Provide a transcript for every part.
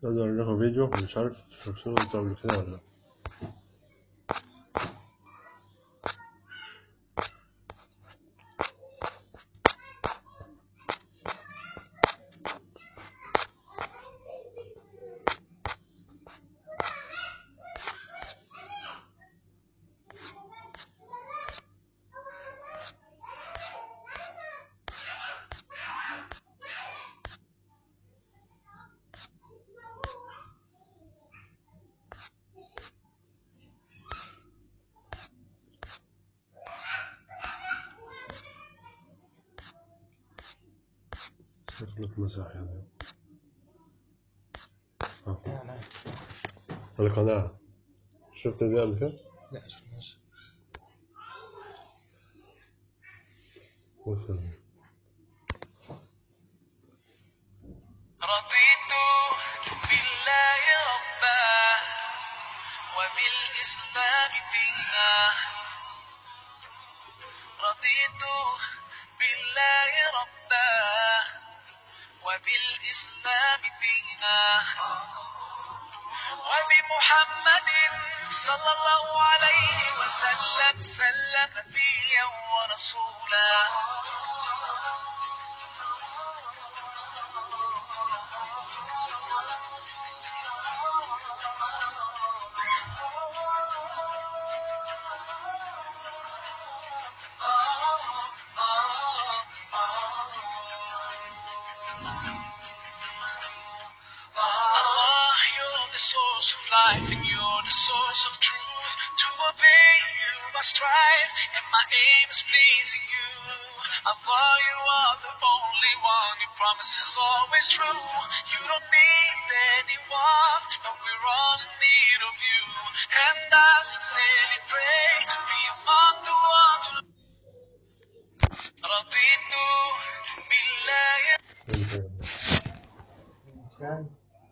أقدر أعمل فيديو مش عارف شفتوه أنت قبل كده ولا لأ. شكلك مسرح يعني. القناعة شفت دي قبل كده؟ لا شفناش. وصل. رضيت بالله ربا وبالإسلام دينا. رضيت بالله ربا وبالإسلام دينا وبمحمد صلى الله عليه وسلم نبيا ورسولا. Allah, you're the source of life and you're the source of truth. To obey you I strive and my aim is pleasing you. Allah, you are the only one, your promise is always true. You don't need anyone, but we're all in need of you. And I sincerely pray to be among the ones who رضيت بالله. الإنسان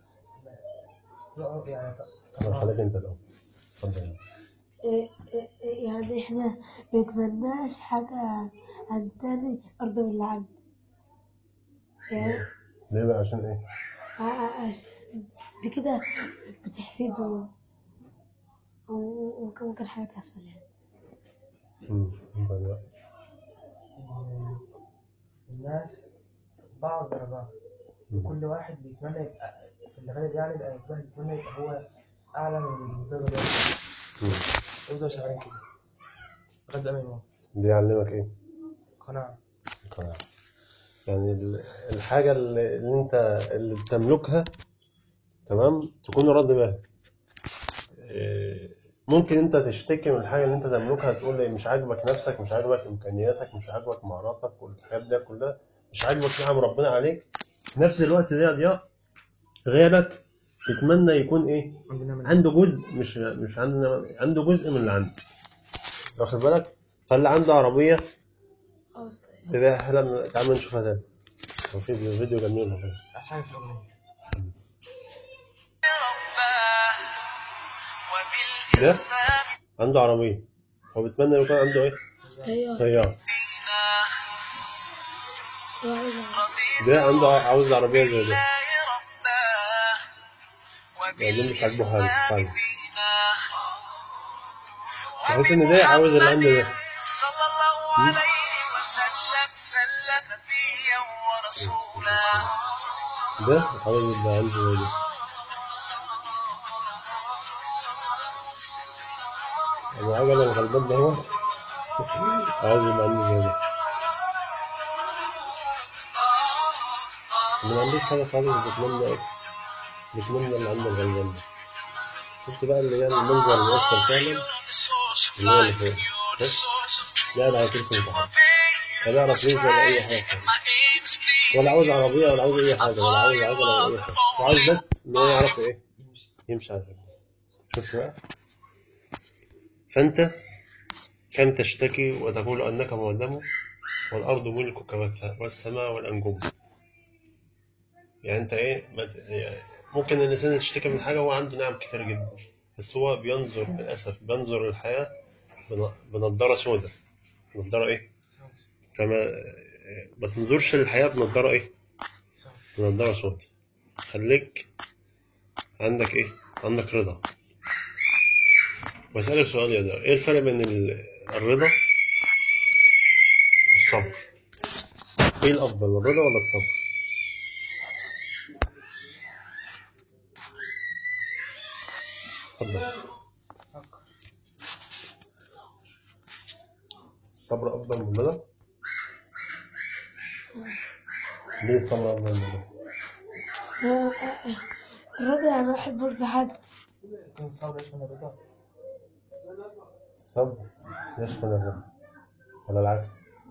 يقعد يعني خليك أنت الأول. اتفضل. يعني احنا ميتمناش حاجة عن تاني أرض من العبد. ليه بقى؟ عشان إيه؟ عشان دي كده بتحسده وممكن حاجة تحصل يعني. الناس بعض درجات وكل واحد بيتمنى يبقى في الغالب يعني بقى بيتمنى يبقى هو أعلى من الدرجة دي. يفضلوا شغالين كده لغاية ما يموت. دي يعلمك إيه؟ قناعة. يعني الحاجة اللي أنت اللي بتملكها تمام تكون رد بالك. ممكن أنت تشتكي من الحاجة اللي أنت تملكها، تقول لي مش عاجبك نفسك، مش عاجبك إمكانياتك، مش عاجبك مهاراتك والحاجات دي كلها، مش عاجبك نعم ربنا عليك. في نفس الوقت ده يا ضياء غيرك يتمنى يكون إيه؟ عنده جزء مش عنده جزء من اللي عنده. واخد بالك؟ فاللي عنده عربية ده احنا تعال نشوفها تاني. في فيديو جميل هو. أحسن في الأغنية. ده عنده عربية، هو بيتمنى يكون عنده ايه؟ طيارة. ده عنده عاوز عربية زي ده. يعني مش عاجبه حاجة. تحس ان ده عاوز اللي عنده ده. صلى الله عليه وسلم نبيا ورسولا. ده عاوز يبقى عنده زي ده. أبو عجلة الغلبان ده هو عاوز يبقى عنده زي ده. ما عندوش حاجة خالص، بتمنى ايه؟ بتمنى اللي عنده الغلبان ده. شفت بقى اللي يعني المنظر المؤثر فعلا اللي هو اللي فوق بس قاعد على كرسي متحرك، لا بيعرف يمشي ولا أي حاجة خالص، ولا عاوز عربية ولا عاوز أي حاجة ولا عاوز عجلة ولا أي حاجة، هو عاوز بس إن هو يعرف إيه؟ يمشي على الرجل. شفت بقى؟ فأنت كم تشتكي وتقول أنك مهدم والأرض ملكك والسماء والأنجم. يعني أنت إيه؟ يعني ممكن الإنسان يشتكي من حاجة هو عنده نعم كتير جدا، بس هو بينظر للأسف بينظر للحياة بنظارة سوداء. نظارة إيه؟ فما ما تنظرش للحياة بنظارة إيه؟ بنظارة سوداء. خليك عندك إيه؟ عندك رضا. بسألك سؤال يا ده، إيه الفرق بين الرضا والصبر؟ إيه الأفضل، الرضا ولا الصبر؟ اتفضل. فكر. الصبر أفضل من الرضا؟ ليه الصبر أفضل من الرضا؟ الرضا يعني واحد برضه حد. ممكن الصبر يشمل الرضا. الصبر يشمل الرضا ولا العكس؟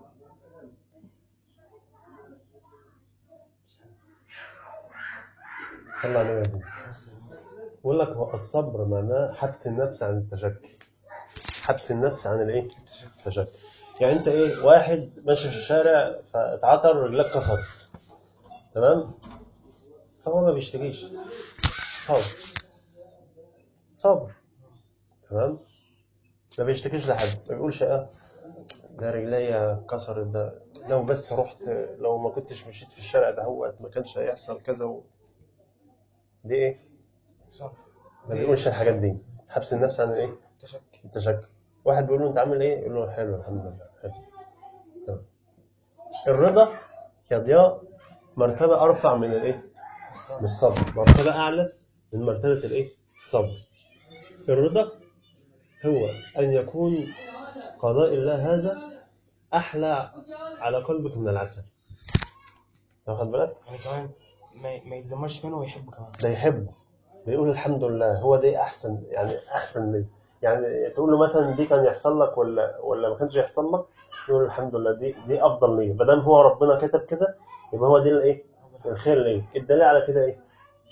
صلى عليه وسلم. بقول لك هو الصبر معناه حبس النفس عن التشكي. حبس النفس عن الايه؟ التشكي. يعني انت ايه، واحد ماشي في الشارع فاتعثر رجلك كسرت، تمام؟ فهو ما بيشتكيش، صبر، صبر، تمام؟ ما بيشتكيش لحد، ما بيقولش ده رجليا كسرت، ده لو بس رحت، لو ما كنتش مشيت في الشارع ده هو ما كانش هيحصل كذا دي ايه؟ صبر. ما بيقولش الحاجات دي. حبس النفس عن الايه؟ تشكي. التشكي. واحد بيقول له انت عامل ايه؟ يقول له حلو الحمد لله، حلو، تمام. الرضا يا ضياء مرتبة أرفع من الايه؟ من الصبر، مرتبة أعلى من مرتبة الايه؟ الصبر. الرضا هو أن يكون قضاء الله هذا أحلى على قلبك من العسل. واخد بالك؟ يعني كمان ما يتذمرش منه ويحبه كمان. ده يحبه، ده يقول الحمد لله، هو ده أحسن، يعني أحسن لي. يعني تقول له مثلا دي كان يحصل لك ولا ما كانش يحصل لك، يقول الحمد لله، دي أفضل لي، ما دام هو ربنا كتب كده يبقى هو دي الايه؟ الخير لي. الدليل على كده ايه؟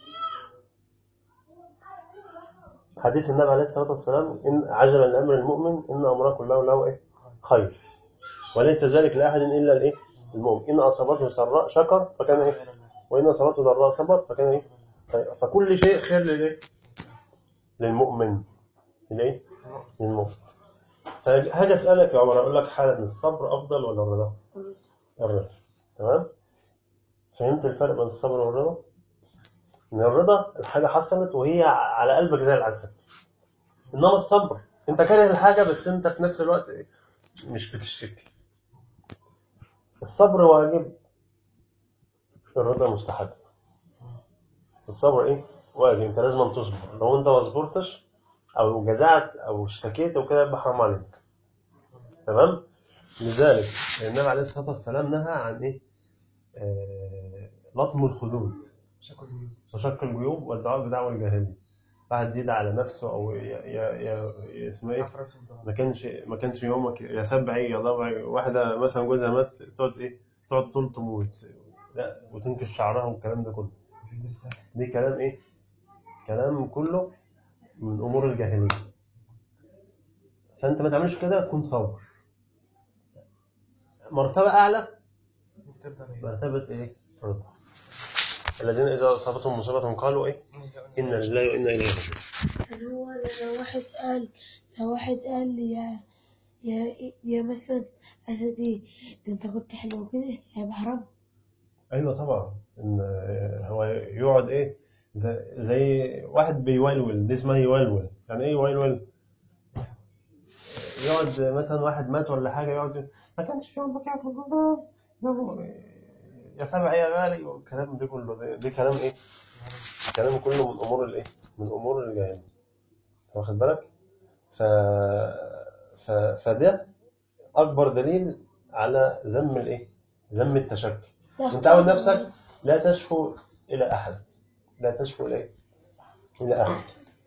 حديث النبي عليه الصلاة والسلام: إن عجل الأمر المؤمن إن أمره كله له إيه؟ خير، وليس ذلك لأحد إلا الإيه؟ المؤمن. إن أصابته سراء شكر فكان إيه؟ وإن أصابته ضراء صبر فكان إيه؟ خير. فكل شيء خير للإيه؟ للمؤمن. لإيه؟ للمؤمن. فهاجي أسألك يا عمر، أقول لك حالة من الصبر أفضل ولا الرضا؟ الرضا. تمام؟ فهمت الفرق بين الصبر والرضا؟ إن الرضا الحاجة حصلت وهي على قلبك زي العسل، إنما الصبر أنت كاره الحاجة بس أنت في نفس الوقت مش بتشتكي. الصبر واجب، الرضا مستحب. الصبر ايه؟ واجب، انت لازم تصبر. لو انت ما صبرتش او جزعت او اشتكيت وكده يبقى حرام عليك، تمام؟ لذلك النبي عليه الصلاه والسلام نهى عن ايه؟ لطم الخدود وشق الجيوب والدعاء بدعوى الجاهليه. واحد يدعي على نفسه او اسمه ايه؟ ما كانش يومك يا سبعي يا ضبعي. واحده مثلا جوزها مات تقعد ايه؟ تقعد تلطم لا وتنكش شعرها والكلام ده كله. دي كلام ايه؟ كلام كله من امور الجاهليه. فانت ما تعملش كده، تكون صابر. مرتبه اعلى، مرتبه ايه؟ رضا. الذين اذا اصابتهم مصيبه قالوا ايه؟ ان لله وانا اليه راجعون. يعني هو لو واحد قال يا مثلا أسدي ده أنت كنت حلو كده، هيبقى حرام. ايوه طبعا. ان هو يقعد ايه؟ زي واحد بيولول، دي اسمها يولول. يعني ايه يولول؟ يقعد مثلا واحد مات ولا حاجه يقعد ما كانش يوم بكاء في الجبال يا سبع يا غالي والكلام ده كله. ده كلام ايه؟ كلام كله من امور الايه؟ من امور الجاهليه. واخد بالك؟ فده اكبر دليل على ذم الايه؟ ذم التشكي. وانت عود نفسك لا تشكو الى احد، لا تشكو الى احد.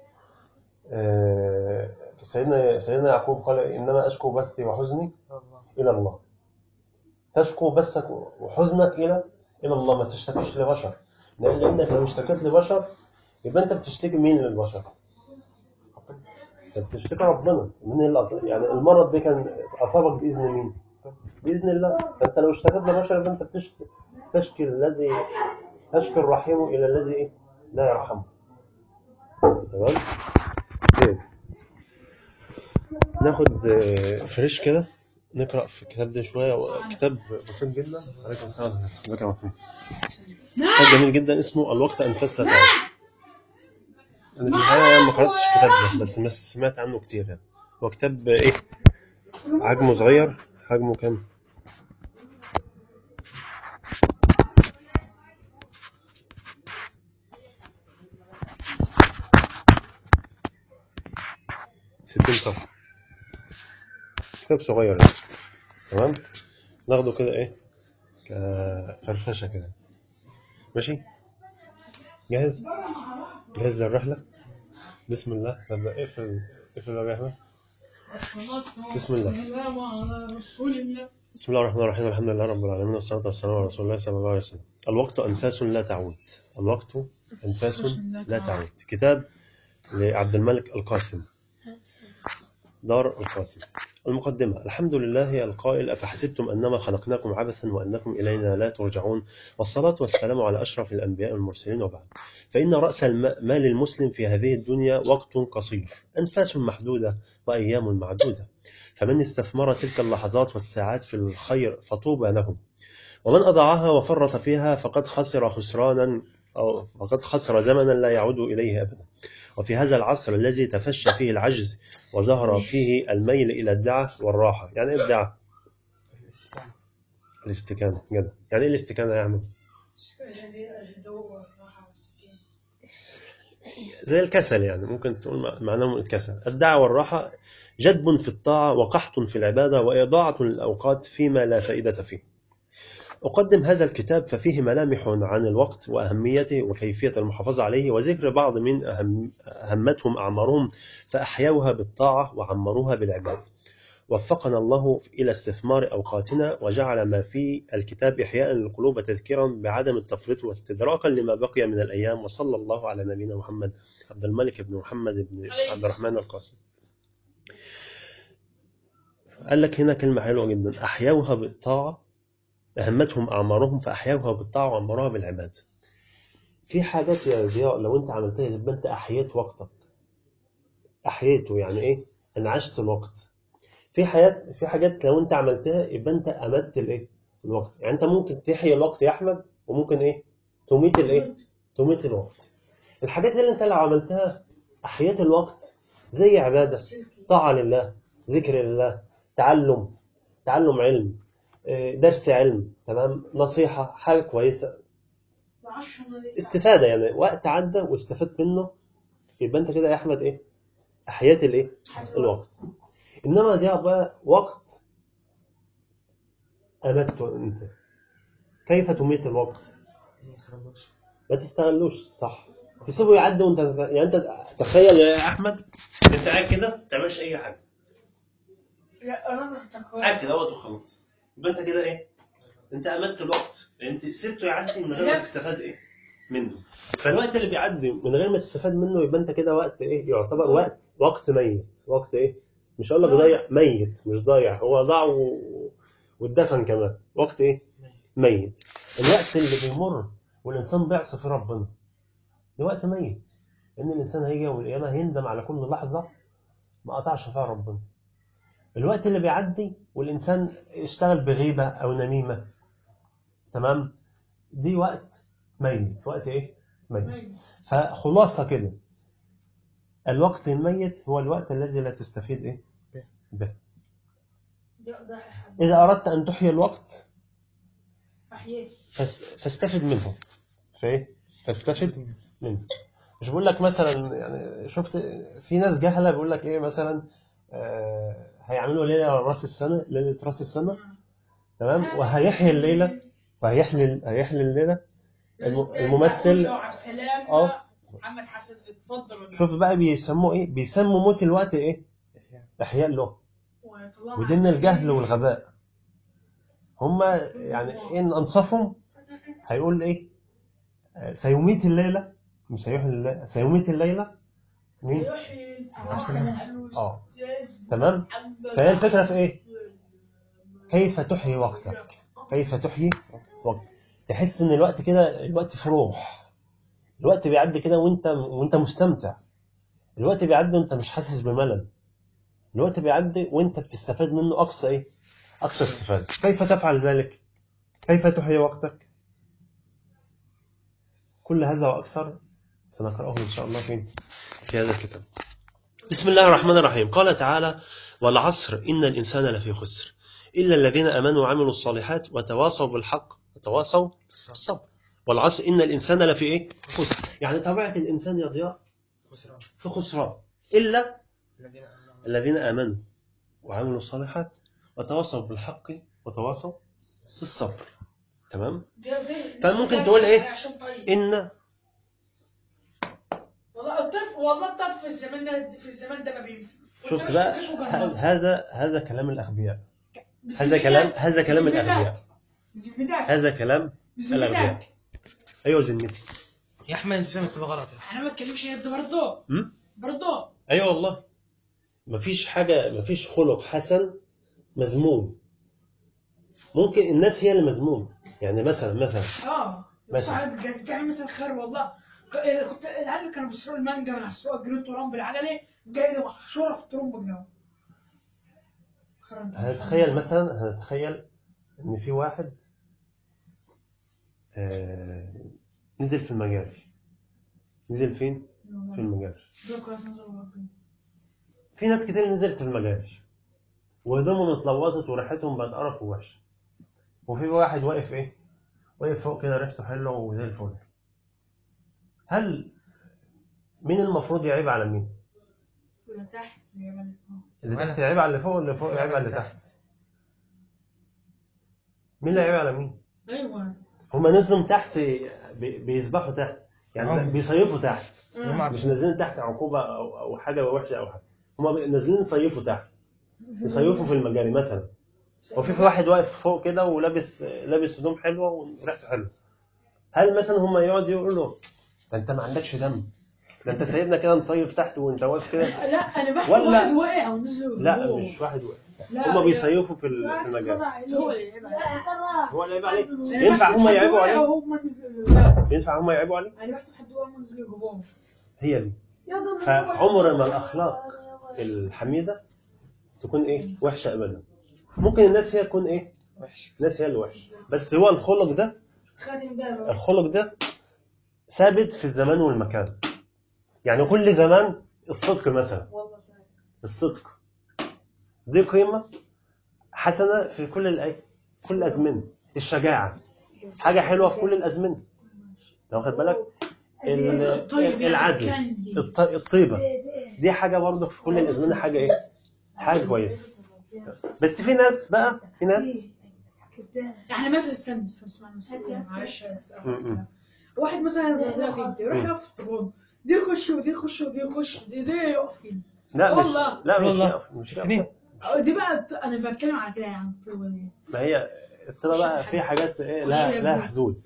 سيدنا يعقوب قال انما اشكو بثي وحزني الى الله. تشكو بثك وحزنك الى الله، ما تشتكيش لبشر. لانك لو اشتكيت لبشر يبقى انت بتشتكي مين للبشر؟ انت بتشتكي ربنا. من اللي يعني المرض ده كان اصابك باذن مين؟ باذن الله. فانت لو اشتكيت لبشر يبقى انت تشكي الذي تشكي الرحيم الى الذي ايه؟ لا يرحمه. تمام؟ طيب ناخد فريش كده نقرأ في الكتاب ده شوية. كتاب بسيط جدا. عليكم السلام. كتاب جميل جدا اسمه الوقت أنفاس لا تعود. انا في الحقيقه ما قراتش الكتاب ده، بس سمعت عنه كتير يعني. هو كتاب ايه؟ حجمه صغير؟ حجمه كام؟ ستين صفحة، كتاب صغير يعني. تمام، ناخده كده ايه كفرفشة كده. ماشي، جاهز؟ جاهز للرحلة؟ بسم الله نبدأ. اقفل الرحلة. بسم الله. بسم الله الرحمن الرحيم، الحمد لله رب العالمين، والصلاة والسلام على رسول الله صلى الله عليه وسلم. الوقت أنفاس لا تعود. الوقت أنفاس لا تعود. كتاب لعبد الملك القاسم، دار القاسم. المقدمة. الحمد لله القائل: أفحسبتم أنما خلقناكم عبثا وأنكم إلينا لا ترجعون، والصلاة والسلام على أشرف الأنبياء والمرسلين، وبعد. فإن رأس المال المسلم في هذه الدنيا وقت قصير، أنفاس محدودة وأيام معدودة، فمن استثمر تلك اللحظات والساعات في الخير فطوبى له، ومن أضاعها وفرط فيها فقد خسر خسرانا، أو فقد خسر زمنا لا يعود إليه أبدا. وفي هذا العصر الذي تفشى فيه العجز وظهر فيه الميل إلى الدعة والراحة. يعني إيه الدعة؟ الاستكانة. جدا. يعني إيه الاستكانة يا أحمد؟ زي الكسل يعني، ممكن تقول معناه الكسل. الدعة والراحة جدب في الطاعة وقحط في العبادة وإضاعة للأوقات فيما لا فائدة فيه. أقدم هذا الكتاب ففيه ملامح عن الوقت وأهميته وكيفية المحافظة عليه، وذكر بعض من أهمتهم أعمارهم فأحيوها بالطاعة وعمروها بالعبادة. وفقنا الله إلى استثمار أوقاتنا، وجعل ما في الكتاب إحياء للقلوب وتذكيرا بعدم التفريط واستدراكا لما بقي من الأيام. وصلى الله على نبينا محمد. عبد الملك بن محمد بن عبد الرحمن القاسم. قال لك هنا كلمة حلوة جدا: أحيوها بالطاعة، أهمتهم أعمارهم فأحيوها بالطاعة وعمروها بالعبادة. في حاجات يا ضياء لو أنت عملتها يبقى أنت أحييت وقتك. أحييته يعني إيه؟ انعشت الوقت. في حاجات لو أنت عملتها يبقى أنت أمدت الإيه؟ الوقت. يعني أنت ممكن تحيي الوقت يا أحمد، وممكن إيه؟ تميت الإيه؟ تميت الوقت. الحاجات اللي أنت لو عملتها أحييت الوقت، زي عبادة، طاعة لله، ذكر لله، تعلم علم، درس علم، تمام، نصيحة، حاجة كويسة، استفادة، يعني وقت عدى واستفدت منه، يبقى انت كده يا احمد ايه؟ احيات الايه؟ الوقت. انما ده بقى وقت امدته انت. كيف تميت الوقت؟ ما تستغلوش، صح، تسيبه يعدي وانت يعني انت تخيل يا احمد انت قاعد كده ما بتعملش اي حاجه، لا انا قاعد كده وخلاص، يبقى انت كده ايه؟ انت امدت الوقت، انت سبته يعدي من غير ما تستفاد ايه منه. فالوقت اللي بيعدي من غير ما تستفاد منه يبقى انت كده وقت ايه؟ يعتبر وقت ميت. وقت ايه؟ مش هقول لك ضايع، ميت، مش ضايع، هو ضاع والدفن كمان. وقت ايه؟ ميت. الوقت اللي بيمر والانسان بيعصي في ربنا ده وقت ميت، ان الانسان هيجي يوم القيامه هيندم على كل لحظه ما قطعش فيها ربنا. الوقت اللي بيعدي والانسان اشتغل بغيبه او نميمه، تمام، دي وقت ميت. وقت ايه؟ ميت. فخلاصة كده، الوقت الميت هو الوقت الذي لا تستفيد ايه به. إذا أردت أن تحيي الوقت فاستفد منه. فاستفد منه. مش بقول لك مثلا، يعني شفت في ناس جهلة بيقول لك ايه مثلا، هيعملوا ليلة راس السنة، ليلة راس السنة، تمام، وهيحيي الليلة هيحيي الليلة الممثل. محمد حسن اتفضل. شوف بقى بيسموه ايه؟ بيسموا موت الوقت ايه؟ احياء له. ودي من الجهل والغباء. هما يعني ان انصفهم هيقول ايه؟ سيميت الليله، مش هيحيي الليله، سيميت الليله مين؟ تمام. فهي الفكره في ايه؟ كيف تحيي وقتك؟ كيف تحيي وقتك؟ تحس ان الوقت كده، الوقت في روح، الوقت بيعدي كده وانت مستمتع، الوقت بيعدي وانت مش حاسس بملل، الوقت بيعدي وانت بتستفاد منه اقصى ايه؟ اقصى استفاده. كيف تفعل ذلك؟ كيف تحيي وقتك؟ كل هذا واكثر سنقرأه ان شاء الله فين؟ في هذا الكتاب. بسم الله الرحمن الرحيم. قال تعالى: والعصر إن الإنسان لفي خسر إلا الذين آمنوا وعملوا الصالحات وتواصوا بالحق وتواصوا بالصبر. والعصر إن الإنسان لفي إيه؟ خسر. يعني طبيعة الإنسان يا ضياء في خسران إلا الذين آمنوا وعملوا الصالحات وتواصوا بالحق وتواصوا بالصبر. تمام؟ فممكن تقول إيه؟ إن والله الطف في الزمان ده ما بينفع. شفت بقى هذا كلام الأغبياء. هذا كلام الأغبياء. هذا كلام الأغبياء. أيوة زنتي يا أحمد أنت فهمت غلط. أنا ما بتكلمش يد برضه. أيوة والله مفيش حاجة، مفيش خلق حسن مذموم. ممكن الناس هي اللي مذموم. يعني مثلا تعمل مثلا خير والله. كنت العيال كانوا بيسرقوا المانجا من على السوق جريوا الترام بالعجله جاي له محشوره في الترمبه كده. هنتخيل ان في واحد نزل في المجال. نزل فين؟ في المجال. في ناس كتير نزلت في المجال وهدومهم اتلوثت وريحتهم بقت قرف ووحشه. وفي واحد واقف ايه؟ واقف فوق كده ريحته حلوه وزي الفل. هل مين المفروض يعيب على مين؟ اللي تحت اللي تحت يعيب على اللي فوق، واللي فوق يعيب على اللي تحت. مين اللي يعيب على مين؟ ايوه هما نزلوا من تحت بيسبحوا تحت، يعني بيصيفوا تحت. مش نازلين تحت عقوبه او حاجه وحشه او حاجه. هما نازلين يصيفوا تحت، يصيفوا في المجاري مثلا. وفي واحد واقف فوق كده ولابس هدوم حلوه وريحته حلوه. هل مثلا هما يقعدوا يقولوا ده انت ما عندكش دم، ده انت سايبنا كده نصيف تحت وانت واقف كده؟ لا انا بحسب واحد وقع ونزل. لا مش واحد وقع، هما بيصيفوا في المجال. هو اللي يعيب عليه. ينفع هما يعيبوا عليه؟ ينفع هما يعيبوا عليه؟ انا بحسب حد وقع ونزل جواه. هي دي. فعمر ما الاخلاق الحميده تكون ايه؟ وحشه ابدا. ممكن الناس هي تكون ايه؟ الناس هي اللي وحشه، بس هو الخلق ده ثابت في الزمان والمكان. يعني كل زمان الصدق مثلا، الصدق دي قيمة حسنة في كل الأزمنة. الشجاعة حاجة حلوة في كل الأزمنة. لو خد بالك العدل، الطيبة دي حاجة برضه في كل الأزمنة. حاجة إيه؟ حاجة كويسة. بس في ناس يعني مثلا استنى معلش واحد مثلا زي ده كده يروح يقف في الطابور، دي يخش ودي يخش ودي يخش دي يقف كده. لا مش يقف. دي بقى انا بتكلم على كده يعني. ما هي الطيبة بقى في حاجات ايه لها حدود.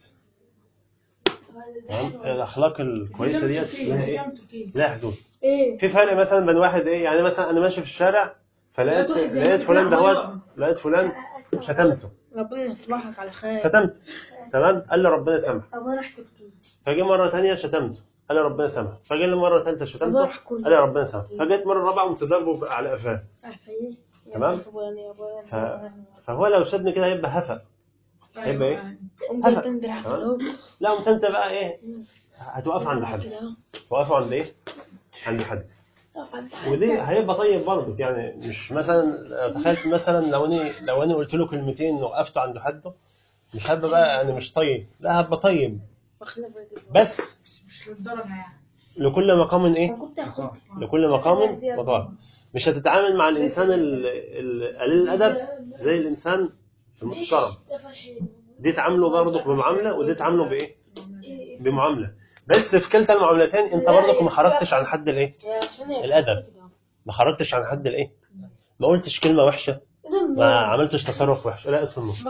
الاخلاق الكويسه ديت لها ايه؟ لها حدود. في فرق مثلا بين واحد ايه، يعني مثلا انا ماشي في الشارع فلقيت فلان دهوت، لقيت فلان شتمته. ربنا يصلحك على خير. شتمته تمام، قال لي ربنا يسامحك. فجي مره ثانيه شتمته، قال لي ربنا يسامحك. فجي لي مره ثالثه شتمته، قال لي ربنا يسامحك. فجيت مره رابعه قمت ضربه على قفاه. تمام. فهو لو شدني كده هيبقى هفق. هيبقى ايه؟ لا قمت انت بقى ايه؟ هتوقف عند حد. توقفوا عند ايه؟ عند حد. ودي هيبقى طيب برضه. يعني مش مثلا تخيلت مثلا لو اني قلت له كلمتين وقفته عند حده، مش هبقى بقى انا مش طيب، لا هبقى طيب. بس مش للدرجه يعني. لكل مقام ايه؟ لكل مقام مقام. مش هتتعامل مع الانسان قليل الادب زي الانسان المحترم. دي تعامله برضك بمعامله ودي تعامله بايه؟ بمعامله. بس في كلتا المعاملتين انت برضك ما خرجتش عن حد الايه؟ الادب. ما خرجتش عن حد الايه؟ ما قلتش كلمه وحشه، ما عملتش تصرف وحش. لا ادخل النص.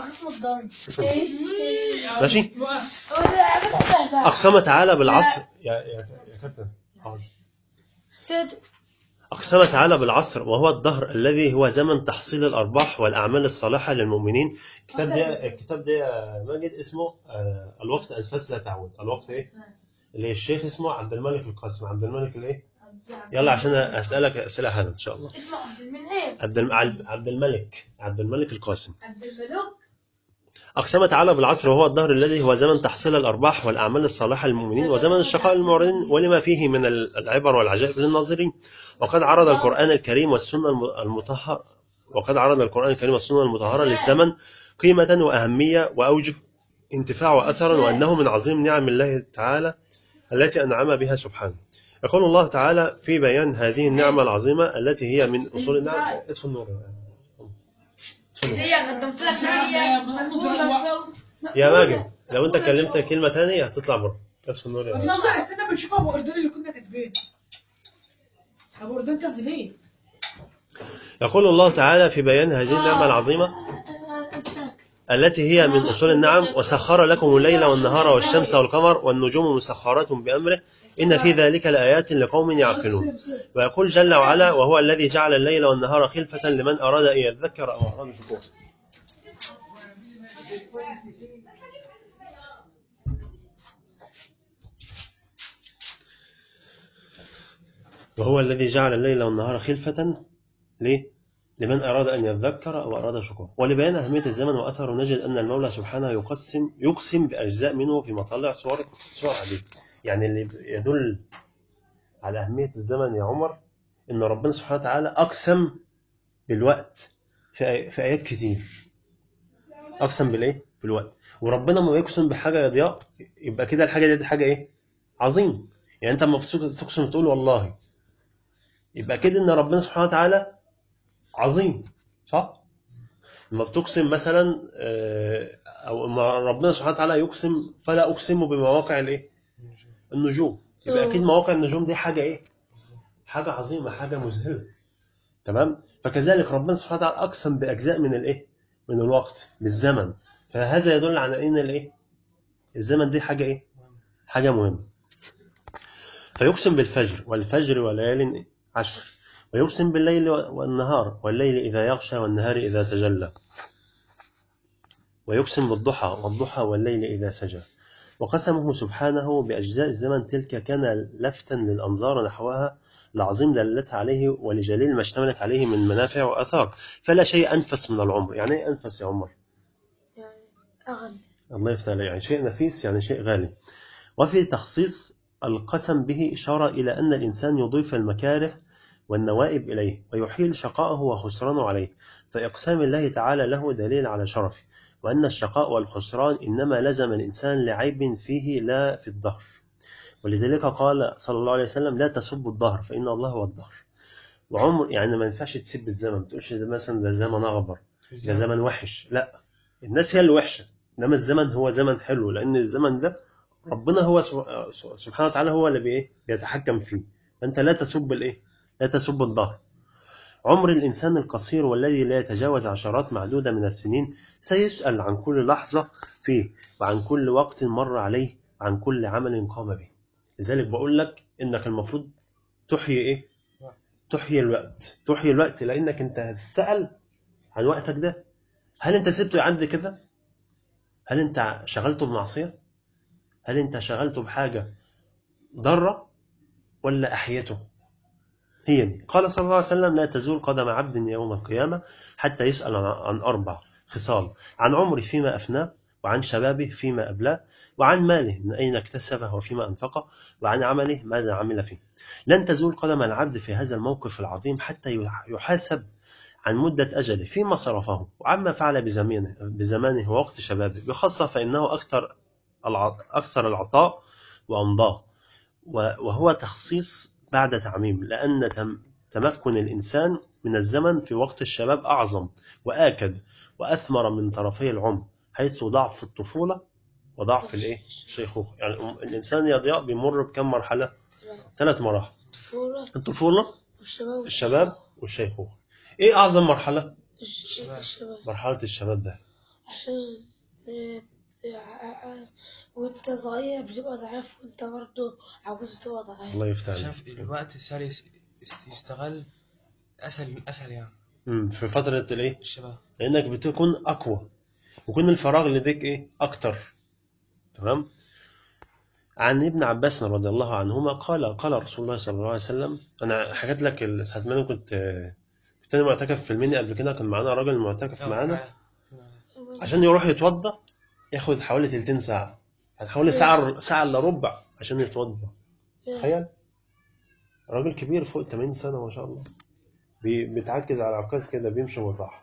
ماشي. اقسم تعالى بالعصر يا كابتن. أقسم تعالى بالعصر وهو الدهر الذي هو زمن تحصيل الأرباح والأعمال الصالحة للمؤمنين. الكتاب ده ماجد اسمه الوقت أنفاس لا تعود. الوقت إيه؟ اللي الشيخ اسمه عبد الملك القاسم. عبد الملك الإيه؟ يلا عشان أسألك أسئلة هذا إن شاء الله. اسمه عبد المنعم. عبد الملك القاسم. عبد الملك. أقسم تعالى بالعصر وهو الدهر الذي هو زمن تحصيل الأرباح والأعمال الصالحة للمؤمنين وزمن الشقاء للمعرضين ولما فيه من العبر والعجائب للناظرين. وقد عرض القرآن الكريم والسنة المطهرة للزمن قيمة وأهمية وأوجه انتفاع وأثرا وأنه من عظيم نعم الله تعالى التي أنعم بها سبحانه. يقول الله تعالى في بيان هذه النعمة العظيمة التي هي من أصول النعم. ادخل النور يا ماجد، لو انت كلمت كلمة تانية هتطلع بره. ادخل النور يا ماجد. استنى بنشوف ابو اردن اللي كنا كاتبين. ابو اردن كان في ليه؟ يقول الله تعالى في بيان هذه النعمة العظيمة التي هي من أصول النعم وسخر لكم الليل والنهار والشمس والقمر والنجوم مسخرات بأمره إن في ذلك لآيات لقوم يعقلون. ويقول جل وعلا وهو الذي جعل الليل والنهار خلفة لمن أراد أن يذكر أو أراد شكورا. وهو الذي جعل الليل والنهار خلفة لمن أراد أن يذكر أو أراد شكورا. ولبيان أهمية الزمن وأثره نجد أن المولى سبحانه يقسم بأجزاء منه في مطلع صور عديدة. يعني اللي يدل على أهمية الزمن يا عمر إن ربنا سبحانه وتعالى أقسم بالوقت في آيات كتير. أقسم بالوقت. وربنا ما يقسم بحاجة يا ضياء يبقى كده الحاجة دي حاجة عظيم. يعني أنت لما تقسم تقول والله يبقى كده إن ربنا سبحانه وتعالى عظيم، صح؟ لما بتقسم مثلا أو ما ربنا سبحانه وتعالى يقسم فلا أقسم بمواقع النجوم، يبقى أكيد مواقع النجوم دي حاجة حاجة عظيمة، حاجة مذهلة. تمام؟ فكذلك ربنا سبحانه وتعالى أقسم بأجزاء من الوقت بالزمن، فهذا يدل على إن الزمن دي حاجة مهمة. فيقسم بالفجر والفجر وليال عشر، ويقسم بالليل والنهار والليل إذا يغشى والنهار إذا تجلى، ويقسم بالضحى والضحى والليل إذا سجى. وقسمه سبحانه بأجزاء الزمن تلك كان لفتا للأنظار نحوها العظيم دلت عليه ولجليل ما اشتملت عليه من منافع وأثار. فلا شيء أنفس من العمر. يعني إيه أنفس يا عمر؟ يعني أغلى. الله يفتح عليك، يعني شيء نفيس، يعني شيء غالي. وفي تخصيص القسم به إشارة إلى أن الإنسان يضيف المكاره والنوائب إليه ويحيل شقاءه وخسرانه عليه، فإقسام الله تعالى له دليل على شرفه، وأن الشقاء والخسران إنما لزم الإنسان لعيب فيه لا في الدهر. ولذلك قال صلى الله عليه وسلم لا تسبوا الدهر فإن الله هو الدهر. وعمر يعني ما ينفعش تسب الزمن، ما تقولش ده مثلا ده زمن أغبر، ده زمن وحش. لا، الناس هي اللي وحشة، إنما الزمن هو زمن حلو، لأن الزمن ده ربنا هو سبحانه وتعالى هو اللي بيتحكم فيه. فأنت لا تسب لا تسب الدهر. عمر الإنسان القصير والذي لا يتجاوز عشرات معدودة من السنين سيسأل عن كل لحظة فيه وعن كل وقت مر عليه وعن كل عمل قام به. لذلك بقول لك إنك المفروض تحيي تحيي الوقت، لأنك أنت هتسأل عن وقتك ده. هل أنت سبته يعدي كده؟ هل أنت شغلته بمعصية؟ هل أنت شغلته بحاجة ضرة ولا أحيته؟ هي دي. قال صلى الله عليه وسلم لا تزول قدم عبد يوم القيامة حتى يسأل عن 4 خصال: عن عمره فيما أفناه، وعن شبابه فيما أبلاه، وعن ماله من أين اكتسبه وفيما أنفقه، وعن عمله ماذا عمل فيه. لن تزول قدم العبد في هذا الموقف العظيم حتى يحاسب عن مدة أجله فيما صرفه وعما فعل بزمانه ووقت شبابه، بخاصة فإنه أكثر العطاء وأمضاه، وهو تخصيص بعد تعميم، لأن تمكن الإنسان من الزمن في وقت الشباب أعظم وآكد وأثمر من طرفي العمر، حيث ضعف الطفولة وضعف الشيخوخة. يعني الإنسان يا ضياء بيمر بكم مرحلة؟ 3 مراحل: الطفولة، الشباب، والشيخوخة. إيه أعظم مرحلة؟ مرحلة الشباب ده، عشان وانت صغير بتبقى ضعيف وانت برضه عاوز تبقى ضعيف. الله يفتح عليك. شاف الوقت سهل يستغل اسهل يعني في فترة الشباب، لأنك بتكون أقوى ويكون الفراغ لديك أكتر. تمام. عن ابن عباس رضي الله عنهما قال رسول الله صلى الله عليه وسلم، أنا حكيت لك ساعة ما أنا كنت معتكف في المني قبل كده، كان معانا راجل معتكف معانا عشان يروح يتوضى ياخد حوالي تلتين ساعة، يعني حوالي ساعة إلا ربع عشان يتوضى. تخيل راجل كبير فوق 80 سنة ما شاء الله بيتعكز على عكاز كده بيمشي بالراحة.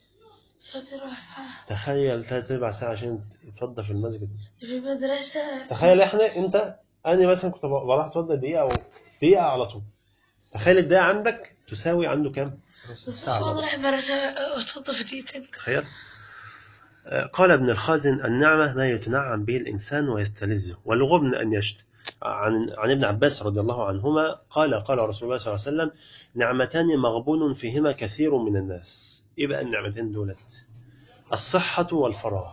تخيل 3/4 ساعة عشان يتوضى في المسجد في المدرسة. تخيل أنا مثلا كنت بروح أتوضى دقيقة على طول. تخيل الدقيقة عندك تساوي عنده كام؟ ساعة. تخيل. قال ابن الخازن النعمة ما يتنعم به الإنسان ويستلذه ولغبن أن يشت. عن ابن عباس رضي الله عنهما قال رسول الله صلى الله عليه وسلم نعمتان مغبون فيهما كثير من الناس. إيه بقى النعمتين دولت؟ الصحة والفراغ.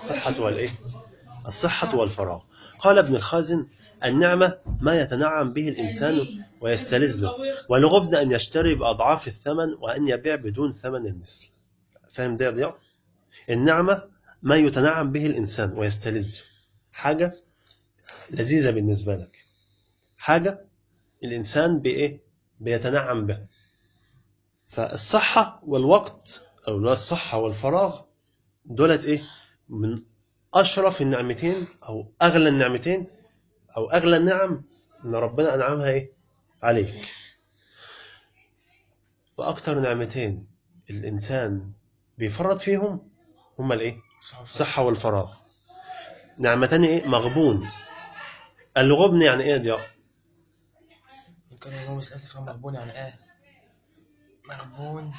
الصحة والفراغ. قال ابن الخازن النعمة ما يتنعم به الإنسان ويستلذه ولغبن أن يشتري بأضعاف الثمن وأن يبيع بدون ثمن المثل. فاهم ده يا ضياء؟ النعمة ما يتنعم به الإنسان ويستلذه، حاجة لذيذة بالنسبة لك، حاجة الإنسان بيتنعم به. فالصحة والوقت أو الصحة والفراغ دولت من أشرف النعمتين أو أغلى النعمتين أو أغلى النعم إن ربنا أنعمها عليك. وأكثر نعمتين الإنسان بيفرط فيهم هما الصحة والفراغ. نعمتان مغبون. الغبن يعني يا ضياء؟ يمكن هو اسف مغبون يعني مغبون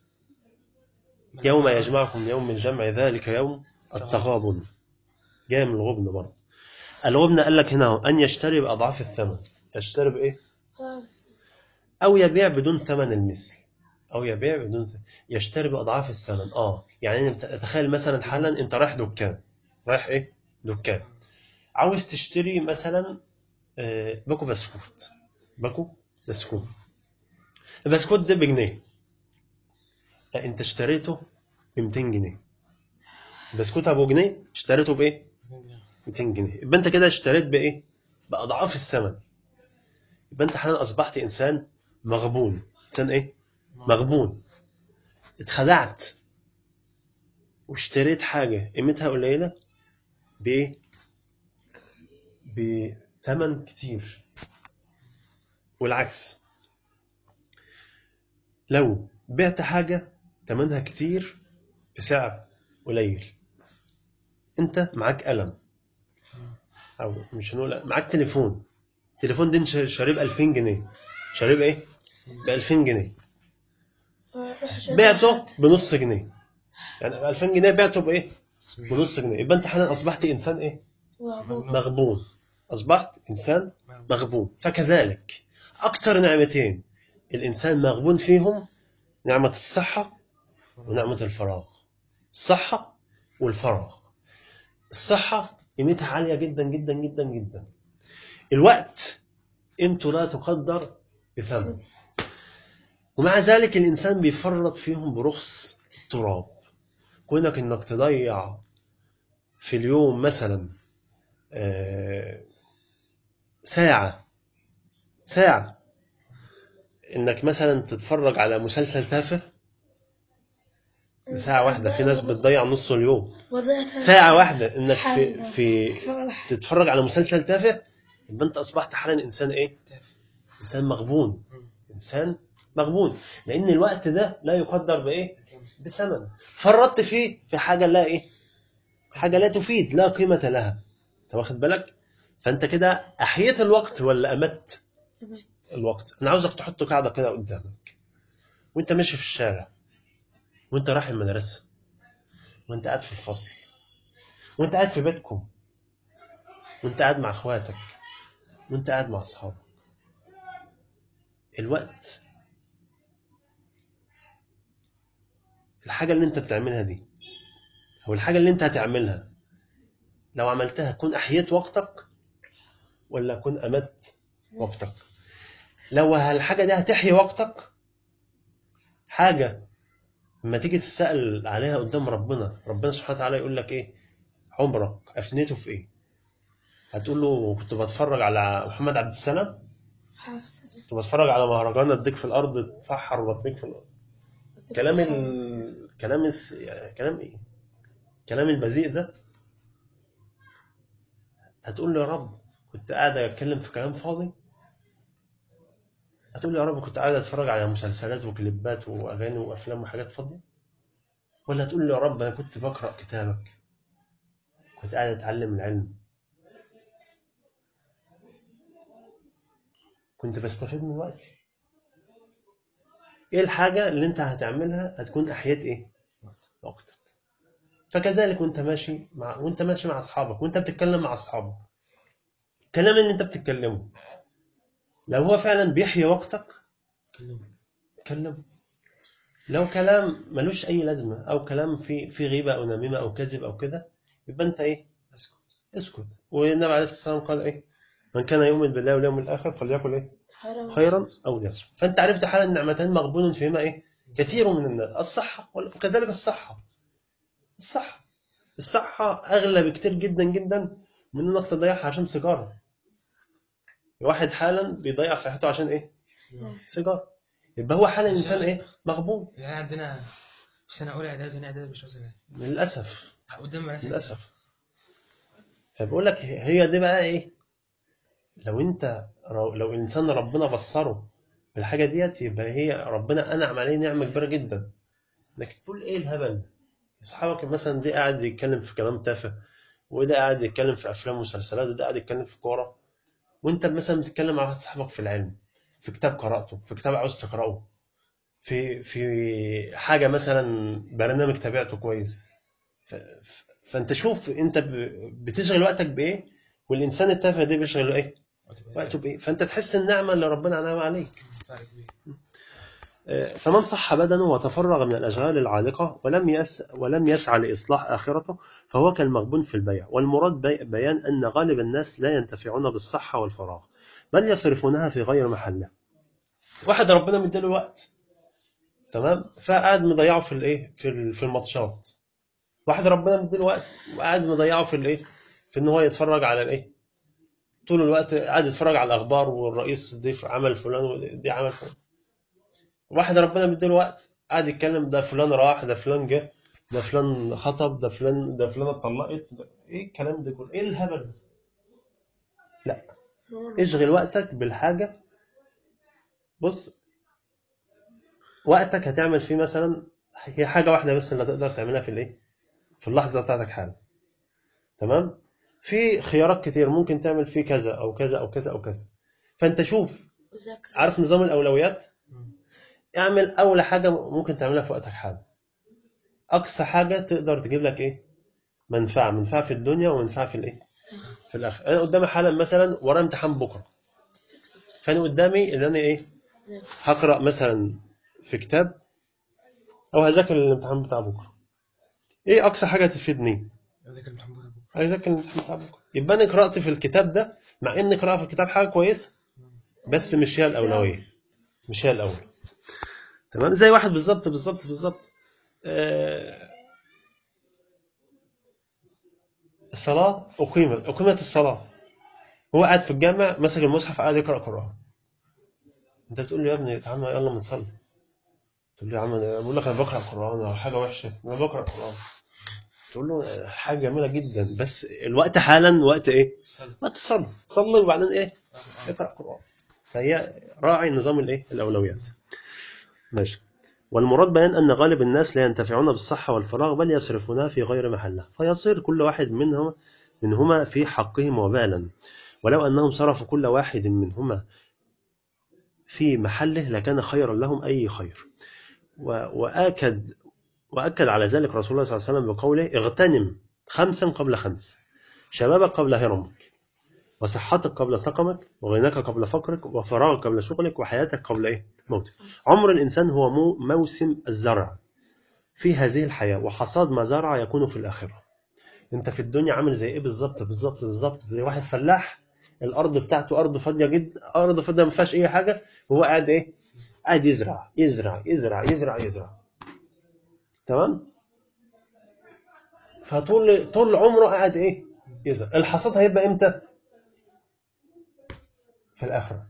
يوم يجمعكم يوم الجمع ذلك يوم التغابن، جاي من الغبن برضه. الغبن قال لك هنا أن يشتري بأضعاف الثمن. يشتري بإيه؟ أو يبيع بدون ثمن المثل. يشتري بأضعاف الثمن. يعني تخيل مثلا حالا أنت رايح دكان، دكان عاوز تشتري مثلا باكو بسكوت. البسكوت ده بجنيه، انت اشتريته ب200 جنيه. البسكوت ابو جنيه اشتريته بايه؟ 200 جنيه. يبقى انت كده اشتريت بايه؟ باضعاف الثمن. يبقى انت حاليا اصبحت انسان مغبون. مغبون. اتخدعت واشتريت حاجه قيمتها قليله بايه؟ بثمن كتير. والعكس، لو بعت حاجه ثمنها كتير بسعر قليل. انت معاك قلم او مش هنقول معاك تليفون دي شاريه ب 2000 جنيه. شاريه بايه؟ ب 2000 جنيه. بعته بنص جنيه. يعني ب 2000 جنيه بعته بايه؟ بنص جنيه. يبقى انت حاليا اصبحت انسان مغبون. اصبحت انسان مغبون. فكذلك اكثر نعمتين الانسان مغبون فيهم نعمه الصحه ونعمه الفراغ. الصحه والفراغ. الصحه قيمتها عاليه جدا جدا جدا جدا. الوقت قيمته لا تقدر بثمن، ومع ذلك الإنسان بيفرط فيهم برخص التراب. كونك إنك تضيع في اليوم مثلا ساعة إنك مثلا تتفرج على مسلسل تافه. ساعة واحدة، في ناس بتضيع نص اليوم. ساعة واحدة إنك في تتفرج على مسلسل تافه، يبقى أنت أصبحت حالا إنسان إنسان مغبون. إنسان مغبون، لأن الوقت ده لا يقدر بثمن. فرطت فيه في حاجة لا حاجة لا تفيد، لا قيمة لها. أنت واخد بالك؟ فأنت كده أحييت الوقت ولا أمت الوقت؟ أنا عاوزك تحط قاعدة كده قدامك وأنت ماشي في الشارع، وأنت رايح المدرسة، وأنت قاعد في الفصل، وأنت قاعد في بيتكم، وأنت قاعد مع أخواتك، وأنت قاعد مع أصحابك. الوقت، الحاجة اللي أنت بتعملها دي أو الحاجة اللي أنت هتعملها، لو عملتها كن أحييت وقتك ولا كن أمت وقتك. لو الحاجة دي هتحيي وقتك، حاجة لما تيجي تسأل عليها قدام ربنا سبحانه وتعالى يقول لك عمرك أفنيته في إيه؟ هتقول له كنت بتفرج على محمد عبد السلام، كنت بتفرج على مهرجان اديك في الأرض تفحر وبطنيك في الأرض. كلام إيه؟ الكلام البذيء ده، هتقول له يا رب كنت قاعد اتكلم في كلام فاضي؟ هتقول له يا رب كنت قاعد اتفرج على مسلسلات وكليبات واغاني وافلام وحاجات فاضيه؟ ولا هتقول له يا رب انا كنت بقرا كتابك، كنت قاعد اتعلم العلم، كنت بستفيد من وقتي؟ ايه الحاجه اللي انت هتعملها هتكون احيت ايه وقتك؟ فكذلك وانت ماشي مع اصحابك، وانت بتتكلم مع اصحابك، الكلام اللي انت بتتكلمه لو هو فعلا بيحيي وقتك كلمه. لو كلام ملوش اي لازمه، او كلام في غيبه او نميمه او كذب او كده، يبقى انت ايه؟ اسكت. والنبي عليه الصلاه والسلام قال ايه؟ من كان يؤمن بالله واليوم الاخر فليقل ايه؟ خيرا او ليصمت. فانت عرفت حالا النعمتين مغبون فيهما ايه؟ كثير من الناس، الصحه وكذلك الصحه اغلى بكتير جدا جدا من انك تضيعها عشان سيجاره. واحد حالا بيضيع صحته عشان ايه؟ سيجاره. يبقى هو حالا انسان ايه؟ مغبون. يعني عندنا في سنه اولى اعدادي وثانيه اعدادي مش وصل للاسف قدام ناس للاسف. فبقول لك هي دي بقى ايه؟ لو الانسان ربنا بصره بالحاجه ديت، يبقى هي ربنا انعم عليه نعمه كبيره جدا. انك تقول ايه الهبل؟ اصحابك مثلا دي قاعد يتكلم في كلام تافه، وده قاعد يتكلم في افلام ومسلسلات، وده قاعد يتكلم في كوره، وانت مثلا بتتكلم مع واحد صاحبك في العلم، في كتاب قراته، في كتاب عاوز تقراه، في حاجه مثلا برنامج تابعته كويس. فانت شوف انت بتشغل وقتك بايه، والانسان التافه ده بيشغل ايه؟ وقته بايه؟ فانت تحس النعمه اللي ربنا انعم عليك. فمن صح بدنه وتفرغ من الاشغال العالقه ولم يسعى لاصلاح اخرته فهو كالمغبون في البيع. والمراد بيان ان غالب الناس لا ينتفعون بالصحه والفراغ، بل يصرفونها في غير محله. واحد ربنا مديله وقت، تمام، فقاعد مضيعه في الايه؟ في الماتشات. واحد ربنا مديله وقت وقاعد مضيعه في الايه؟ في ان هو يتفرج على الايه؟ طول الوقت قاعد يتفرج على الاخبار، والرئيس ضيف عمل فلان ودي عمل فلان. واحد ربنا مديله وقت قاعد يتكلم ده فلان راح، ده فلان جه، ده فلان خطب، ده فلان اتطلقت. ايه الكلام ده كله؟ ايه الهبل ده؟ لا، اشغل وقتك بالحاجه. بص، وقتك هتعمل فيه مثلا هي حاجه واحده بس اللي هتقدر تعملها في الايه؟ في اللحظه بتاعتك حالا. تمام؟ في خيارات كتير ممكن تعمل فيه كذا او كذا او كذا او كذا. فانت شوف، عارف نظام الاولويات؟ اعمل اول حاجه ممكن تعملها في وقتك حالا، اقصى حاجه تقدر تجيب لك ايه؟ منفعه في الدنيا ومنفعه في الايه؟ في الاخره. انا قدامي حالا مثلا ورايا امتحان بكره، فانا قدامي ان انا ايه؟ هقرا مثلا في كتاب، او هذاكر الامتحان بتاع بكره. ايه اقصى حاجه تفيدني؟ هذاكر الامتحان بتاع بكره. يبقى انا قرات في الكتاب ده، مع ان قراءه في الكتاب حاجه كويسه، بس مش هي الاولويه، مش هي الاول. تمام؟ زي واحد بالظبط الصلاه اقيمت الصلاه، هو قاعد في الجامع ماسك المصحف قاعد يقرا قران. انت بتقول له يا ابني تعالى يلا نصلي، تقول له يا عم انا بقول لك انا بقرا قران، او حاجه وحشه انا بقرا قران. تقول له حاجه جميله جدا، بس الوقت حالا وقت ايه؟ وقت صلي وبعدين ايه؟ اقرا قران. فهي راعي نظام الايه؟ الاولويات. ماشي. والمراد بيان ان غالب الناس لا ينتفعون بالصحه والفراغ، بل يصرفونها في غير محله، فيصير كل واحد منهما في حقهم وبالا. ولو انهم صرفوا كل واحد منهما في محله لكان خيرا لهم أي خير. وأكد على ذلك رسول الله صلى الله عليه وسلم بقوله: اغتنم 5 قبل 5، شبابك قبل هرمك، وصحتك قبل سقمك، وغناك قبل فقرك، وفراغك قبل شغلك، وحياتك قبل إيه؟ موتك. عمر الإنسان هو موسم الزرع في هذه الحياة، وحصاد ما زرع يكون في الآخرة. أنت في الدنيا عامل زي إيه؟ بالظبط زي واحد فلاح، الأرض بتاعته أرض فاضية جدا، أرض فاضية ما فيهاش أي حاجة، وهو قاعد إيه؟ قاعد يزرع. تمام؟ طول عمره قاعد ايه؟ يزرع. الحصاد هيبقى امتى؟ في الاخره.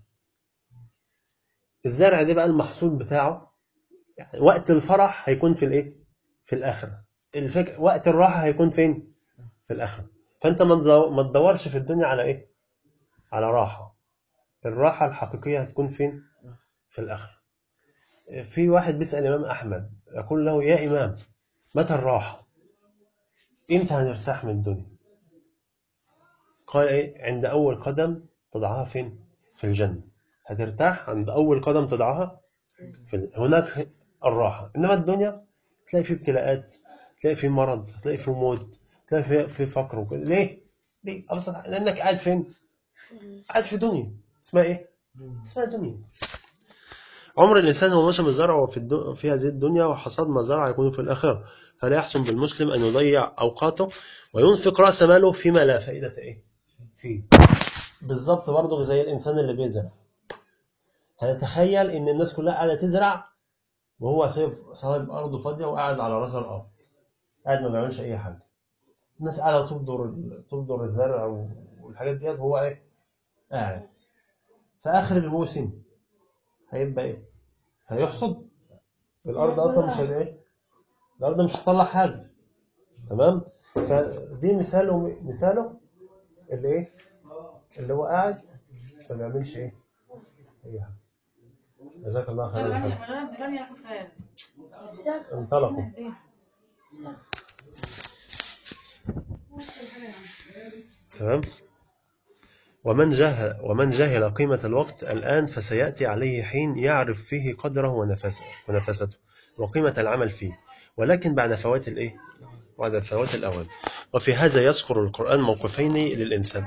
الزرع ده بقى المحصول بتاعه يعني وقت الفرح هيكون في الايه؟ في الاخره. الفكرة وقت الراحة هيكون فين؟ في الآخرة. فأنت ما تدورش في الدنيا على إيه؟ على راحة. الراحة الحقيقية هتكون فين؟ في الآخرة. في واحد بيسأل الإمام أحمد يقول له: يا إمام، متى الراحة؟ إمتى هنرتاح من الدنيا؟ قال: إيه؟ عند أول قدم تضعها فين؟ في الجنة. هترتاح عند أول قدم تضعها هناك الراحة. إنما الدنيا تلاقي فيه ابتلاءات، تلاقي فيه مرض، تلاقي فيه موت، تلاقي فيه فقر وكده. ليه؟ أبسط لأنك قاعد فين؟ قاعد في دنيا اسمها إيه؟ اسمها دنيا. عمر الإنسان هو موسم الزرع في هذه الدنيا، وحصاد ما زرع يكون في الآخرة. فلا يحسن بالمسلم أن يضيع أوقاته وينفق رأس ماله فيما لا فائدة إيه؟ فيه. بالضبط برضه زي الإنسان اللي بيزرع. هنتخيل إن الناس كلها قاعدة تزرع وهو صاحب أرضه فاضية وقاعد على رأس الأرض، قاعد ما بيعملش أي حاجة. الناس قاعدة تبذر الزرع والحاجات ديت، وهو إيه؟ قاعد. في آخر الموسم هيبقى إيه؟ هيحصد. الأرض أصلا مش إيه؟ الأرض مش هتطلع حاجة. تمام؟ فدي مثاله اللي إيه؟ اللي هو قاعد ما بيعملش إيه؟ أي حاجة. جزاك الله خيرا. انطلقوا. تمام. ومن جهل قيمة الوقت الآن فسيأتي عليه حين يعرف فيه قدره ونفسته وقيمة العمل فيه، ولكن بعد فوات الإيه؟ بعد فوات الأوان. وفي هذا يذكر القرآن موقفين للإنسان.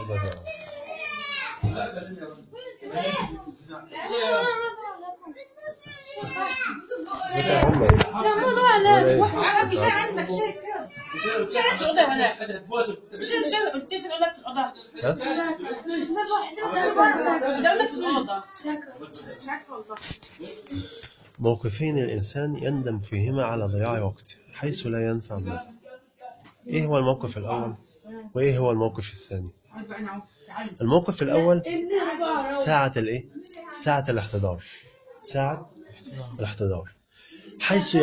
موقفين الإنسان يندم فيهما على ضياع وقته حيث لا ينفع الندم. إيه هو الموقف الأول وإيه هو الموقف الثاني؟ الموقف الأول ساعة الإيه؟ ساعة الاحتضار. ساعة الاحتضار حيث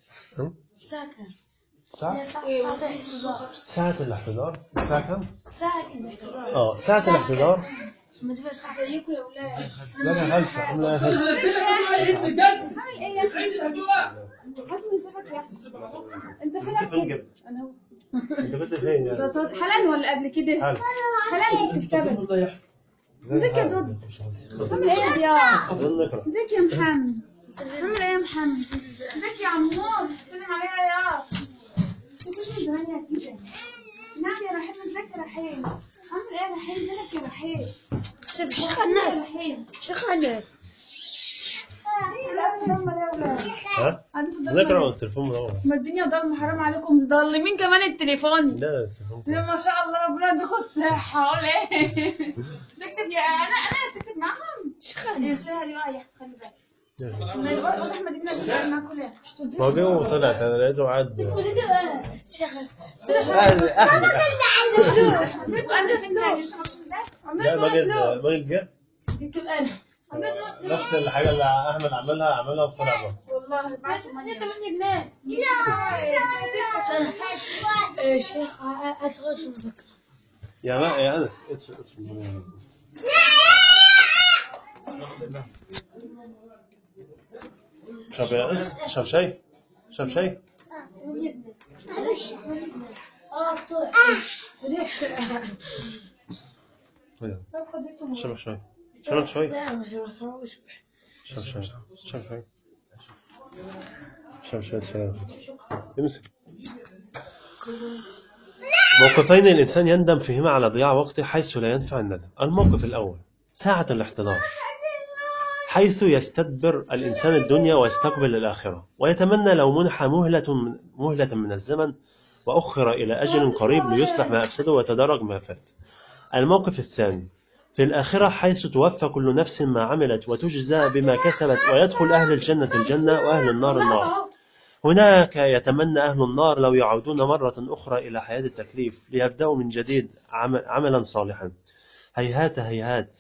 ساعة الاحتضار. الساعة كم؟ ساعة الاحتضار. لا خلصة لا خلصة. انت فين كده؟ انت كنت فين يعني؟ حلال ولا قبل كده؟ حلال كنت بتشتغل. ازيك يا دود؟ عامل ايه يا ضياء؟ ازيك يا محمد؟ عامل ايه يا محمد؟ ازيك يا عمور؟ سلم عليا يا انت كل زمان يا كده. نعم يا رحيم. ازيك يا رحيم؟ عامل ايه يا رحيم؟ ازيك يا رحيم؟ شيخ الناس. شيخ الناس. ذكروا التليفون منور. ما الدنيا ضلمة، حرام عليكم ضلمين كمان التليفون. لا التليفون ما شاء الله ربنا يديكم الصحة. ولا ايه؟ تكتب يا انا تكتب معاهم. يا شهري واعية خلي بالك. واضح ما دينا بنتكلم معاكم كلها. ما جه وطلع كان لقيته قاعد. شغل. لا ماجد جه. تكتب انا. نفس الحاجة اللي أحمد عملها وطلع بره. والله بعته 8 جنيه. شيخ أتغير في المذكرة. يا أنس شوف يا أنس شوف شيء. شوف شوي. امسك. موقفين الإنسان يندم فيهما على ضياع وقته حيث لا ينفع الندم. الموقف الأول ساعة الاحتضار حيث يستدبر الإنسان الدنيا ويستقبل الآخرة ويتمنى لو منح مهلة من الزمن وأخر إلى أجل قريب ليصلح ما أفسده ويتدرج ما فات. الموقف الثاني في الآخرة حيث توفى كل نفس ما عملت وتجزى بما كسبت ويدخل أهل الجنة الجنة وأهل النار النار. هناك يتمنى أهل النار لو يعودون مرة أخرى إلى حياة التكليف ليبدأوا من جديد عملا صالحا. هيهات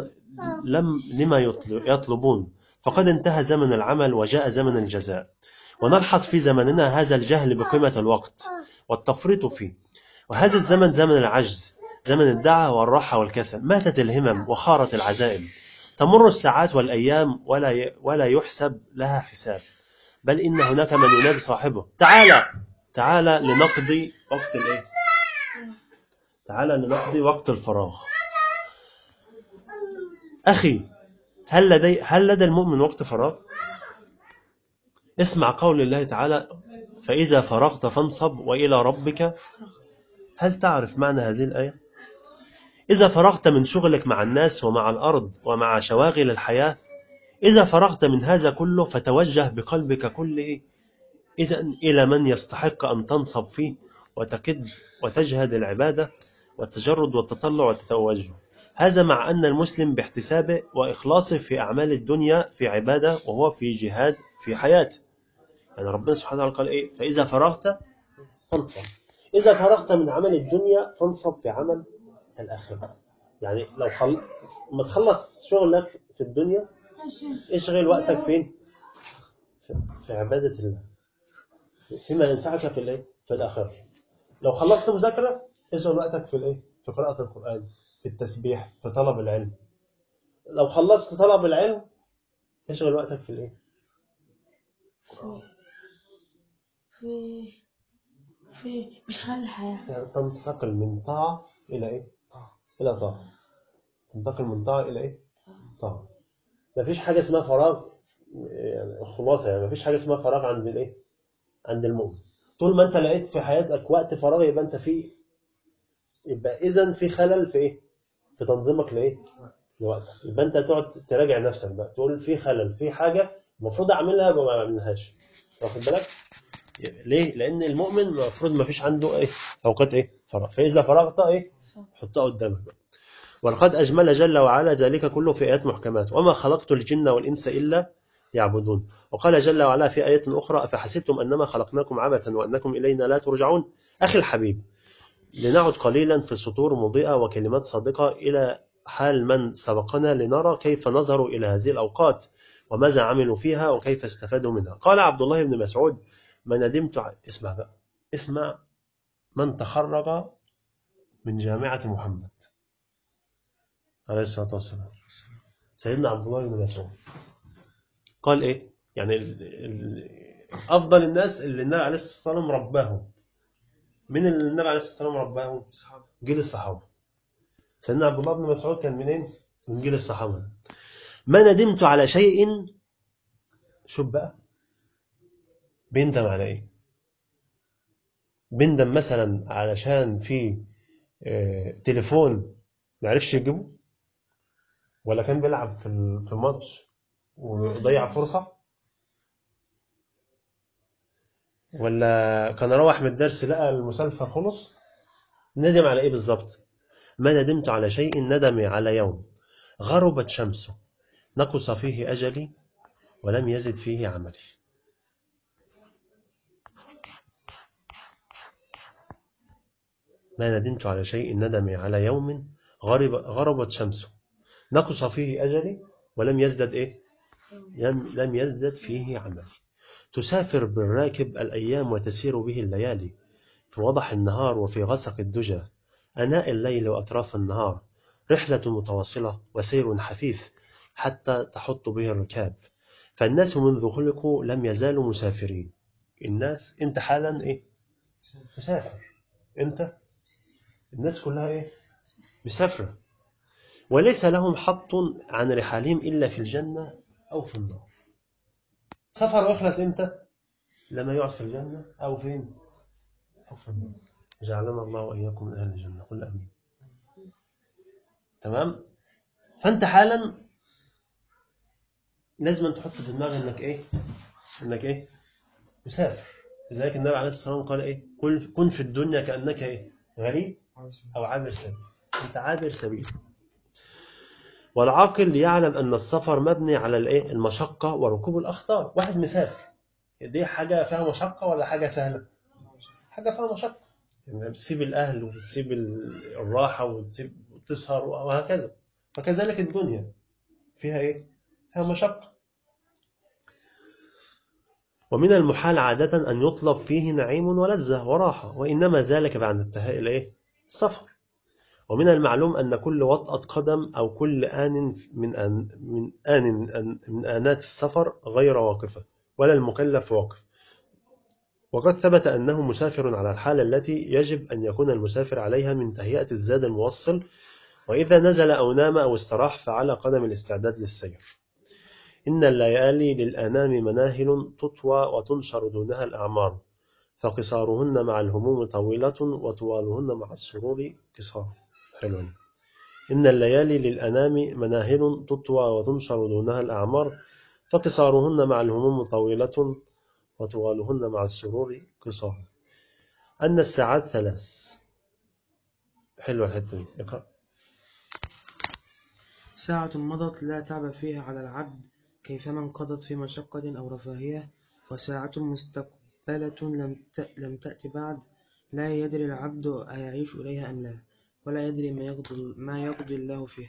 لما يطلبون فقد انتهى زمن العمل وجاء زمن الجزاء. ونلحظ في زمننا هذا الجهل بقيمة الوقت والتفريط فيه. وهذا الزمن زمن العجز، زمن الدعة والراحة والكسل. ماتت الهمم وخارت العزائم، تمر الساعات والأيام ولا يحسب لها حساب، بل إن هناك من ينادي صاحبه تعالى لنقضي وقت الإيه؟ تعالى لنقضي وقت الفراغ. أخي، هل لدى المؤمن وقت فراغ؟ اسمع قول الله تعالى: فإذا فرغت فانصب وإلى ربك. هل تعرف معنى هذه الآية؟ إذا فرغت من شغلك مع الناس ومع الأرض ومع شواغل الحياة، إذا فرغت من هذا كله فتوجه بقلبك كله إذن إلى من يستحق أن تنصب فيه وتكد وتجهد العبادة والتجرد والتطلع والتوجه. هذا مع أن المسلم باحتسابه وإخلاصه في أعمال الدنيا في عبادة، وهو في جهاد في حياته. يعني ربنا سبحانه وتعالى قال إيه؟ فإذا فرغت فانصب. إذا فرغت من عمل الدنيا فانصب في عمل الآخرة. يعني لو ما تخلص شغلك في الدنيا، اشغل وقتك فين؟ في عبادة الله، فيما ينفعك في الايه؟ في الآخرة. لو خلصت مذاكرة، اشغل وقتك في الايه؟ في قراءة القرآن، في التسبيح، في طلب العلم. لو خلصت طلب العلم، اشغل وقتك في الايه؟ في مشغل الحياة. يعني تنتقل من طاعة إلى ايه؟ إلى طاعة. تنتقل من طاعة إلى ايه؟ طاعة. مفيش حاجة اسمها فراغ، يعني الخلاصة يعني مفيش حاجة اسمها فراغ عند الايه؟ عند المؤمن. طول ما انت لقيت في حياتك وقت فراغ، يبقى انت يبقى اذا في خلل في ايه؟ في تنظيمك لايه؟ لوقتك. يبقى انت تقعد تراجع نفسك بقى، تقول في خلل، في حاجه المفروض اعملها وما اعملهاش. واخد بالك؟ ليه؟ لان المؤمن المفروض ما فيش عنده ايه؟ اوقات ايه؟ فراغ. فاذا فرغت ايه؟ حطها قدامك بقى. ولقد اجمل جل وعلا ذلك كله في ايات محكمات: وما خلقت الجن والانس الا يعبدون. وقال جل وعلا في آية أخرى: أفحسبتم أنما خلقناكم عبثا وأنكم إلينا لا ترجعون. أخي الحبيب، لنعد قليلا في سطور مضيئة وكلمات صادقة إلى حال من سبقنا، لنرى كيف نظروا إلى هذه الأوقات وماذا عملوا فيها وكيف استفادوا منها. قال عبد الله بن مسعود: ما ندمت اسمع بقى، اسمع من تخرج من جامعة محمد عليه الصلاة والسلام، سيدنا عبد الله بن مسعود، قال إيه؟ يعني أفضل الناس اللي النبي عليه الصلاة والسلام رباهم. من اللي النبي عليه الصلاة والسلام رباهم؟ جيل الصحابة. سيدنا عبد الله بن مسعود كان منين؟ من جيل الصحابة. ما ندمت على شيء. شوف بقى، بيندم على ايه؟ بيندم مثلا علشان في تليفون ما عرفش يجيبه، ولا كان بيلعب في الماتش وضيع فرصة، ولا كان روح من الدرس لقى المسلسل خلص. ندم على ايه بالظبط؟ ما ندمت على شيء ندمي على يوم غربت شمسه نقص فيه أجلي ولم يزد فيه عملي. ما ندمت على شيء ندمي على يوم غربت شمسه نقص فيه أجلي ولم يزدد إيه؟ لم يزدد فيه عملي. تسافر بالراكب الأيام وتسير به الليالي، في وضح النهار وفي غسق الدجى، أناء الليل وأطراف النهار، رحلة متواصلة وسير حثيث حتى تحط به الركاب. فالناس منذ خلقوا لم يزالوا مسافرين. الناس أنت حالا إيه؟ مسافر. أنت الناس كلها إيه؟ مسافرة، وليس لهم حط عن رحالهم إلا في الجنة أو في النار. سفر ويخلص إمتى؟ لما يقعد في الجنة أو فين؟ أو في النار. جعلنا الله وإياكم من أهل الجنة، قل أمين. تمام؟ فأنت حالا لازم تحط في دماغك إنك إيه؟ إنك إيه؟ مسافر. لذلك النبي عليه الصلاة والسلام قال إيه؟ كن في الدنيا كأنك إيه؟ غريب أو عابر سبيل. أنت عابر سبيل. والعاقل يعلم أن السفر مبني على الإيه؟ المشقة وركوب الأخطار. واحد مسافر، دي حاجة فيها مشقة ولا حاجة سهلة؟ حاجة فيها مشقة، يعني بتسيب الأهل وتسيب الراحة وتسهر وهكذا. فكذلك الدنيا فيها إيه؟ فيها مشقة. ومن المحال عادة أن يطلب فيه نعيم ولذة وراحة، وإنما ذلك بعد انتهاء السفر. ومن المعلوم أن كل وطأة قدم أو كل آن من آنات السفر غير واقفة، ولا المكلف واقف. وقد ثبت أنه مسافر على الحالة التي يجب أن يكون المسافر عليها من تهيئة الزاد الموصل، وإذا نزل أو نام أو استراح فعلى قدم الاستعداد للسير. إن الليالي للآنام مناهل تطوى وتنشر دونها الأعمار، فقصارهن مع الهموم طويلة وطوالهن مع السرور قصار. حلوين. إن الليالي للأنام مناهل تطوى وتنشر دونها الأعمار، فقصارهن مع الهموم طويلة وطوالهن مع السرور قصار. أن الساعات 3. حلوة الحتة دي. اقرأ. ساعة مضت لا تعب فيها على العبد كيفما انقضت في مشقة أو رفاهية، وساعة مستقبلة لم تأت بعد لا يدري العبد أيعيش إليها أم لا، ولا يدري ما يقضي الله فيها.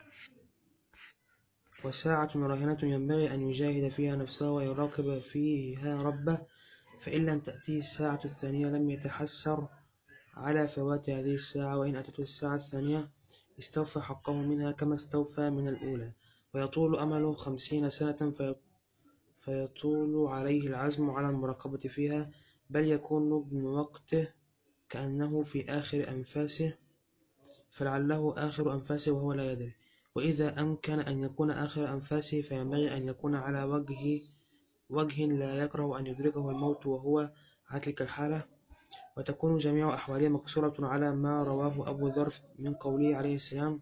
وساعة راهنة ينبغي أن يجاهد فيها نفسه ويراقب فيها ربه، فإن لم تأتيه الساعة الثانية لم يتحسر على فوات هذه الساعة، وإن أتته الساعة الثانية استوفى حقه منها كما استوفى من الأولى. ويطول أمله 50 سنة فيطول عليه العزم على المراقبة فيها، بل يكون ابن وقته كأنه في آخر أنفاسه، فلعله آخر أنفاسه وهو لا يدري. وإذا أمكن أن يكون آخر أنفاسه فينبغي أن يكون على وجه لا يكره أن يدركه الموت وهو على تلك الحالة، وتكون جميع أحواله مقصورة على ما رواه أبو ذر من قوله عليه السلام: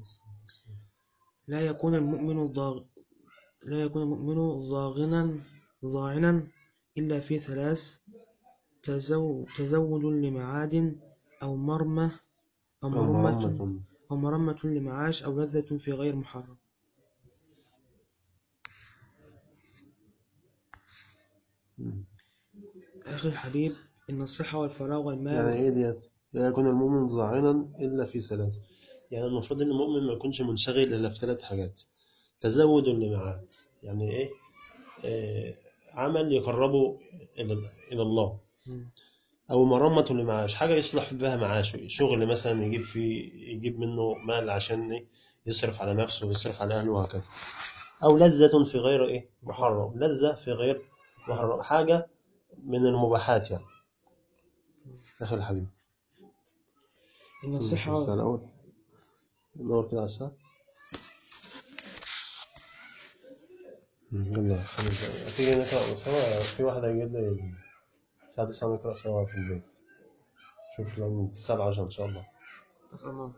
لا يكون المؤمن ضاغنا إلا في 3: تزود لمعاد، أو مرمة لمعاش، أو لذة في غير محرم. أخي الحبيب، إن الصحة والفراغ والمال يعني إيه ديت؟ لا يكون المؤمن ظاهرا إلا في 3. يعني المفروض إن المؤمن ما يكونش منشغل إلا في 3 حاجات. تزود لمعاد، يعني إيه؟ عمل يقربه إلى الله، أو مرمة لمعاش، حاجة يصلح بها معاشه، شغل مثلا يجيب منه مال عشان يصرف على نفسه ويصرف على أهله وهكذا. أو لذة في غير محرم، لذة في غير محرم، حاجة من المباحات يعني. أخي الحبيب، إن الصحة الأول ندور كده على الساعة. يلا تيجي نقرأ سوا، في واحد هيجيب لي الساعة 9 نقرأ سوا في البيت. شوف لو من 9 ل 10 إن شاء الله. أسأل الله.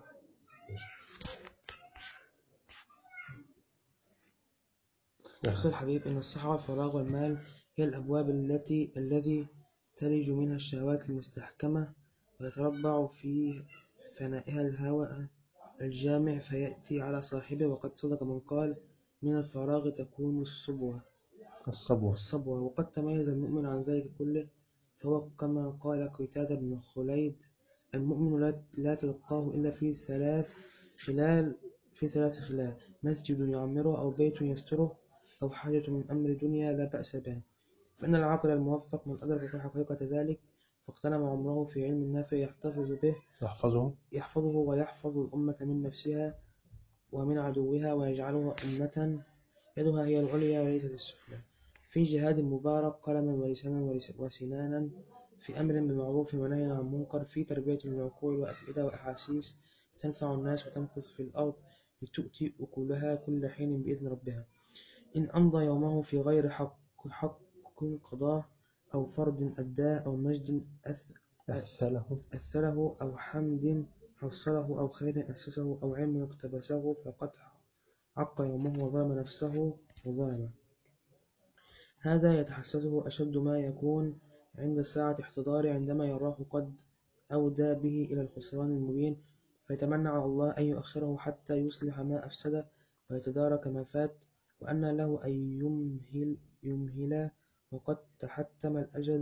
أخي الحبيب، إن الصحة والفراغ والمال هي الأبواب الذي تلج منها الشهوات المستحكمة، ويتربع في فنائها الهوى الجامع فيأتي على صاحبه. وقد صدق من قال: من الفراغ تكون الصبوة. وقد تميز المؤمن عن ذلك كله، فهو كما قال قتادة بن خليد: المؤمن لا تلقاه إلا في 3 خلال: مسجد يعمره، أو بيت يستره، أو حاجة من أمر دنيا لا بأس بها. فإن العاقل الموفق من أدرك في حقيقة ذلك فاغتنم عمره في علم نافع يحفظه ويحفظ الأمة من نفسها ومن عدوها، ويجعلها أمة يدها هي العليا وليست السفلى، في جهاد مبارك قلما ولسانا وسنانا، في أمر بالمعروف ونهي عن المنكر، في تربية العقول وأفئدة وأحاسيس تنفع الناس وتمكث في الأرض لتؤتي أكلها كل حين بإذن ربها. إن أمضى يومه في غير حق قضاه، أو فرض أداه، أو مجد أثله، أو حمد حصله، أو خير أسسه، أو علم اقتبسه، فقد عق يومه وظلم نفسه وظلمه. هذا يتحسسه أشد ما يكون عند ساعة احتضاره، عندما يراه قد أودى به إلى الخسران المبين، فيتمنى على الله أن يؤخره حتى يصلح ما أفسد ويتدارك ما فات، وأن له أن يمهل وقد تحتم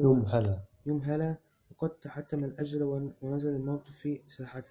الأجل ونزل الموت في ساحته.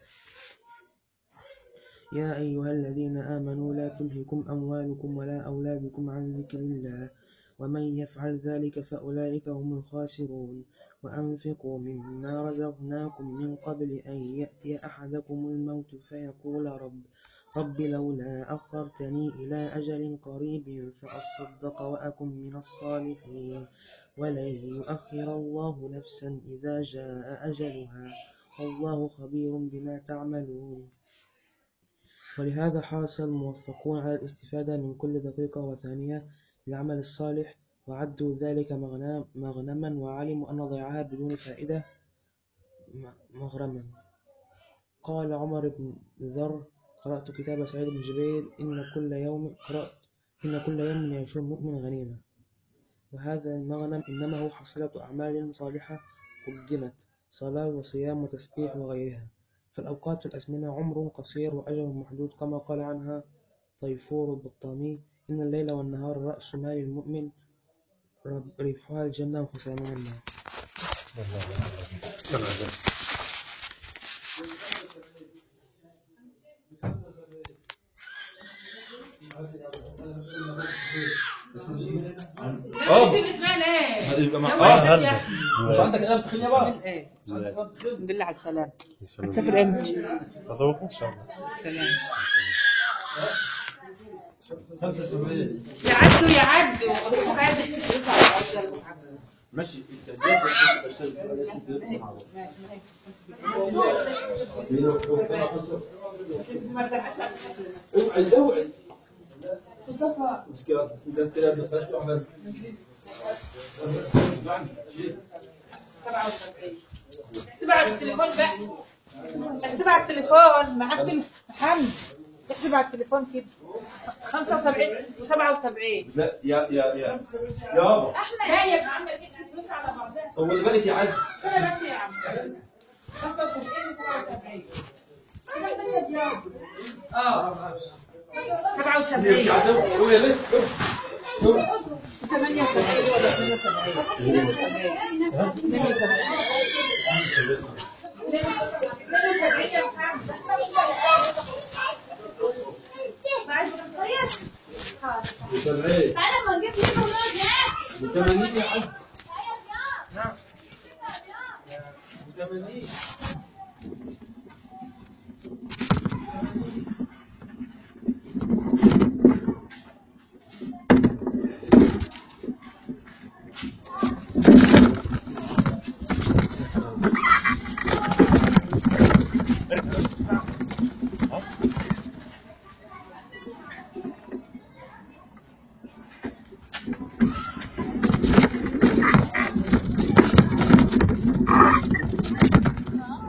يا أيها الذين آمنوا لا تلهكم أموالكم ولا أولادكم عن ذكر الله، ومن يفعل ذلك فأولئك هم الخاسرون وأنفقوا مما رزقناكم من قبل أن يأتي أحدكم الموت فيقول رب لولا أخرتني إلى أجل قريب فأصدق وأكن من الصالحين ولن يؤخر الله نفسا إذا جاء أجلها والله خبير بما تعملون. ولهذا حرص الموفقون على الاستفادة من كل دقيقة وثانية للعمل الصالح وعدوا ذلك مغنما وعلموا أن ضياعها بدون فائدة مغرما. قال عمر بن ذر قرأت كتاب سعيد بن جبير إن كل يوم يعيش المؤمن غنيمة. وهذا المغنم إنما هو حصيلة أعمال صالحة قدمت صلاة وصيام وتسبيح وغيرها. فالأوقات والأزمنة عمر قصير وأجل محدود كما قال عنها طيفور البطامي إن الليل والنهار رأس مال المؤمن ربحها الجنة وخسرانها النار. مش عندك قلم تخليني بقى الحمد لله على السلامة. هتسافر امتى؟ أتوقع إن شاء الله. السلام. يعدوا أبوك عايز يسوي ماشي اوعي مشكلة بس انت كده بتشرح بس 77 احسب على التليفون بقى احسب على التليفون معاك محمد احسب على التليفون كده 75 و77 لا يا احمد لا يا محمد احسب فلوس على بعضها طب خلي بالك يا عز انا بس يا عم 75 و77 77 يا عزوز هو يا بنت 78 ولا 72 انا ما جبت له 80 يا عز نعم 80 اه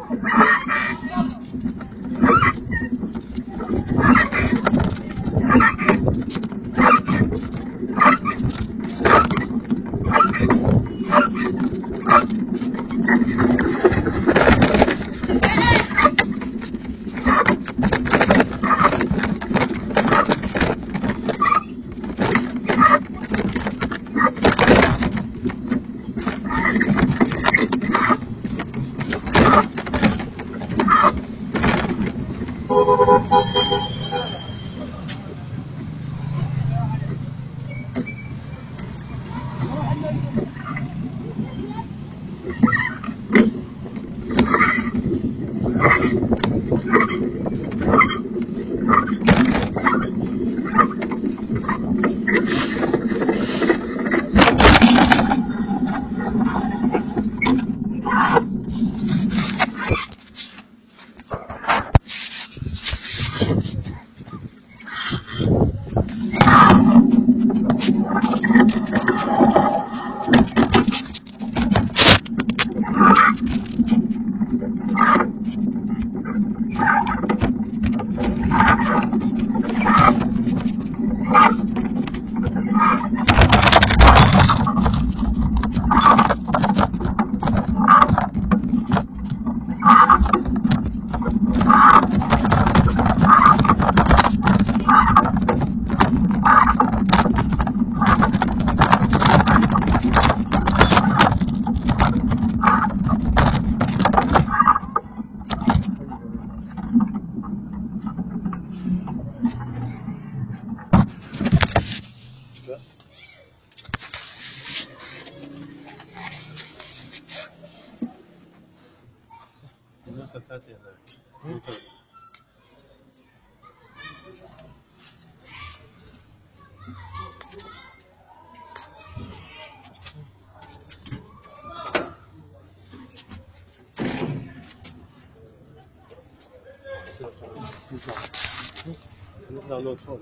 انت تاتي هناك. نطلع نقعد فوق.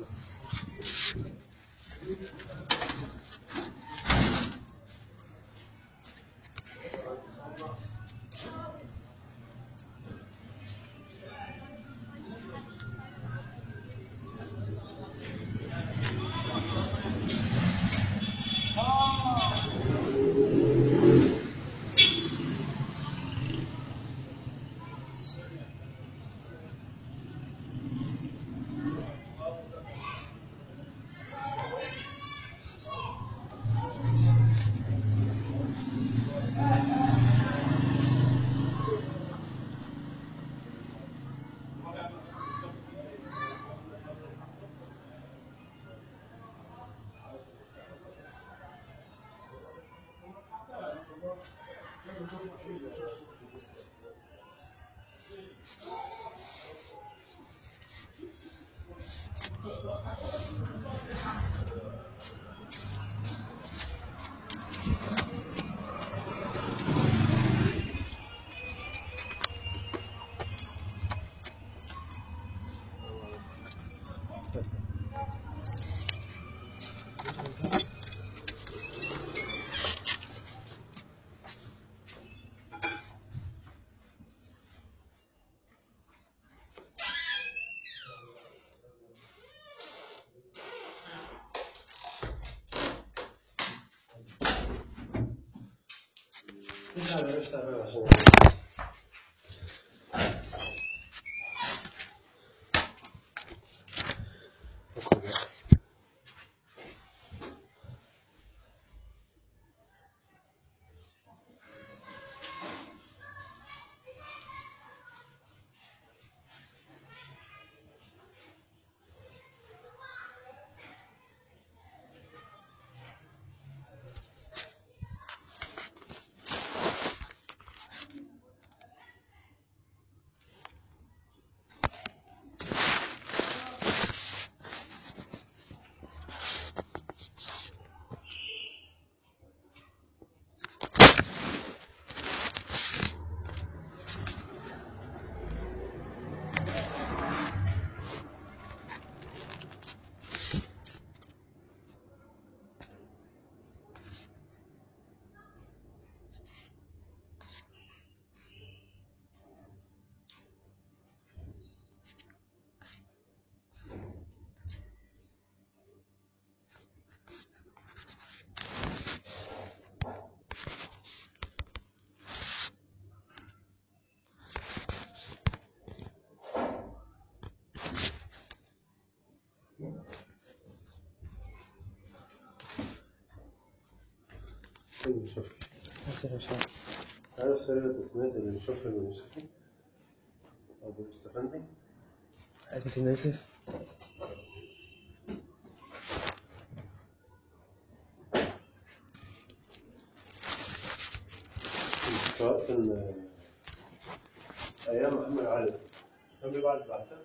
عارف سر التسميات اللي بنشوفها من يوسف أبو مستفندي؟ اسمه سيدنا يوسف. كان أيام محمد علي قبل بعد بعثة.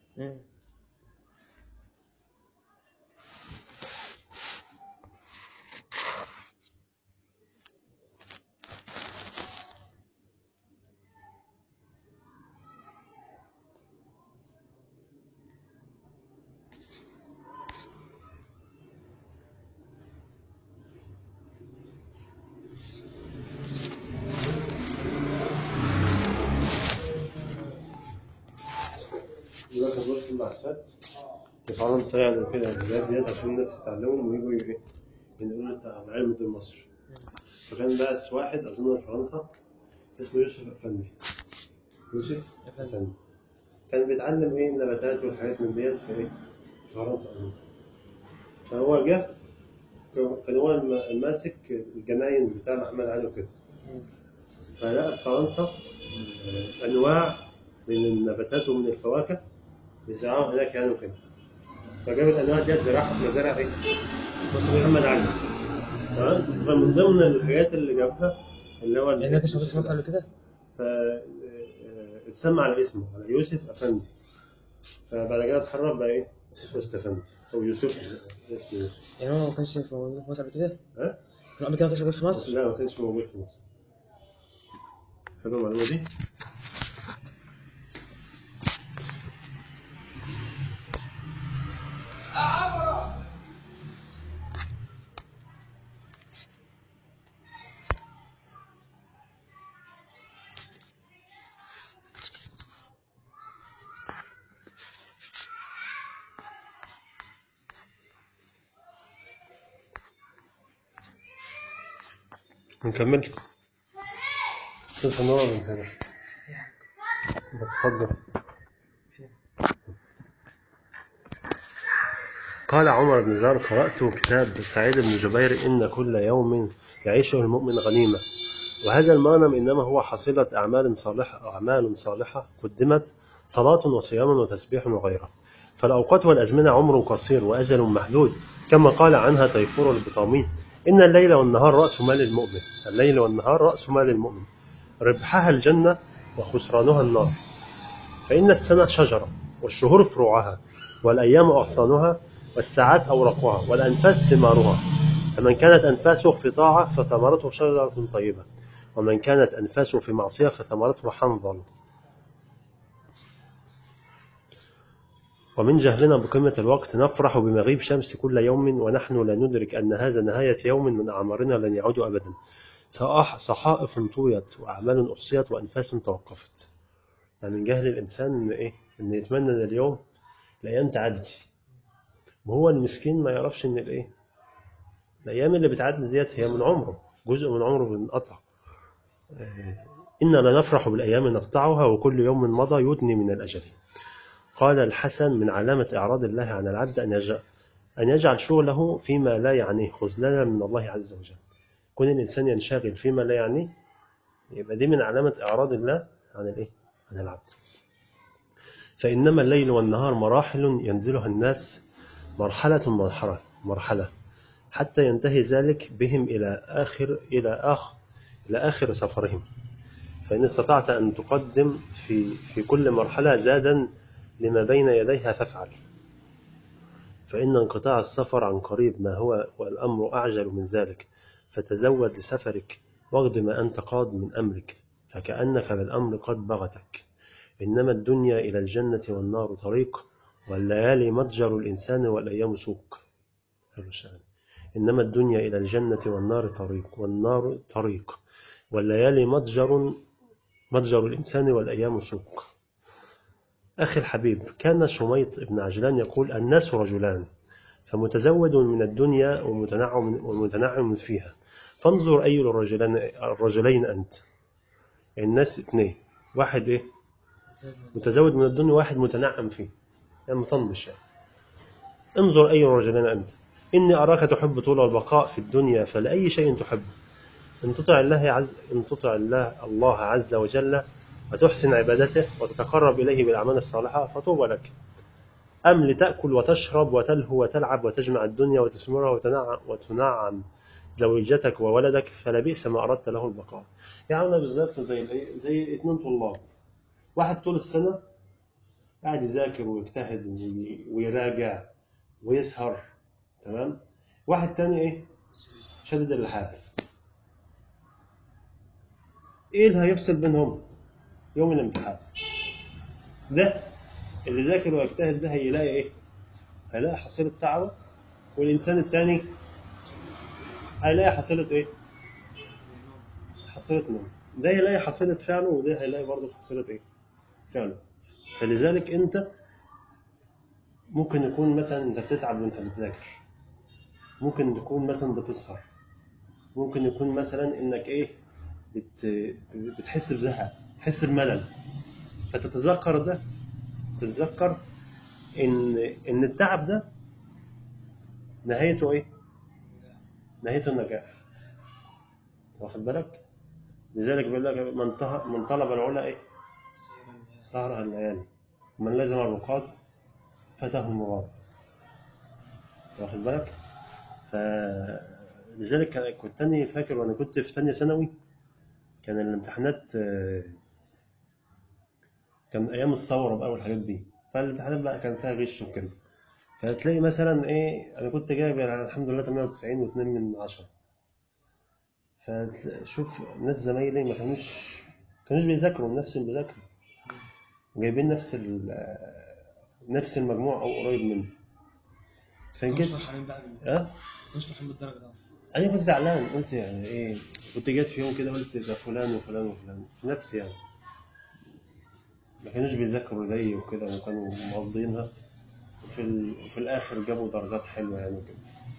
دلوقتي بص البعثات يفعلون سريع كده الجهاز ديت عشان الناس تتعلمهم ويجوا ينقلوا العلم في مصر. فكان بعث واحد أظن في فرنسا اسمه يوسف أفندي. يوسف أفندي كان بيتعلم النباتات والحاجات من ديت في فرنسا أظن. فهو جه كان هو ماسك الجناين بتاع محمد علي وكده. فلقى في فرنسا أنواع من النباتات ومن الفواكه بيزرعوها هناك وكده. فجاب الأنواع ديت زرعها في مزارع مصر محمد علي. تمام. فمن ضمن الحاجات اللي جابها اللي هو يعني انت شغال في مصر قبل كده؟ اتسمى على اسمه، على يوسف أفندي. فبعد كده اتحرر بقى إيه؟ يوسف وسط أفندي أو يوسف اسمه يوسف. يعني هو ما كانش موجود في مصر قبل كده؟ ها؟ قبل كده ما كانش موجود في مصر؟ لا ما كانش موجود في مصر. فاكر المعلومة دي؟ نكمل. تنسى النور ولا نسيبها؟ اتفضل. قال عمر بن زار: قرأت كتاب سعيد بن جبير إن كل يوم يعيشه المؤمن غنيمة، وهذا المغنم إنما هو حصيلة أعمال صالحة قدمت، صلاة وصيام وتسبيح وغيره. فالأوقات والأزمنة عمر قصير وأجل محدود، كما قال عنها تيفور البطامي: إن الليل والنهار رأس مال المؤمن. الليل والنهار رأس مال المؤمن، ربحها الجنة وخسرانها النار. فإن السنة شجرة، والشهور فروعها، والأيام أغصانها، والساعات أوراقها، والأنفاس ثمارها. فمن كانت أنفاسه في طاعة فثمرته شجرة طيبة، ومن كانت أنفاسه في معصية فثمرته حنظل. ومن جهلنا بقيمة الوقت نفرح بمغيب شمس كل يوم، ونحن لا ندرك أن هذا نهاية يوم من أعمارنا لن يعود أبدا. صحائف طويت، وأعمال أحصيت، وأنفاس توقفت. يعني من جهل الإنسان إن إيه؟ إن يتمنى أن اليوم الأيام تعدي، وهو المسكين ما يعرفش إن الإيه؟ الأيام اللي بتعدي ديت هي من عمره، جزء من عمره بنقطع. إننا لنفرح بالأيام نقطعها، وكل يوم مضى يدني من الأجل. قال الحسن: من علامة إعراض الله عن العبد أن يجعل شغله فيما لا يعنيه خذلانا من الله عز وجل. كون الإنسان ينشغل فيما لا يعنيه، يبقى دي من علامة إعراض الله عن الإيه؟ عن العبد. فإنما الليل والنهار مراحل ينزلها الناس مرحلة حتى ينتهي ذلك بهم إلى آخر سفرهم. فإن استطعت أن تقدم في كل مرحلة زادا لما بين يديها فافعل، فإن انقطاع السفر عن قريب ما هو والأمر أعجل من ذلك. فتزود لسفرك، واغض ما أنت قاض من أمرك، فكأنك بالأمر قد بغتك. إنما الدنيا إلى الجنة والنار طريق، والليالي متجر الإنسان والأيام سوق. إنما الدنيا إلى الجنة والنار طريق، والليالي متجر الإنسان والأيام سوق. أخي الحبيب، كان شميط بن عجلان يقول: الناس رجلان، فمتزود من الدنيا ومتنعم فيها، فانظر أي الرجلين أنت. الناس اثنين، واحد إيه؟ متزود من الدنيا، واحد متنعم فيه، يعني مطنش يعني. انظر أي الرجلين أنت. إني أراك تحب طول البقاء في الدنيا، فلأي شيء تحب. إن تطع الله عز وجل وتحسن عبادته وتتقرب إليه بالأعمال الصالحة فطوبى لك. أم لتأكل وتشرب وتلهو وتلعب وتجمع الدنيا وتثمرها وتنعم زوجتك وولدك، فلبئس ما أردت له البقاء. يعني بالضبط زي اتنين طلاب، واحد طول السنة قاعد يذاكر ويجتهد ويراجع ويسهر، تمام. واحد تاني إيه؟ شدد اللحاف. إيه اللي هيفصل بينهم؟ يوم الامتحان. ده اللي ذاكر ويجتهد ده هيلاقي إيه؟ هيلاقي حصيلة تعبه، والإنسان التاني هيلاقي حصيلة إيه؟ حصيلة نوم. ده هيلاقي حصيلة فعله، وده هيلاقي برضه حصيلة إيه؟ فعله. فلذلك أنت ممكن يكون مثلا أنت بتتعب وأنت بتذاكر، ممكن تكون مثلا بتسهر، ممكن يكون مثلا إنك إيه؟ بتحس بزهق، تحس بملل، فتتذكر ده، تتذكر إن التعب ده نهايته إيه؟ نهايته النجاح. واخد بالك؟ لذلك بيقول لك: من طلب العلا إيه؟ سهرها الليالي، ومن لزم الرقاد فاته المراد. واخد بالك؟ فلذلك كنت تاني فاكر وانا كنت في تانية ثانوي، كان الامتحانات كان ايام الثوره بقى والحاجات دي، فالامتحانات بقى كان فيها غش وكده. فتلاقي مثلا ايه، انا كنت جايب يعني الحمد لله 98 و2 من 10. فشوف ناس زمايلي ما كانوش بيذاكروا نفس المذاكره، جايبين نفس المجموع او قريب منه. عشان كده مش فرحان بالدرجه ده. انا كنت زعلان، قلت يعني ايه، كنت جيت في يوم كده قلت ده فلان وفلان وفلان نفسي يعني ما كانوش بيذاكروا زيي وكده، وكانوا مقضينها في الاخر جابوا درجات حلوه يعني كده.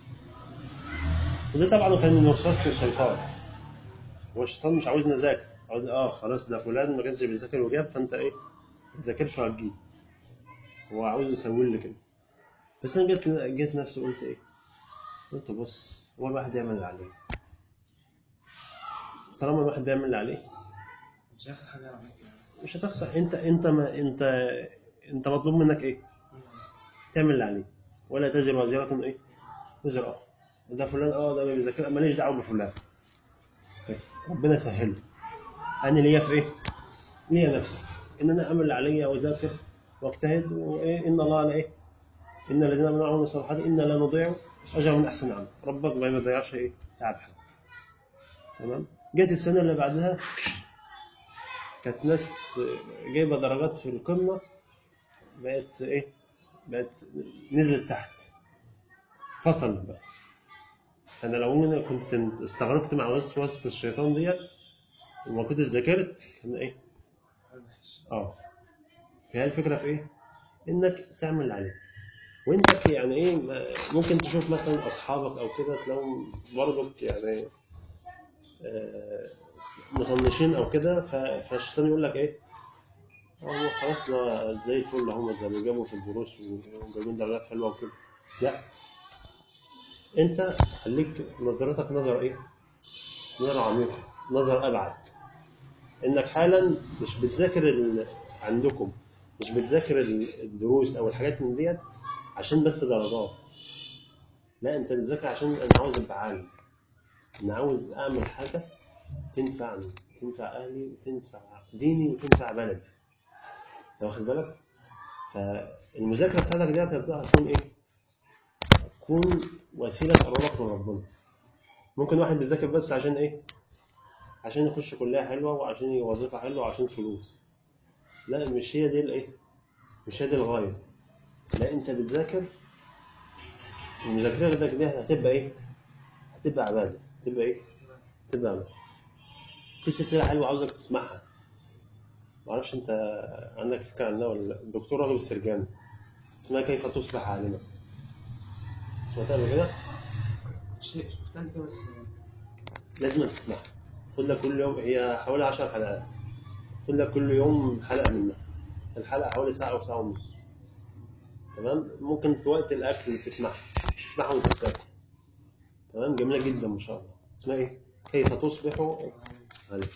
وده طبعا كان من وسوسة الشيطان، والشيطان مش عاوزنا نذاكر، عاوز خلاص ده فلان ما كانش بيذاكر وجاب، فانت ايه ما تذاكرش وهتجيب، هو عاوز يسوي لي كده. بس انا جيت نفسي قلت ايه، قلت بص، هو الواحد يعمل اللي عليه، طالما الواحد بيعمل اللي عليه مش هيخسر حاجه على فكره، مش هتخسر. انت مطلوب منك ايه؟ تعمل اللي عليه، ولا تزر وازرة ايه وزر اخر. ده فلان ده ما بيذاكر، ماليش دعوه بفلان، ربنا يسهله. انا ليا في ايه؟ ليا نفسي ان انا اعمل اللي عليا واذاكر واجتهد، وايه ان الله على ايه، ان الذين امنوا وعملوا الصالحات انا لا نضيع اجر من احسن عمل. ربك ما يضيعش ايه تعب حد. تمام. جت السنه اللي بعدها كانت ناس جايبه درجات في القمه، بقت نزلت تحت، فصلت بقى. انا لو انا كنت استغرقت مع وسوسة الشيطان ديت وما كنتش ذاكرت كان ايه فهي الفكره في ايه، انك تعمل اللي عليك. وانت يعني ايه، ممكن تشوف مثلا اصحابك او كده تلاقيهم برضك يعني مطنشين او كده، فالشيطان يقول لك ايه، هو خلاص ده زي الفل، هم زي اللي جابوا في الدروس وجايبين درجات حلوه وكده. لا، انت خليك نظرتك نظر ايه، نظر عميقه، نظر ابعد. انك حالا مش بتذاكر عندكم، مش بتذاكر الدروس او الحاجات من ديت عشان بس درجات، لا، انت بتذاكر عشان انا عاوز ابقى عالم، انا عاوز اعمل حاجه تنفعني، تنفع اهلي وتنفع ديني وتنفع بلدي. واخد بالك؟ فالمذاكره بتاعتك دي هتكون ايه، تكون وسيله تقربك من ربنا. ممكن واحد بيذاكر بس عشان ايه، عشان يخش كليه حلوه وعشان وظيفه حلوه وعشان فلوس. لا، مش هي دي الايه، مش هي دي الغايه. لا، انت بتذاكر، المذاكره دي هتبقى ايه، هتبقى عباده، هتبقى ايه، هتبقى عباده. في سلسله حلوه عاوزك تسمعها، معرفش انت عندك فكره عنها ولا لا، الدكتور راغب السرجاني، اسمها كيف تصبح عالما. سمعتها قبل كده؟ شفتها كده بس لازم تسمعها. خد لك كل يوم، هي حوالي 10 حلقات، خد لك كل يوم حلقه منها، الحلقه حوالي ساعه او ساعه ونص. تمام. ممكن في وقت الاكل تسمعها وانت بتاكل. تمام، جميله جدا ما شاء الله. اسمها ايه، كيف تصبح عالما.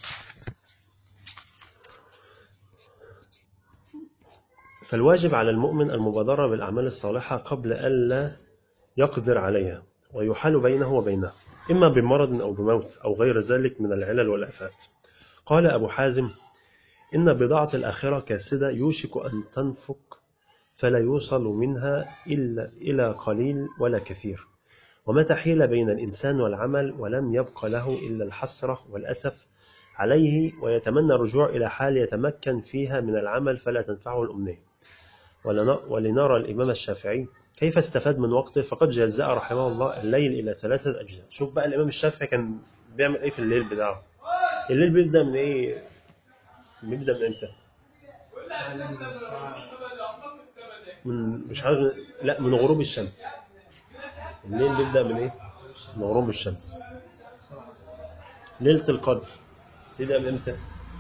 فالواجب على المؤمن المبادرة بالأعمال الصالحة قبل ألا يقدر عليها، ويحال بينه وبينها إما بمرض أو بموت أو غير ذلك من العلل والآفات. قال أبو حازم: إن بضاعة الآخرة كاسدة يوشك أن تنفك، فلا يوصل منها إلا إلى قليل ولا كثير، ومتى حيل بين الإنسان والعمل ولم يبق له إلا الحسرة والأسف عليه، ويتمنى الرجوع إلى حال يتمكن فيها من العمل فلا تنفعه الأمنية. ولنرى الإمام الشافعي كيف استفاد من وقته، فقد جزأ رحمه الله الليل إلى 3 أجزاء. شوف بقى الإمام الشافعي كان بيعمل إيه في الليل بتاعه. الليل بيبدأ من إيه؟ بيبدأ من إمتى؟ مش عارف، لا، من غروب الشمس. الليل بيبدأ من إيه؟ من غروب الشمس. ليلة القدر تبدأ من إمتى؟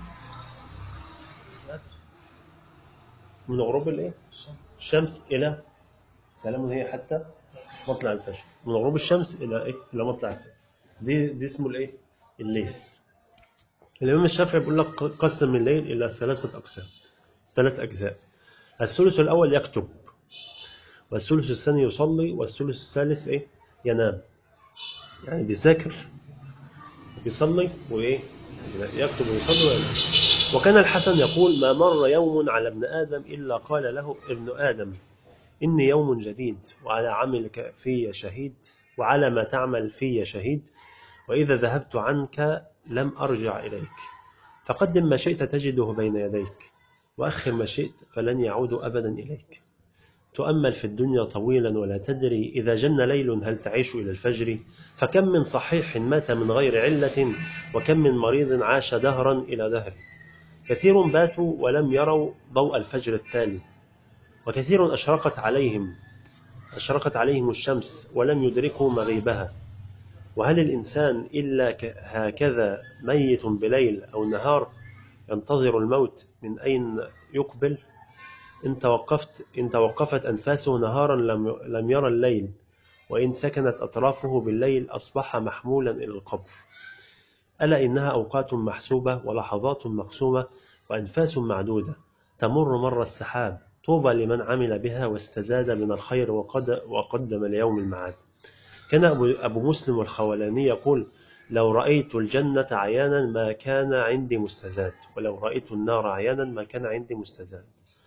من غروب الإيه؟ الشمس إلى سلام هي حتى مطلع الفجر. من غروب الشمس إلى إيه؟ إلى مطلع الفجر. دي اسمه الإيه؟ الليل. الإمام الشافعي بيقول لك قسم الليل إلى 3 أقسام، 3 أجزاء. الثلث الأول يكتب، والثلث الثاني يصلي، والثلث الثالث إيه؟ ينام. يعني بيذاكر، بيصلي وإيه؟ يكتب ويصلي وينام. وكان الحسن يقول: ما مر يوم على ابن آدم إلا قال له ابن آدم: إني يوم جديد، وعلى عملك في شهيد، وعلى ما تعمل في شهيد، وإذا ذهبت عنك لم أرجع إليك، فقدم ما شئت تجده بين يديك، وأخر ما شئت فلن يعود أبدا إليك. تؤمل في الدنيا طويلا ولا تدري إذا جن ليل هل تعيش إلى الفجر، فكم من صحيح مات من غير علة، وكم من مريض عاش دهرا إلى دهر. كثير باتوا ولم يروا ضوء الفجر التالي، وكثير أشرقت عليهم الشمس ولم يدركوا مغيبها. وهل الإنسان إلا هكذا ميت بليل أو نهار ينتظر الموت من أين يقبل؟ إن توقفت أنفاسه نهارا لم يرى الليل، وإن سكنت أطرافه بالليل أصبح محمولا إلى القبر. ألا إنها أوقات محسوبة ولحظات مقسومة وأنفاس معدودة، تمر مر السحاب. طوبى لمن عمل بها واستزاد من الخير وقدم ليوم المعاد. كان أبو مسلم الخولاني يقول: لو رأيت الجنة عيانا ما كان عندي مستزاد، ولو رأيت النار عيانا ما كان عندي مستزاد.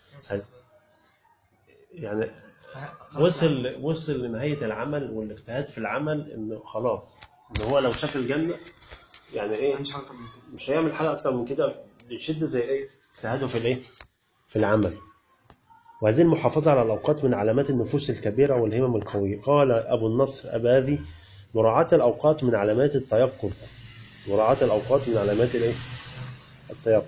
يعني وصل لنهاية العمل والاجتهاد في العمل، إنه خلاص إن هو لو شاف الجنة يعني إيه مش هيعمل حاجة أكتر من كده، بشدة إيه اجتهاده في العمل. وهذه المحافظة على الأوقات من علامات النفوس الكبيرة والهمم القوية. قال أبو النصر أباذي: مراعاة الأوقات من علامات التيقظ. التيقظ.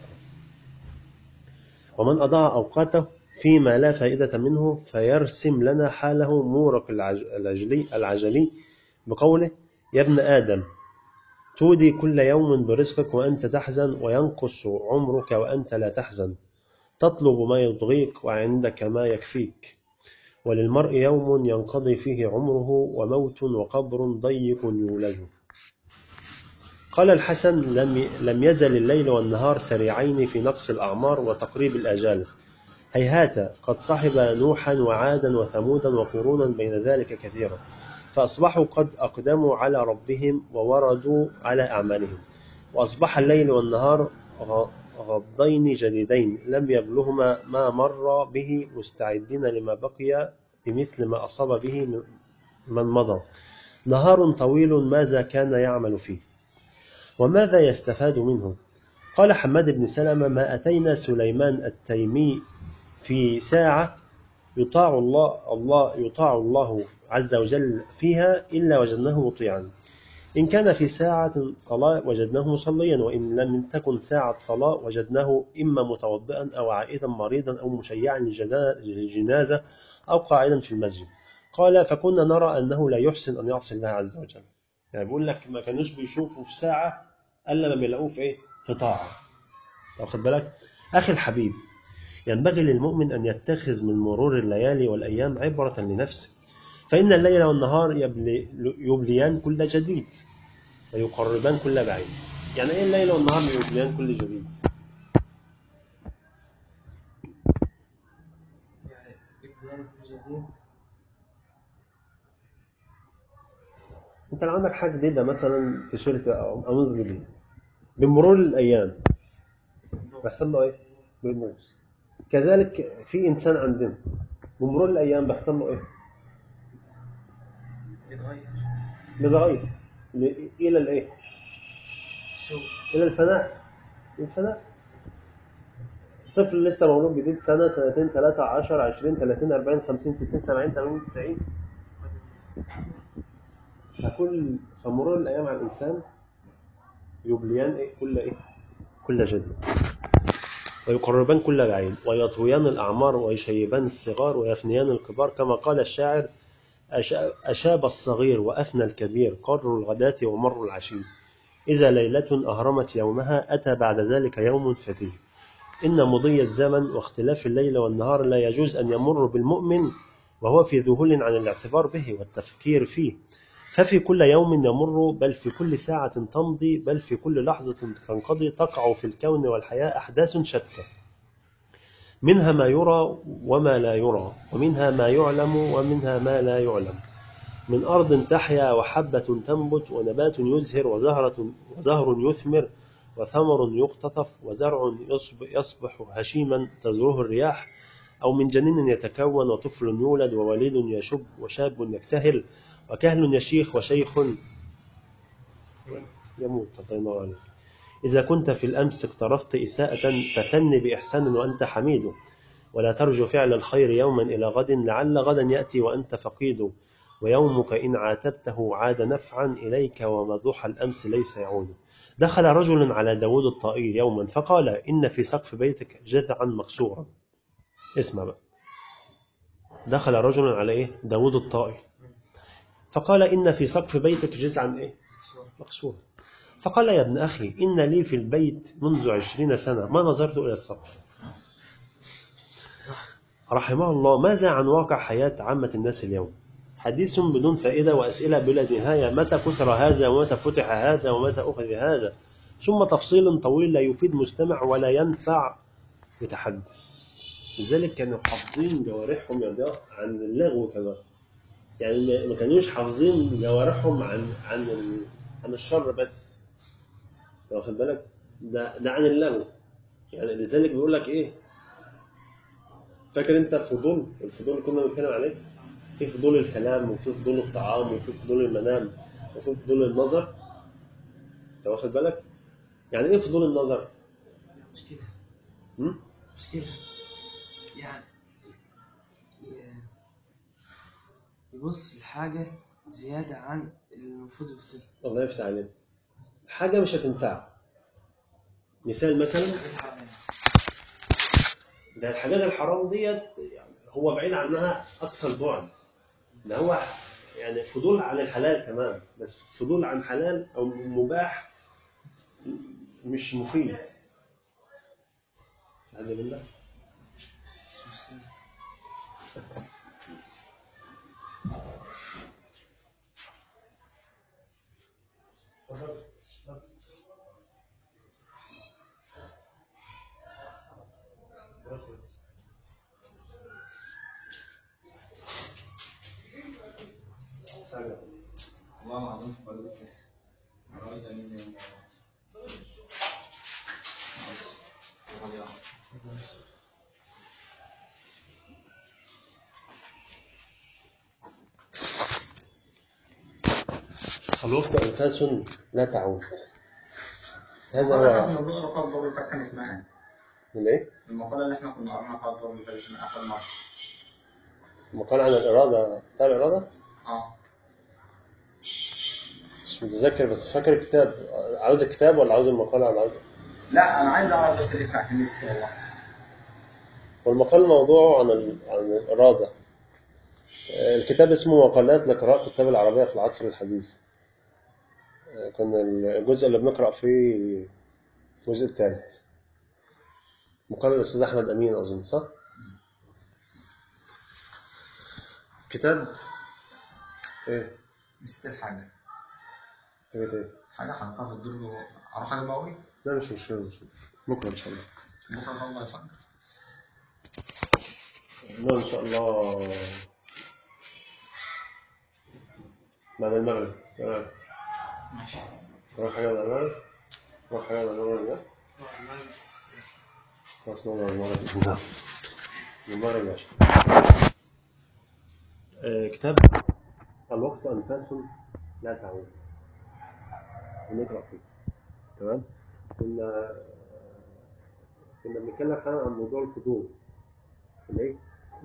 ومن أضاع أوقاته فيما لا فائدة منه فيرسم لنا حاله مورق العجلي بقوله: يا ابن آدم، تودي كل يوم برزقك وأنت تحزن، وينقص عمرك وأنت لا تحزن، تطلب ما يضغيك وعندك ما يكفيك، وللمرء يوم ينقضي فيه عمره، وموت وقبر ضيق يولج. قال الحسن: لم يزل الليل والنهار سريعين في نقص الأعمار وتقريب الآجال. هيهات قد صحب نوحا وعادا وثمودا وقرونا بين ذلك كثيرا، فأصبحوا قد أقدموا على ربهم ووردوا على أعمالهم، وأصبح الليل والنهار غضين جديدين لم يبلغهما ما مر به، مستعدين لما بقي بمثل ما أصاب به من مضى. نهار طويل ماذا كان يعمل فيه وماذا يستفاد منه؟ قال حماد بن سلمة: ما أتينا سليمان التيمي في ساعة يطاع الله عز وجل فيها إلا وجدناه مطيعا. إن كان في ساعة صلاة وجدناه مصليا، وإن لم تكن ساعة صلاة وجدناه إما متوضئا أو عائدا مريضا أو مشيعا للجنازة أو قاعدا في المسجد. قال: فكنا نرى أنه لا يحسن أن يعصي الله عز وجل. يعني بيقول لك ما كانوش بيشوفوا في ساعة ألا ما بيلاقوه في طاعة. واخد بالك أخي الحبيب؟ ينبغي للمؤمن أن يتخذ من مرور الليالي والأيام عبرة لنفسه، فإن الليل والنهار يبليان كل جديد ويقربان كل بعيد. يعني إيه الليل والنهار يبليان كل جديد؟ أنت لو عندك حاجة جديدة مثلا تيشيرت أو قميص جديد، بمرور الأيام بيحصل له إيه؟ بيبوظ. كذلك في إنسان عندنا بمرور الأيام بيحصل له إيه؟ بيتغير إلى الإيه؟ إلى الفناء. طفل لسه مولود جديد سنة سنتين 3 10 20 30 40 50 60 70 80 90. فمرور الأيام على الإنسان يبليان كل جديد ويقربان كل بعيد، ويطويان الأعمار ويشيبان الصغار ويفنيان الكبار، كما قال الشاعر: أشاب الصغير وأفنى الكبير، قر الغداة ومر العشي، إذا ليلة أهرمت يومها أتى بعد ذلك يوم فتيه. إن مضي الزمن واختلاف الليل والنهار لا يجوز أن يمر بالمؤمن وهو في ذهول عن الاعتبار به والتفكير فيه، ففي كل يوم يمر، بل في كل ساعة تمضي، بل في كل لحظة تنقضي، تقع في الكون والحياة أحداث شتى، منها ما يرى وما لا يرى، ومنها ما يعلم ومنها ما لا يعلم، من أرض تحيا وحبة تنبت ونبات يزهر وزهر يثمر وثمر يقتطف وزرع يصبح هشيما تزروه الرياح، أو من جنين يتكون وطفل يولد ووليد يشب وشاب يكتهل وكهل يشيخ وشيخ يموت. الله عليك. إذا كنت في الأمس اقترفت إساءة فثن بإحسان وأنت حميد، ولا ترجو فعل الخير يوما إلى غد، لعل غدا يأتي وأنت فقيد، ويومك إن عاتبته عاد نفعا إليك، ومضوح الأمس ليس يعود. دخل رجل على داود الطائي يوما فقال إن في سقف بيتك جذعا مكسورا. اسمع بقى، دخل رجل على إيه؟ داود الطائي فقال إن في سقف بيتك جذعا إيه؟ مكسورا. فقال يا ابن أخي إن لي في البيت منذ 20 سنة ما نظرت إلى السقف. رحمه الله. ماذا عن واقع حياة عامة الناس اليوم؟ حديث بدون فائدة وأسئلة بلا نهاية، متى كسر هذا ومتى فتح هذا ومتى أخذ هذا، ثم تفصيل طويل لا يفيد مستمع ولا ينفع متحدث. لذلك كانوا حافظين جوارحهم يا ضياء عن اللغو كمان، يعني ما كانوش حافظين جوارحهم عن الشر بس، واخد بالك؟ ده عن اللغو. يعني لذلك بيقول لك ايه، فاكر انت الفضول اللي كنا بنتكلم عليه؟ في فضول الكلام وفي فضول الطعام وفي فضول المنام وفي فضول النظر، انت واخد بالك؟ يعني ايه فضول النظر؟ مش كده مش كده، يعني يبص لحاجة زيادة عن اللي المفروض يبص لها. الله يفتح عليك. حاجة مش هتنفع. مثال مثلا ده الحاجات الحرام ديت، يعني هو بعيد عنها أقصى البعد، ده هو يعني فضول عن الحلال كمان، بس فضول عن حلال أو مباح مش مفيد. هذا بالله. والله العظيم في بالي كيس عايز أجيب الوقت أنفاس لا تعود. هذا هو الموضوع رفض ضرب الفتح اسمها الايه؟ المقالة اللي احنا كنا قرأناها في ضرب الفتح اسمها آخر مرة. المقال عن الإرادة بتاع الإرادة؟ مش متذكر بس فاكر الكتاب. عاوز الكتاب ولا عاوز المقال ولا عاوز؟ لا أنا عايز أعرف بس الاسم عشان نسيت والله. والمقال موضوعه عن الإرادة. الكتاب اسمه مقالات لقراء كتاب العربية في العصر الحديث. كنا الجزء اللي بنقرأ فيه الجزء الثالث. مقال الأستاذ أحمد أمين أظن، صح؟ كتاب إيه؟ نسيت الحاجة. إيه؟ حاجة حلقها في الدور أروح حاجة بقوي؟ لا مش مشكلة. بكرة إن شاء الله. بكرة الله يفكر. لا إن شاء الله بعد المغرب. ماشي. نروح حاجة بعد المغرب. نروح حاجة بعد المغرب. خلاص نروح المغرب. المغرب ماشي. كتاب الوقت أنفاس لا تعود، ونقرأ فيه. تمام. كنا بنتكلم عن موضوع الفضول. الايه؟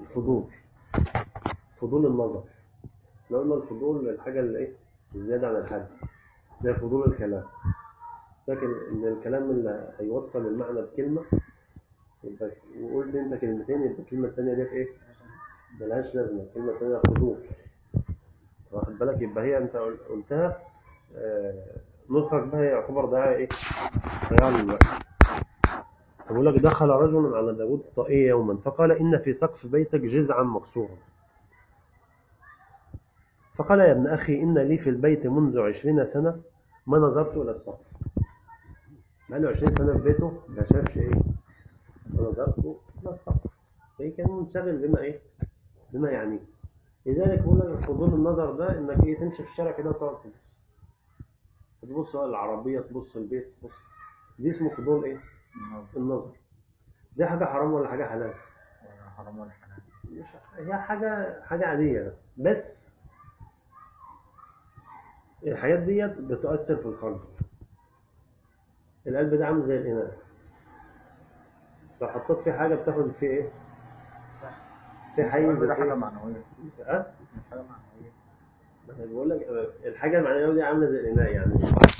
فضول النظر. لو قلنا الفضول الحاجة اللي ايه؟ زيادة عن الحد، زي فضول الكلام. لكن ان الكلام اللي هيوصل المعنى بكلمة يبقى، وقلت انت كلمتين، يبقى الكلمة الثانية ديت ايه؟ ملهاش لازمة. الكلمة الثانية فضول، واخد بالك؟ يبقى هي انت قلتها نطقك بها يعتبر ده ايه؟ ضياع للوقت. بقول لك دخل رجل على داود الطائي يوما فقال إن في سقف بيتك جذعا مكسورا. فقال يا ابن أخي إن لي في البيت منذ 20 سنة ما نظرت إلى السقف. بقاله 20 سنة في بيته ما شافش إيه؟ ما نظرت إلى السقف. فهي كان منشغل بما إيه؟ بما يعني. لذلك بقول لك فضول النظر ده إنك تمشي في الشارع كده وتقعد تبص على العربية، تبص البيت، تبص دي اسمه فضول ايه؟ النظر. دي حاجة حرام ولا حاجة حلال؟ حرام ولا حلال؟ هي حاجة عادية، بس الحاجات ديت بتؤثر في القلب. القلب ده عامل زي الإناء، لو حطيت فيه حاجة بتاخد فيه ايه؟ صح. في حيز ده حاجة معنوية. ها؟ حاجة معنوية. أنا بقول لك الحاجة المعنوية دي عاملة زي الإناء يعني.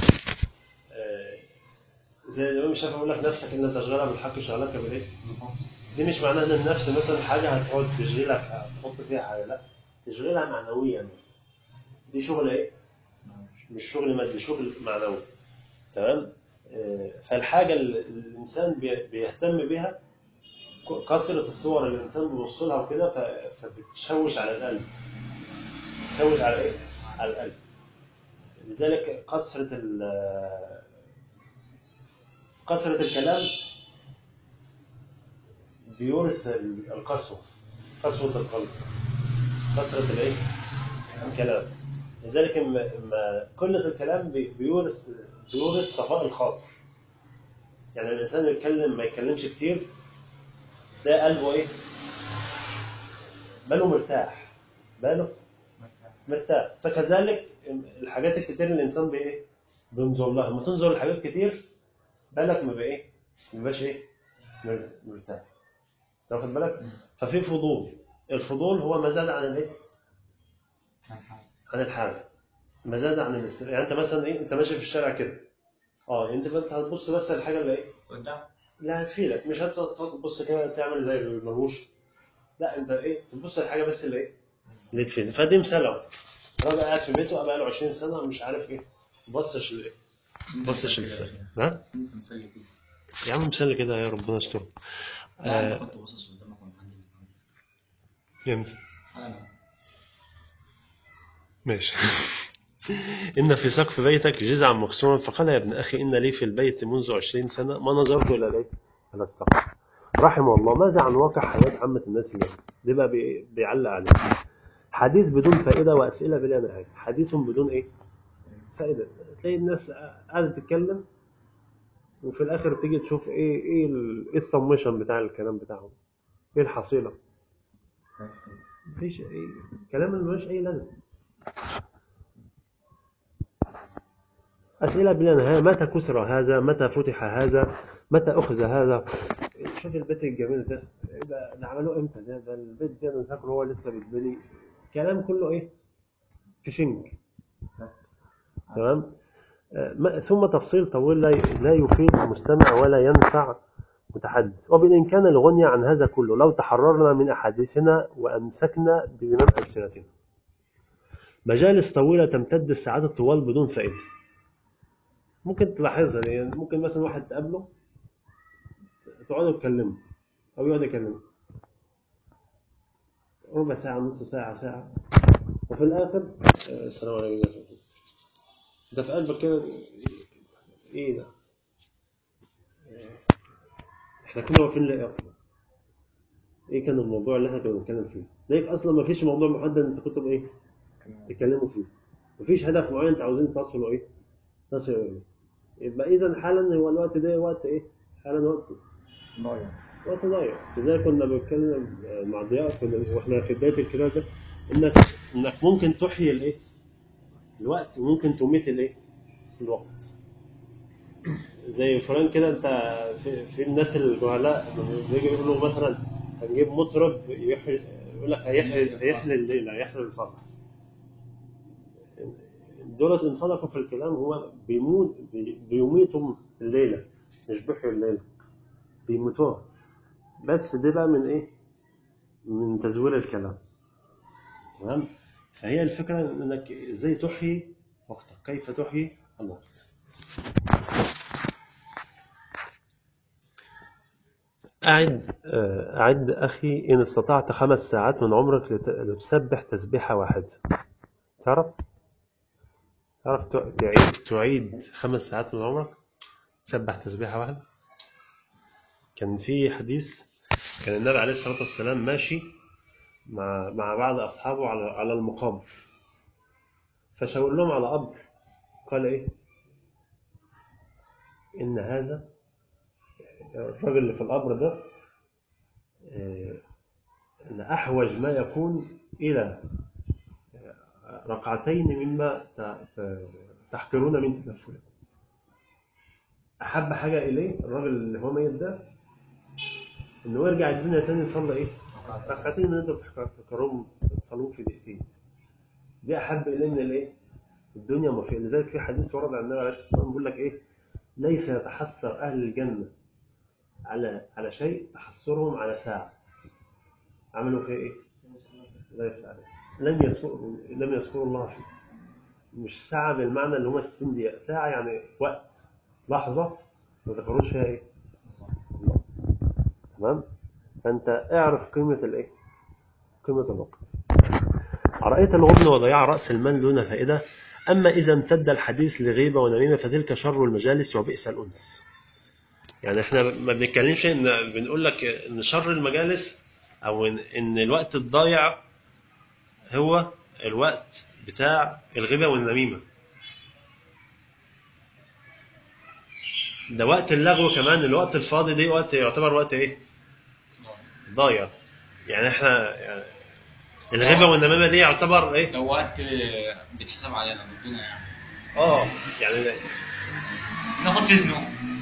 زي الإمام الشافعي بيقول لك نفسك إن تشغلها بالحق شغلك بالإيه؟ دي مش معناها إن النفس مثلا حاجة هتقعد تشغلك هتحط فيها حاجة، لا، تشغلها معنويا. دي شغل إيه؟ مش شغل مادي، شغل معنوي. تمام؟ فالحاجة اللي الإنسان بيهتم بها كثرة الصور اللي الإنسان بيبص لها وكده فبتشوش على القلب. تشوش على إيه؟ على القلب. لذلك كثرة الكلام بيورث القسوة، قسوة القلب، كثرة الايه؟ الكلام. لذلك ما قلة الكلام بيورث صفاء الخاطر. يعني الإنسان يتكلم ما يتكلمش كتير تلاقي قلبه ايه؟ باله مرتاح، باله مرتاح. فكذلك الحاجات الكتير اللي الإنسان بايه؟ بينظر لها. لما تنظر لحاجات كتير بالك ما بايه؟ ما بقاش ايه؟ مرتاح. واخد بالك؟ ففي فضول. الفضول هو ما زاد عن الايه؟ عن الحاجة. ما زاد عن الاستماع. يعني انت مثلا ايه؟ انت ماشي في الشارع كده، انت هتبص بس الحاجه اللي ايه؟ قدام. لا هتفيدك، مش هتبص كده تعمل زي الملوش. لا انت ايه؟ تبص الحاجه بس اللي ايه؟ اللي تفيدك. فدي مثال اهو. راجل قاعد في بيته بقى له 20 سنه مش عارف ايه، بصش الايه؟ بصش السنه. ها؟ يا عم مثال كده يا ربنا يستر. كنت باصص قدامك امتى؟ ماشي. إن في سقف بيتك جذعا مكسورا، فقال يا ابن أخي إن لي في البيت منذ 20 سنة ما نظرت إلى ليه؟ على السقف. رحمه الله. ماذا عن واقع حياة عامة الناس اليوم؟ دي بقى بيعلق عليه. حديث بدون فائدة وأسئلة بلا نهاية. حديث بدون إيه؟ فائدة. تلاقي الناس قاعدة تتكلم وفي الآخر تيجي تشوف إيه السمشن بتاع الكلام بتاعهم. إيه الحصيلة؟ مفيش أي كلام اللي ملوش أي لازمة. أسئلة بلا نهاية. متى كسر هذا؟ متى فتح هذا؟ متى أخذ هذا؟ شوف البيت الجميل ده عملوه إمتى؟ ده البيت ده أنا فاكره هو لسه بيتبني. كلام كله إيه؟ فيشنج. تمام؟ ثم تفصيل طويل لا يفيد المستمع ولا ينفع متحدث. وبالإمكان الغنية عن هذا كله لو تحررنا من أحاديثنا وأمسكنا بزمام ألسنتنا. مجالس طويلة تمتد الساعات الطوال بدون فائدة. ممكن تلاحظها، يعني ممكن مثلا واحد تقابله تقعدوا تكلموا أو يقعد يكلموا ربع ساعة، نص ساعة، ساعة، وفي الآخر السلام عليكم. ده في قلبك كده إيه ده؟ إحنا كنا واقفين ليه أصلا؟ إيه كان الموضوع اللي إحنا كنا بنتكلم فيه؟ ليك أصلا ما فيش موضوع محدد أنت كنتوا بإيه؟ تتكلموا فيه. مفيش هدف معين أنتوا عاوزين تصلوا إيه؟ تصلوا إيه؟ يبقى إذا حالا هو الوقت ده وقت إيه؟ حالا وقت ضايع. وقت ضايع. لذلك كنا بنتكلم مع ضياء واحنا في بداية الكلام ده إنك ممكن تحيي الإيه؟ الوقت، وممكن تميت الإيه؟ الوقت. زي فلان كده. انت في الناس الجهلاء بيجي يقولوا مثلا هنجيب مطرب يقول لك هيحلي الليله، هيحلي الفرح. دولت ان صدقوا في الكلام هو بيميتوا الليله، مش بيحيوا الليله، بيموتوها. بس ده بقى من ايه؟ من تزوير الكلام. تمام. فهي الفكره انك ازاي تحيي وقتك، كيف تحيي الوقت. أعد أخي إن استطعت 5 ساعات من عمرك لتسبح تسبيحة واحدة. تعرف تعيد 5 ساعات من عمرك تسبح تسبيحة واحدة. كان في حديث، كان النبي عليه الصلاة والسلام ماشي مع بعض أصحابه على المقابر، فشاور لهم على قبر. قال إيه؟ إن هذا الرجل اللي في القبر ده أن أحوج ما يكون إلى ركعتين مما تحقرون من تنفله. أحب حاجة إليه الرجل اللي هو ميت ده إنه يرجع الدنيا تاني يصلي إيه؟ ركعتين من أنتوا بتحقرون تصلون في دقيقتين. دي أحب إليه من الإيه؟ الدنيا وما فيها. لذلك في حديث ورد عن النبي عليه الصلاة والسلام بيقول لك إيه؟ ليس يتحسر أهل الجنة على شيء تحسرهم على ساعة عملوا فيها إيه؟ لا يفعل. لم يذكروا الله فيه. مش ساعة بالمعنى اللي هم 60 دقيقة، ساعة يعني وقت لحظة ما ذكروش فيها إيه؟ الله. تمام؟ فأنت اعرف قيمة الإيه؟ قيمة الوقت. أرأيت الغبن وضياع رأس المال دون فائدة، أما إذا امتد الحديث لغيبة ونميمة فتلك شر المجالس وبئس الأنس. يعني احنا ما بنتكلمش ان بنقول لك ان شر المجالس او ان الوقت الضايع هو الوقت بتاع الغيبة والنميمة. ده وقت اللغو كمان، الوقت الفاضي دي وقت يعتبر وقت ايه؟ ضايع. يعني احنا يعني الغيبة والنميمة دي يعتبر ايه؟ لو وقت بيتحسب علينا ضدنا يعني. يعني ناخد في زنوق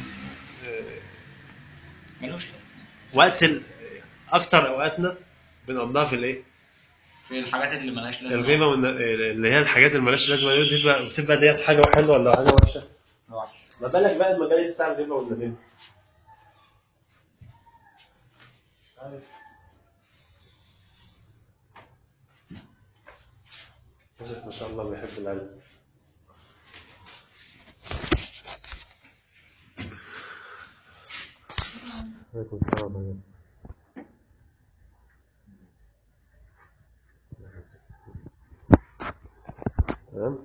ملوش وقت اكتر اوقاتنا بنقضيها في الايه؟ في الحاجات اللي ملهاش لازمه. الغيبة اللي هي الحاجات اللي ملهاش لازمه دي بتبقى ديت حاجة حلوة ولا حاجة وحشة؟ ما بالك بقى المجالس بتاع الغيبة والنميمة. ما شاء الله بيحب العلم. عليكم السلام. تمام.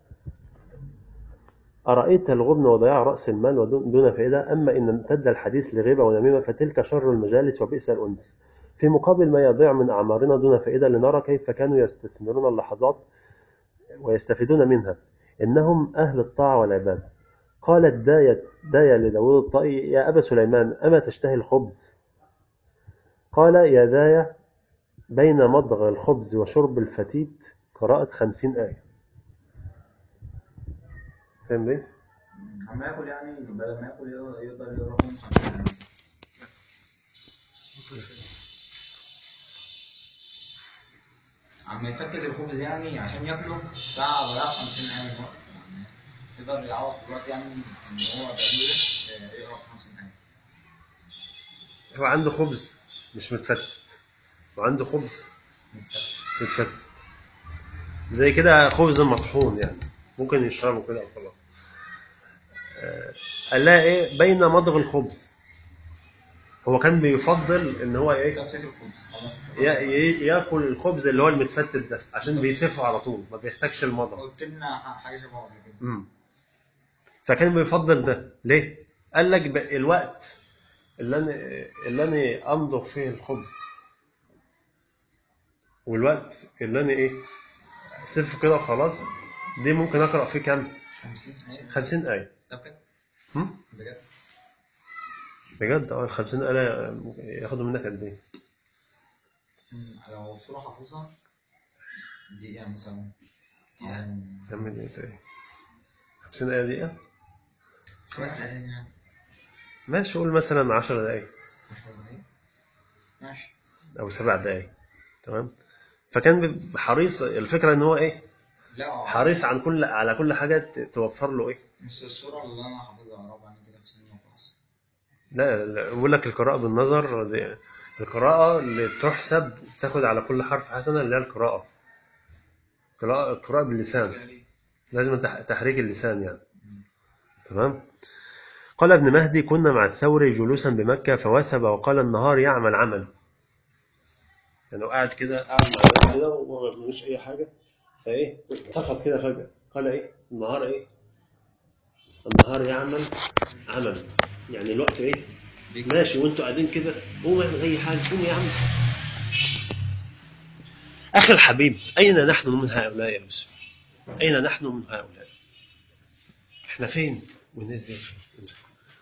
أرأيت الغبن وضياع رأس المال دون فائدة، أما إن امتد الحديث لغيبة ونميمة فتلك شر المجالس وبئس الأنس. في مقابل ما يضيع من أعمارنا دون فائدة لنرى كيف كانوا يستثمرون اللحظات ويستفيدون منها، إنهم أهل الطاعة والعبادة. قالت داية لداود الطائي: يا أبا سليمان أما تشتهي الخبز؟ قال: يا داية بين مضغ الخبز وشرب الفتيت قراءة 50 آية. فهم ليه؟ عم ياكل يعني بدل ما ياكل يقدر يقرا 50 آية. عم يفتز الخبز يعني عشان ياكله ساعة ضياع 50 آية من وقت، يعني يقدر يعوض في الوقت يعني ان هو بيعمل يقرا 50 آية. هو عنده خبز مش متفتت وعنده خبز متفتت زي كده خبز مطحون، يعني ممكن يشربه كده وخلاص. قال لها ايه بين مضغ الخبز؟ هو كان بيفضل ان هو ايه ياكل الخبز اللي هو المتفتت ده عشان بيسفه على طول ما بيحتاجش المضغ. قلت لنا حاجه شبه كده. فكان بيفضل ده ليه؟ قال لك الوقت اللي انا امضغ فيه الخبز والوقت اللي انا ايه اسفه كده وخلاص دي ممكن اقرا فيه كام؟ 50 آية. طب كده بجد 50 آية ياخدوا منك قد ايه؟ لو صورة حافظها دقيقة مثلا كم دقيقة ايه؟ 50 آية دقيقة؟ 5 دقايق يعني. ماشي قول مثلا 10 دقايق. 10 دقايق ماشي. او 7 دقايق. تمام. فكان حريص الفكرة ان هو ايه؟ لا حريص على كل حاجة توفر له ايه؟ مش الصورة اللي انا حافظها ربع كده في سنين وخلاص. لا بقول لك القراءة بالنظر دي القراءة اللي تحسب تاخد على كل حرف حسنة اللي هي القراءة باللسان لازم تحريك اللسان يعني. تمام. قال ابن مهدي: كنا مع الثوري جلوسا بمكة فوثب وقال: النهار يعمل عمل. يعني قاعد مع الناس كده وما بيعملوش اي حاجة فايه انتفض كده فجأة قال ايه النهار يعمل عمل. يعني الوقت ايه ماشي وانتوا قاعدين كده قوم اعمل اي حاجة قوم يا عم. أخي الحبيب أين نحن من هؤلاء يا يوسف؟ أين نحن من هؤلاء؟ إحنا فين والناس دي فين؟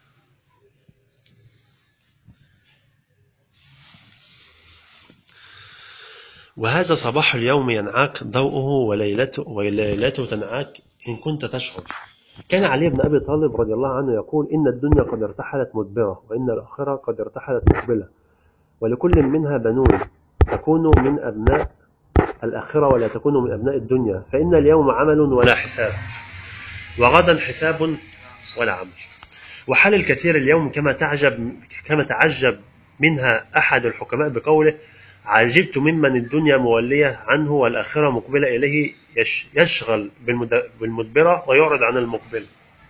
وهذا صباح اليوم ينعاك ضوءه وليلته تنعاك إن كنت تشعر. كان علي بن أبي طالب رضي الله عنه يقول إن الدنيا قد ارتحلت مدبرة وإن الآخرة قد ارتحلت مقبلة ولكل منها بنون تكونوا من أبناء الآخرة ولا تكونوا من أبناء الدنيا فإن اليوم عمل ولا حساب وغدا حساب ولا عمل. وحال الكثير اليوم كما تعجب منها أحد الحكماء بقوله عجبت ممن الدنيا مولية عنه والآخرة مقبلة إليه يشغل بالمدبرة ويعرض عن المقبل.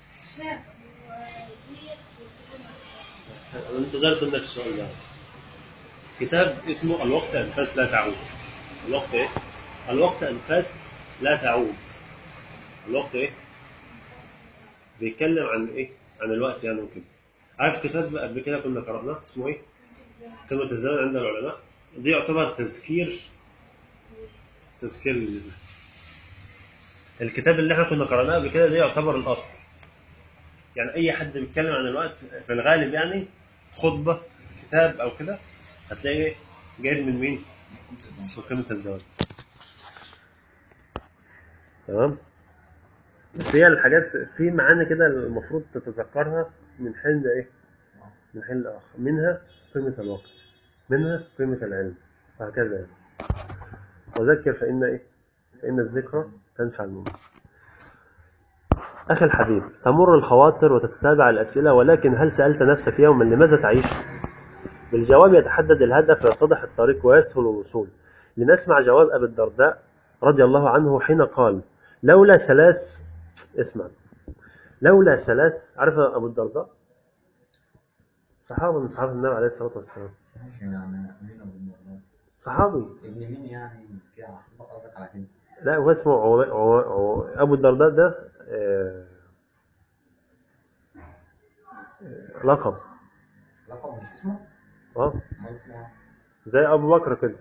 أنا انتظرت منك السؤال ده. كتاب اسمه الوقت أنفاس لا تعود. الوقت إيه؟ الوقت أنفاس لا تعود. الوقت إيه؟ بيتكلم عن إيه؟ عن الوقت يعني وكده. عارف كتاب قبل كده كنا قرأناه اسمه إيه؟ كلمة الزمن عند العلماء. دي يعتبر تذكير الكتاب اللي احنا كنا قرأناه قبل كده. ده يعتبر الأصل. يعني أي حد بيتكلم عن الوقت في الغالب يعني خطبة كتاب أو كده هتلاقيه جايب من مين؟ اسمه كلمة الزمن. تمام؟ بس هي الحاجات في معاني كده المفروض تتذكرها من حين إيه؟ من حين الآخر. منها قيمة الوقت، منها قيمة العلم، وهكذا يعني. وذكر فإن إيه؟ فإن الذكرى تنفع المؤمن. أخي الحبيب، تمر الخواطر وتتتابع الأسئلة، ولكن هل سألت نفسك يوما لماذا تعيش؟ بالجواب يتحدد الهدف ويتضح الطريق ويسهل الوصول. لنسمع جواب أبي الدرداء رضي الله عنه حين قال لولا ثلاث. اسمع، لولا ثلاث. عارف أبو الدرداء؟ صحابي من صحابة النبي عليه الصلاة والسلام. صحابي. ابن مين يعني؟ كده قصدك على كده؟ لا، هو اسمه أبو الدرداء ده لقب مش اسمه؟ زي أبو بكر كده.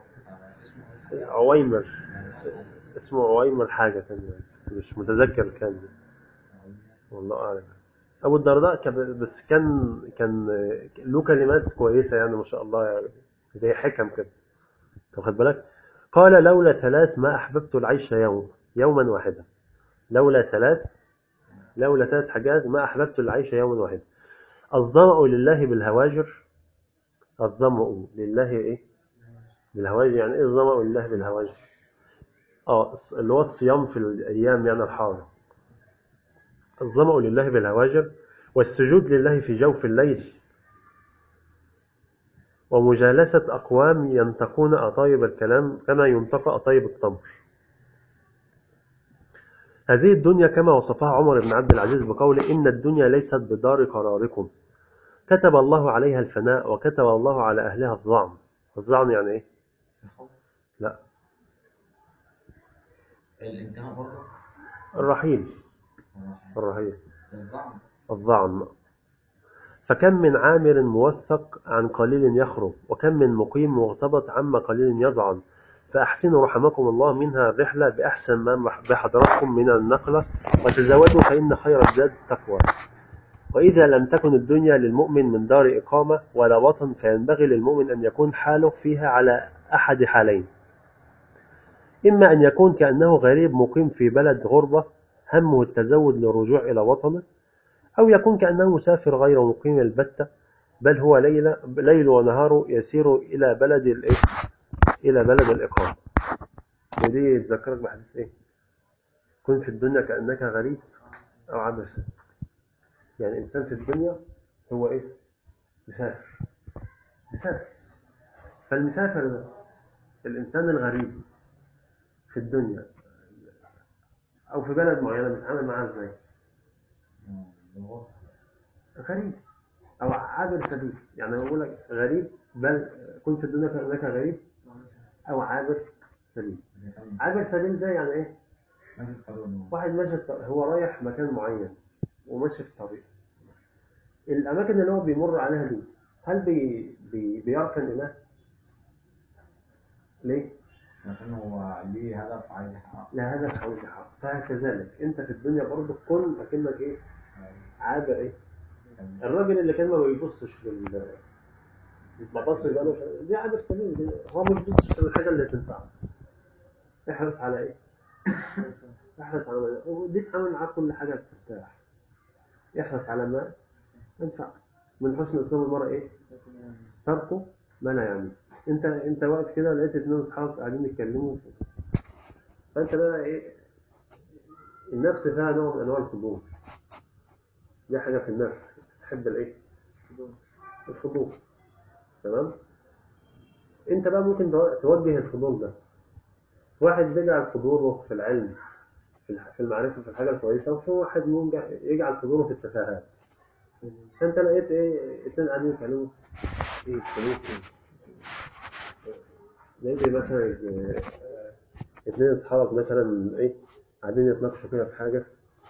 عويمر. اسمه عويمر حاجة كان، مش متذكر كان، والله أعلم. أبو الدرداء بس كان له كلمات كويسة يعني ما شاء الله يعني، زي حكم كده. واخد بالك؟ قال لولا ثلاث ما أحببت العيش يوما واحدا. لولا ثلاث حاجات ما أحببت العيش يوما واحدا. الظمأ لله بالهواجر. الظمأ لله إيه؟ بالهواجر. يعني إيه الظمأ لله بالهواجر؟ اللي هو الصيام في الأيام يعني الحارة. الظمأ لله بالهواجر، والسجود لله في جوف الليل، ومجالسة أقوام ينتقون أطايب الكلام كما ينتقى أطايب التمر. هذه الدنيا كما وصفها عمر بن عبد العزيز بقوله إن الدنيا ليست بدار قراركم، كتب الله عليها الفناء وكتب الله على أهلها الظعن. الظعن يعني إيه؟ لا، الانتهاء برضه. الرحيل. الظعن. فكم من عامر موثق عن قليل يخرج، وكم من مقيم مرتبط عما قليل يضعن. فأحسنوا رحمكم الله منها الرحلة بأحسن ما بحضراتكم من النقلة، وتزودوا فإن خير الزاد التقوى. وإذا لم تكن الدنيا للمؤمن من دار إقامة ولا وطن، فينبغي للمؤمن أن يكون حاله فيها على أحد حالين: إما أن يكون كأنه غريب مقيم في بلد غربة همه التزود للرجوع إلى وطنه، أو يكون كأنه مسافر غير مقيم البتة، بل هو ليل ونهار يسير إلى بلد الإقامة. ودي تذكرك بحديث إيه؟ كن في الدنيا كأنك غريب أو عابر. يعني إنسان في الدنيا هو إيه؟ مسافر. فالمسافر ده الإنسان الغريب في الدنيا أو في بلد معينة بيتعامل معاه إزاي؟ غريب أو عابر سبيل. يعني بقول لك غريب، بل كنت في الدنيا كأنك غريب أو عابر سبيل. عابر سبيل ده يعني إيه؟ واحد ماشي هو رايح مكان معين وماشي في طريق. الأماكن اللي هو بيمر عليها دي هل بيركن إله؟ ليه؟ عشان هو ليه هدف عايز يحققه. لا هدف عايز يحققه. فكذلك أنت في الدنيا برضه كن أكنك إيه؟ عابر إيه؟ الراجل اللي كان ما بيبصش ما بص يبقى دي عادة سليم. هو مش بيبص الحاجة اللي تنفعه. احرص على ايه؟ احرص على ودي تعمل معاك كل حاجة ترتاح. احرص على ما ينفع. من حسن اسلام المرء ايه؟ تركه ما لا يعني. انت واقف كده لقيت اتنين اصحاب قاعدين يتكلموا، فانت بقى ايه؟ النفس فيها نوع من انواع الفضول. دي حاجة في النفس تحب الايه؟ الفضول. تمام؟ انت بقى ممكن توجه الفضول ده. واحد بيجعل فضوله في العلم، في المعرفة، في الحاجة الكويسة، وفي واحد يجعل فضوله في التفاهات. فانت لقيت ايه؟ اتنين قاعدين يتكلموا ايه؟ لقيت مثلا اتنين اصحابك مثلا ايه؟ قاعدين يتناقشوا كده في حاجة،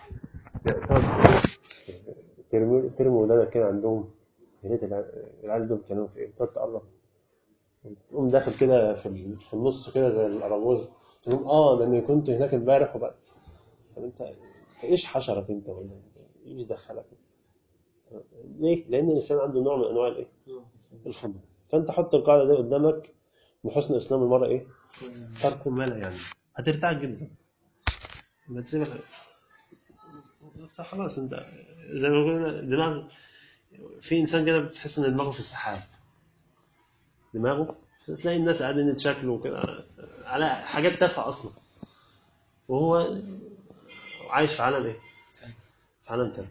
ترموا ولادك كده عندهم، يا ريت العيال دول كانوا في ايه؟ تقعد تقرب، تقوم داخل كده في النص كده زي الأراجوز، تقول لأني كنت هناك امبارح وبقى. طب انت ايش حشرك انت ولا ايش دخلك؟ ليه؟ لأن الإنسان عنده نوع من أنواع الايه؟ الفضل. فأنت حط القاعدة دي قدامك، من حسن إسلام المرء ايه؟ ترك ما لا يعني. هترتاح جدا. ما تسيبك خلاص. انت زي ما قلنا دماغ، في إنسان كده بتحس إن دماغه في السحاب. دماغه تلاقي الناس قاعدين يتشكلوا كده على حاجات تافهة أصلا، وهو عايش في عالم ايه؟ في عالم تاني،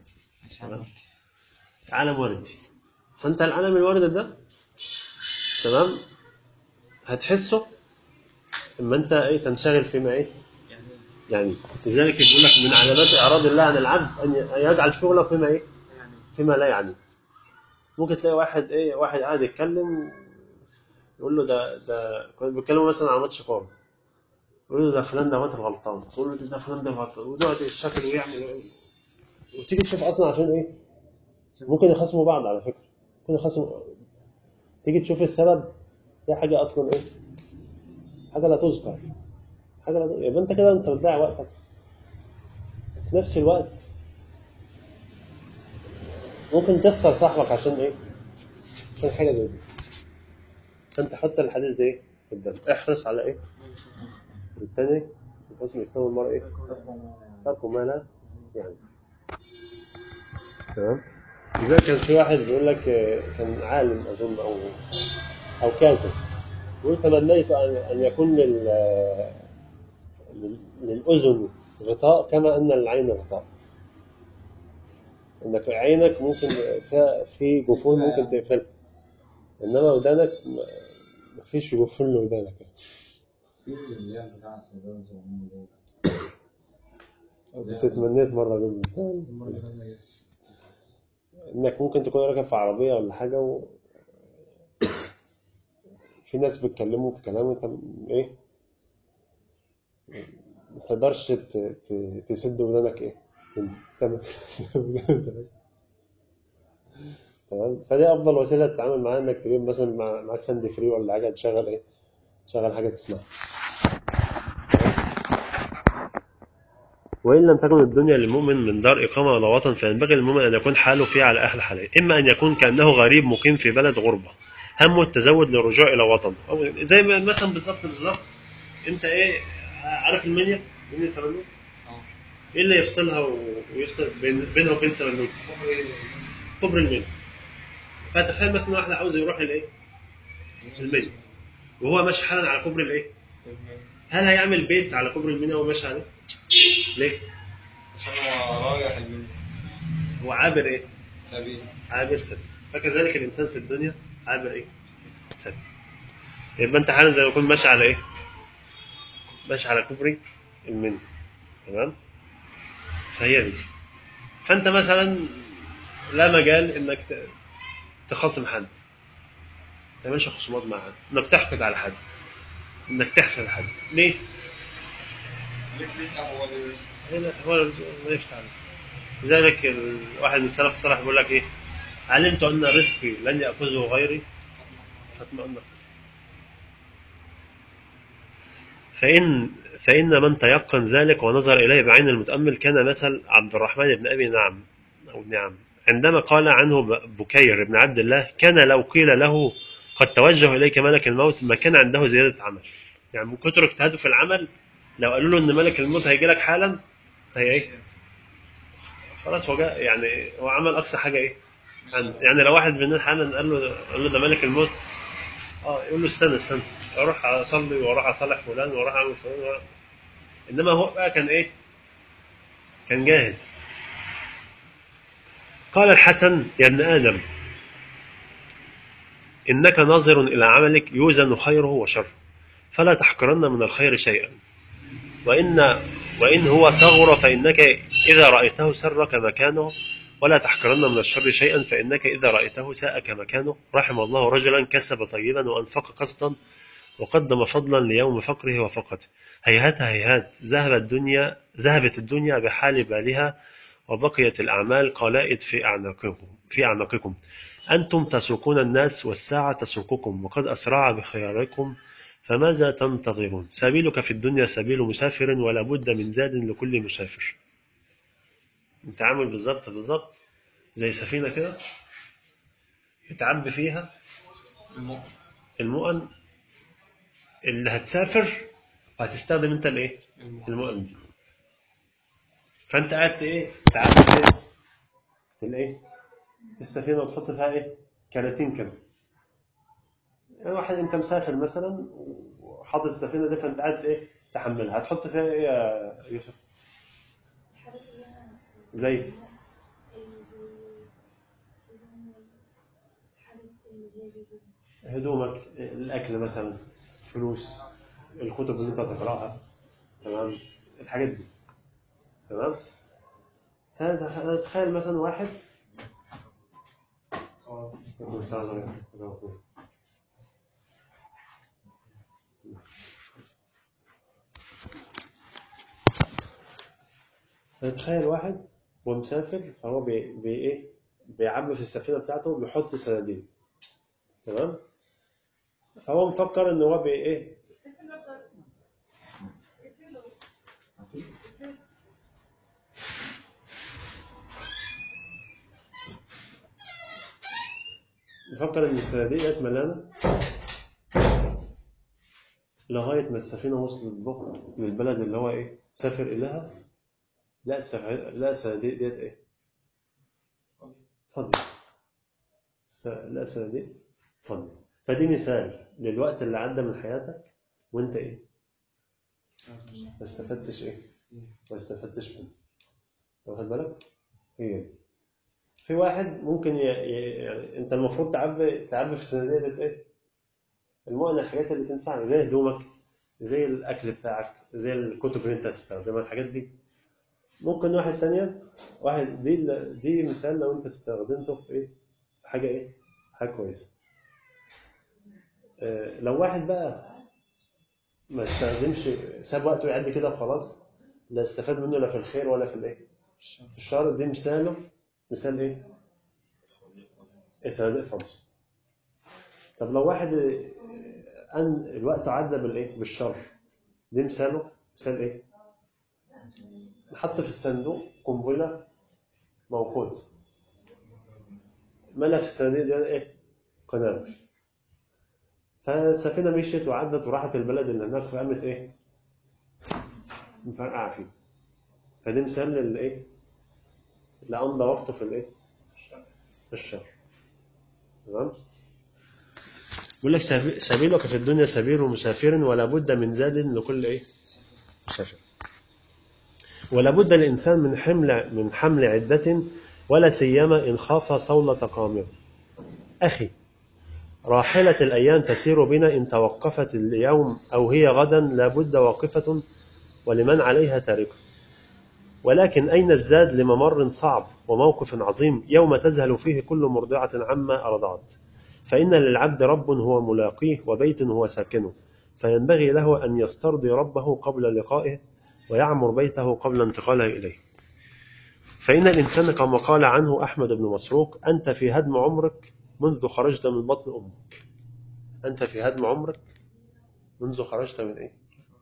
عالم وردي. فانت العالم الوردي ده تمام هتحسه اما انت ايه؟ تنشغل فيما ايه؟ يعني لذلك يقول لك من علامات اعراض الله عن العبد ان يجعل شغله فيما ايه؟ فيما لا يعني. ممكن تلاقي واحد قاعد يتكلم، يقول له ده كنت بيتكلموا مثلا عن ماتش كوره، يقول له ده فلان ده مات الغلطان، يقول له ده فلان ده غلطان، ويقعد يشكل ويعمل، وتيجي تشوف اصلا عشان ايه؟ ممكن يخاصموا بعض على فكره، ممكن يخاصموا. تيجي تشوف السبب، دي حاجه اصلا ايه؟ حاجه لا تذكر، حاجه لا تذكر. يبقى انت كده انت بتضيع وقتك. في نفس الوقت ممكن تخسر صاحبك عشان ايه؟ عشان حاجه زي دي. فانت حط الحديث ده ايه قدام، احرص على ايه؟ الثاني حسن اسلام المرء ايه؟ ترك ما لا يعني. تمام. لذلك كان في واحد بيقول لك كان عالم اظن او كاتب، يقول تمنيت ان يكون للاذن غطاء كما ان العين غطاء. انك عينك ممكن في جفون ممكن تقفلها، انما ودانك ما فيش جفون لودانك. في اللي بتاع السودان زمان دول. بتتمنيت مرة اجيب انك ممكن تكون راكب في عربية ولا حاجة، في ناس بيتكلموا في كلام انت ايه؟ ما تقدرش تسد ودانك ايه؟ تمام. فدي افضل وسيله تتعامل معاها، انك تجيب مثلا معاك هاند فري ولا حاجه، تشغل ايه؟ تشغل حاجه تسمعها. وإن لم تكن الدنيا للمؤمن من دار إقامة ولا وطن، فينبغي للمؤمن أن يكون حاله فيها على أهل حاله، إما أن يكون كأنه غريب مقيم في بلد غربة همه التزود للرجوع إلى وطن، أو زي ما مثلا بالظبط أنت إيه؟ عارف المنيا سمنود؟ إيه اللي يفصلها ويفصل بينها وبين سمنود؟ كوبري المنيا. فتخيل مثلا واحد عاوز يروح الإيه؟ المنيا، وهو ماشي حالا على كوبري الإيه؟ هل هيعمل بيت على كوبري المنيا وهو ماشي عليه؟ ليه؟ عشان هو رايح المنيا، هو عابر ايه؟ سبيل. عابر سبيل. فكذلك الانسان في الدنيا عابر ايه؟ سبيل. يبقى انت حالا زي ما يكون ماشي على ايه؟ ماشي على كوبري المنيا. تمام؟ فهي دي. فانت مثلا لا مجال انك تخاصم حد، ما تعملش خصومات مع حد، انك تحقد على حد، انك تحسد حد. ليه؟ ليك رزق هو اللي رزق. هو ما يفتعل. لذلك واحد من السلف الصالح بيقول لك ايه؟ علمت ان رزقي لن ياخذه غيري فاطمئن. فإن من تيقن ذلك ونظر إليه بعين المتأمل كان مثل عبد الرحمن بن أبي نعم عندما قال عنه بكير بن عبد الله: كان لو قيل له قد توجه إليك ملك الموت ما كان عنده زيادة عمل. يعني من كتر اجتهاده في العمل لو قالوا له إن ملك الموت هيجي لك حالا هي إيه؟ خلاص هو جاء، يعني هو عمل أقصى حاجة إيه؟ يعني لو واحد مننا حالا قال له ده ملك الموت، يقول له استنى اروح اصلي واروح اصالح فلان واروح اعمل فلان انما هو بقى كان ايه؟ كان جاهز. قال الحسن: يا ابن ادم انك ناظر الى عملك يوزن خيره وشره، فلا تحقرن من الخير شيئا، وان هو صغر فانك اذا رايته سرك مكانه، ولا تحقرن من الشر شيئا فانك اذا رايته ساءك مكانه. رحم الله رجلا كسب طيبا وانفق قسطا وقدم فضلا ليوم فقره وفقته. هيهات هيهات ذهبت الدنيا بحال بالها، وبقيت الأعمال قلائد في أعناقكم. أنتم تسوقون الناس والساعة تسوقكم، وقد أسرع بخياركم، فماذا تنتظرون؟ سبيلك في الدنيا سبيل مسافر، ولا بد من زاد لكل مسافر. التعامل بالضبط زي سفينة كده يتعبي فيها المؤن اللي هتسافر، وهتستخدم انت الايه؟ المؤن دي. فانت قاعد ايه؟ تعبي في الايه؟ السفينه وتحط فيها ايه؟ كراتين كده. يعني واحد انت مسافر مثلا وحاطط السفينه دي، فانت قاعد ايه؟ تحملها. هتحط فيها ايه يا يوسف؟ زي هدومك، الاكل مثلا، فلوس، الكتب اللي انت هتقراها، تمام، الحاجات دي، تمام. تخيل مثلا واحد تخيل واحد ومسافر، فهو ايه؟ بيعبي في السفينه بتاعته، بيحط صناديق، تمام. فهو مفكر ان هو ايه؟ مفكر ان الصناديق ديت ملانه لغايه ما السفينه وصلت به للبلد اللي هو ايه؟ سافر اليها. لا الصناديق ديت ايه؟ فاضيه. لا الصناديق فاضيه. فدي مثال للوقت اللي عدى من حياتك وانت ايه؟ ما استفدتش ايه؟ ما استفدتش منه. واخد بالك؟ هي دي. في واحد ممكن يعني انت المفروض تعبي في الصناديق ديت ايه؟ المؤن، الحاجات اللي تنفعك زي هدومك، زي الاكل بتاعك، زي الكتب اللي انت هتستخدمها، الحاجات دي. ممكن واحد تانية، دي مثال لو انت استخدمته في ايه؟ في حاجه ايه؟ حاجه كويسه. لو واحد بقى ما استخدمش، ساب وقته يعدي كده وخلاص، لا استفاد منه لا في الخير ولا في الايه؟ في الشر. دي مثال ايه؟ صناديق فاضيه. طب لو واحد ان الوقت عدى بالايه؟ بالشر، دي مثال ايه؟ حط في الصندوق قنبله موقوته، ملى في الصناديق دي ايه؟ قنابل. فالسفينه مشيت وعدت وراحت البلد اللي هناك، فقامت ايه؟ مفرقعه فيه. فدي مثال للايه؟ اللي امضى وقته في الايه؟ في الشر. تمام. بيقول لك سبيلك في الدنيا سبيل مسافر، ولا بد من زاد لكل ايه؟ مسافر. ولا بد الانسان من حمل عده، ولا سيما ان خاف صولة قامه. اخي، راحلة الأيام تسير بنا، إن توقفت اليوم أو هي غدا لا بد واقفة، ولمن عليها تاركة. ولكن أين الزاد لممر صعب وموقف عظيم، يوم تذهل فيه كل مرضعة عما أرضعت. فإن للعبد رب هو ملاقيه، وبيت هو ساكنه، فينبغي له أن يسترضي ربه قبل لقائه، ويعمر بيته قبل انتقاله إليه. فإن الإنسان كما قال عنه أحمد بن مسروق: أنت في هدم عمرك منذ خرجت من بطن أمك. أنت في هدم عمرك منذ خرجت من إيه؟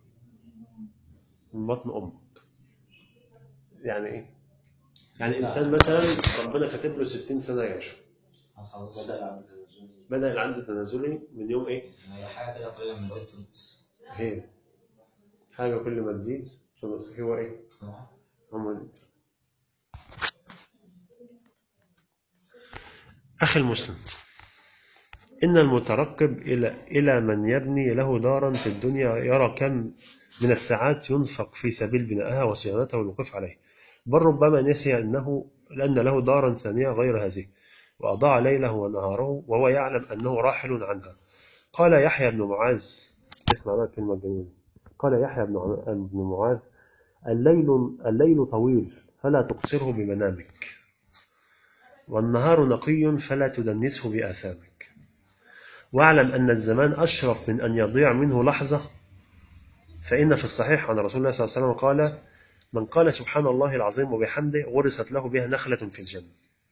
من بطن أمك. يعني إيه؟ يعني إنسان مثلا ربنا كاتب له 60 سنة يعيش، بدأ العد التنازلي من يوم إيه؟ هي حاجة كده كل ما تزيد تنقص. هي حاجة كل ما تزيد تنقص. هو إيه؟ هم الإنسان. أخي المسلم، إن المترقب إلى من يبني له دارا في الدنيا يرى كم من الساعات ينفق في سبيل بنائها وصيانتها والوقوف عليه، بل ربما نسي لأن له دارا ثانية غير هذه، وأضاع ليله ونهاره وهو يعلم أنه راحل عنها. قال يحيى بن معاذ، اسمع بقى كلمة جميلة، قال يحيى بن معاذ: الليل طويل فلا تقصره بمنامك، والنهار نقي فلا تدنسه بآثامك، واعلم أن الزمان أشرف من أن يضيع منه لحظة، فإن في الصحيح عن رسول الله صلى الله عليه وسلم قال: من قال سبحان الله العظيم وبحمده غرست له بها نخلة في الجنة.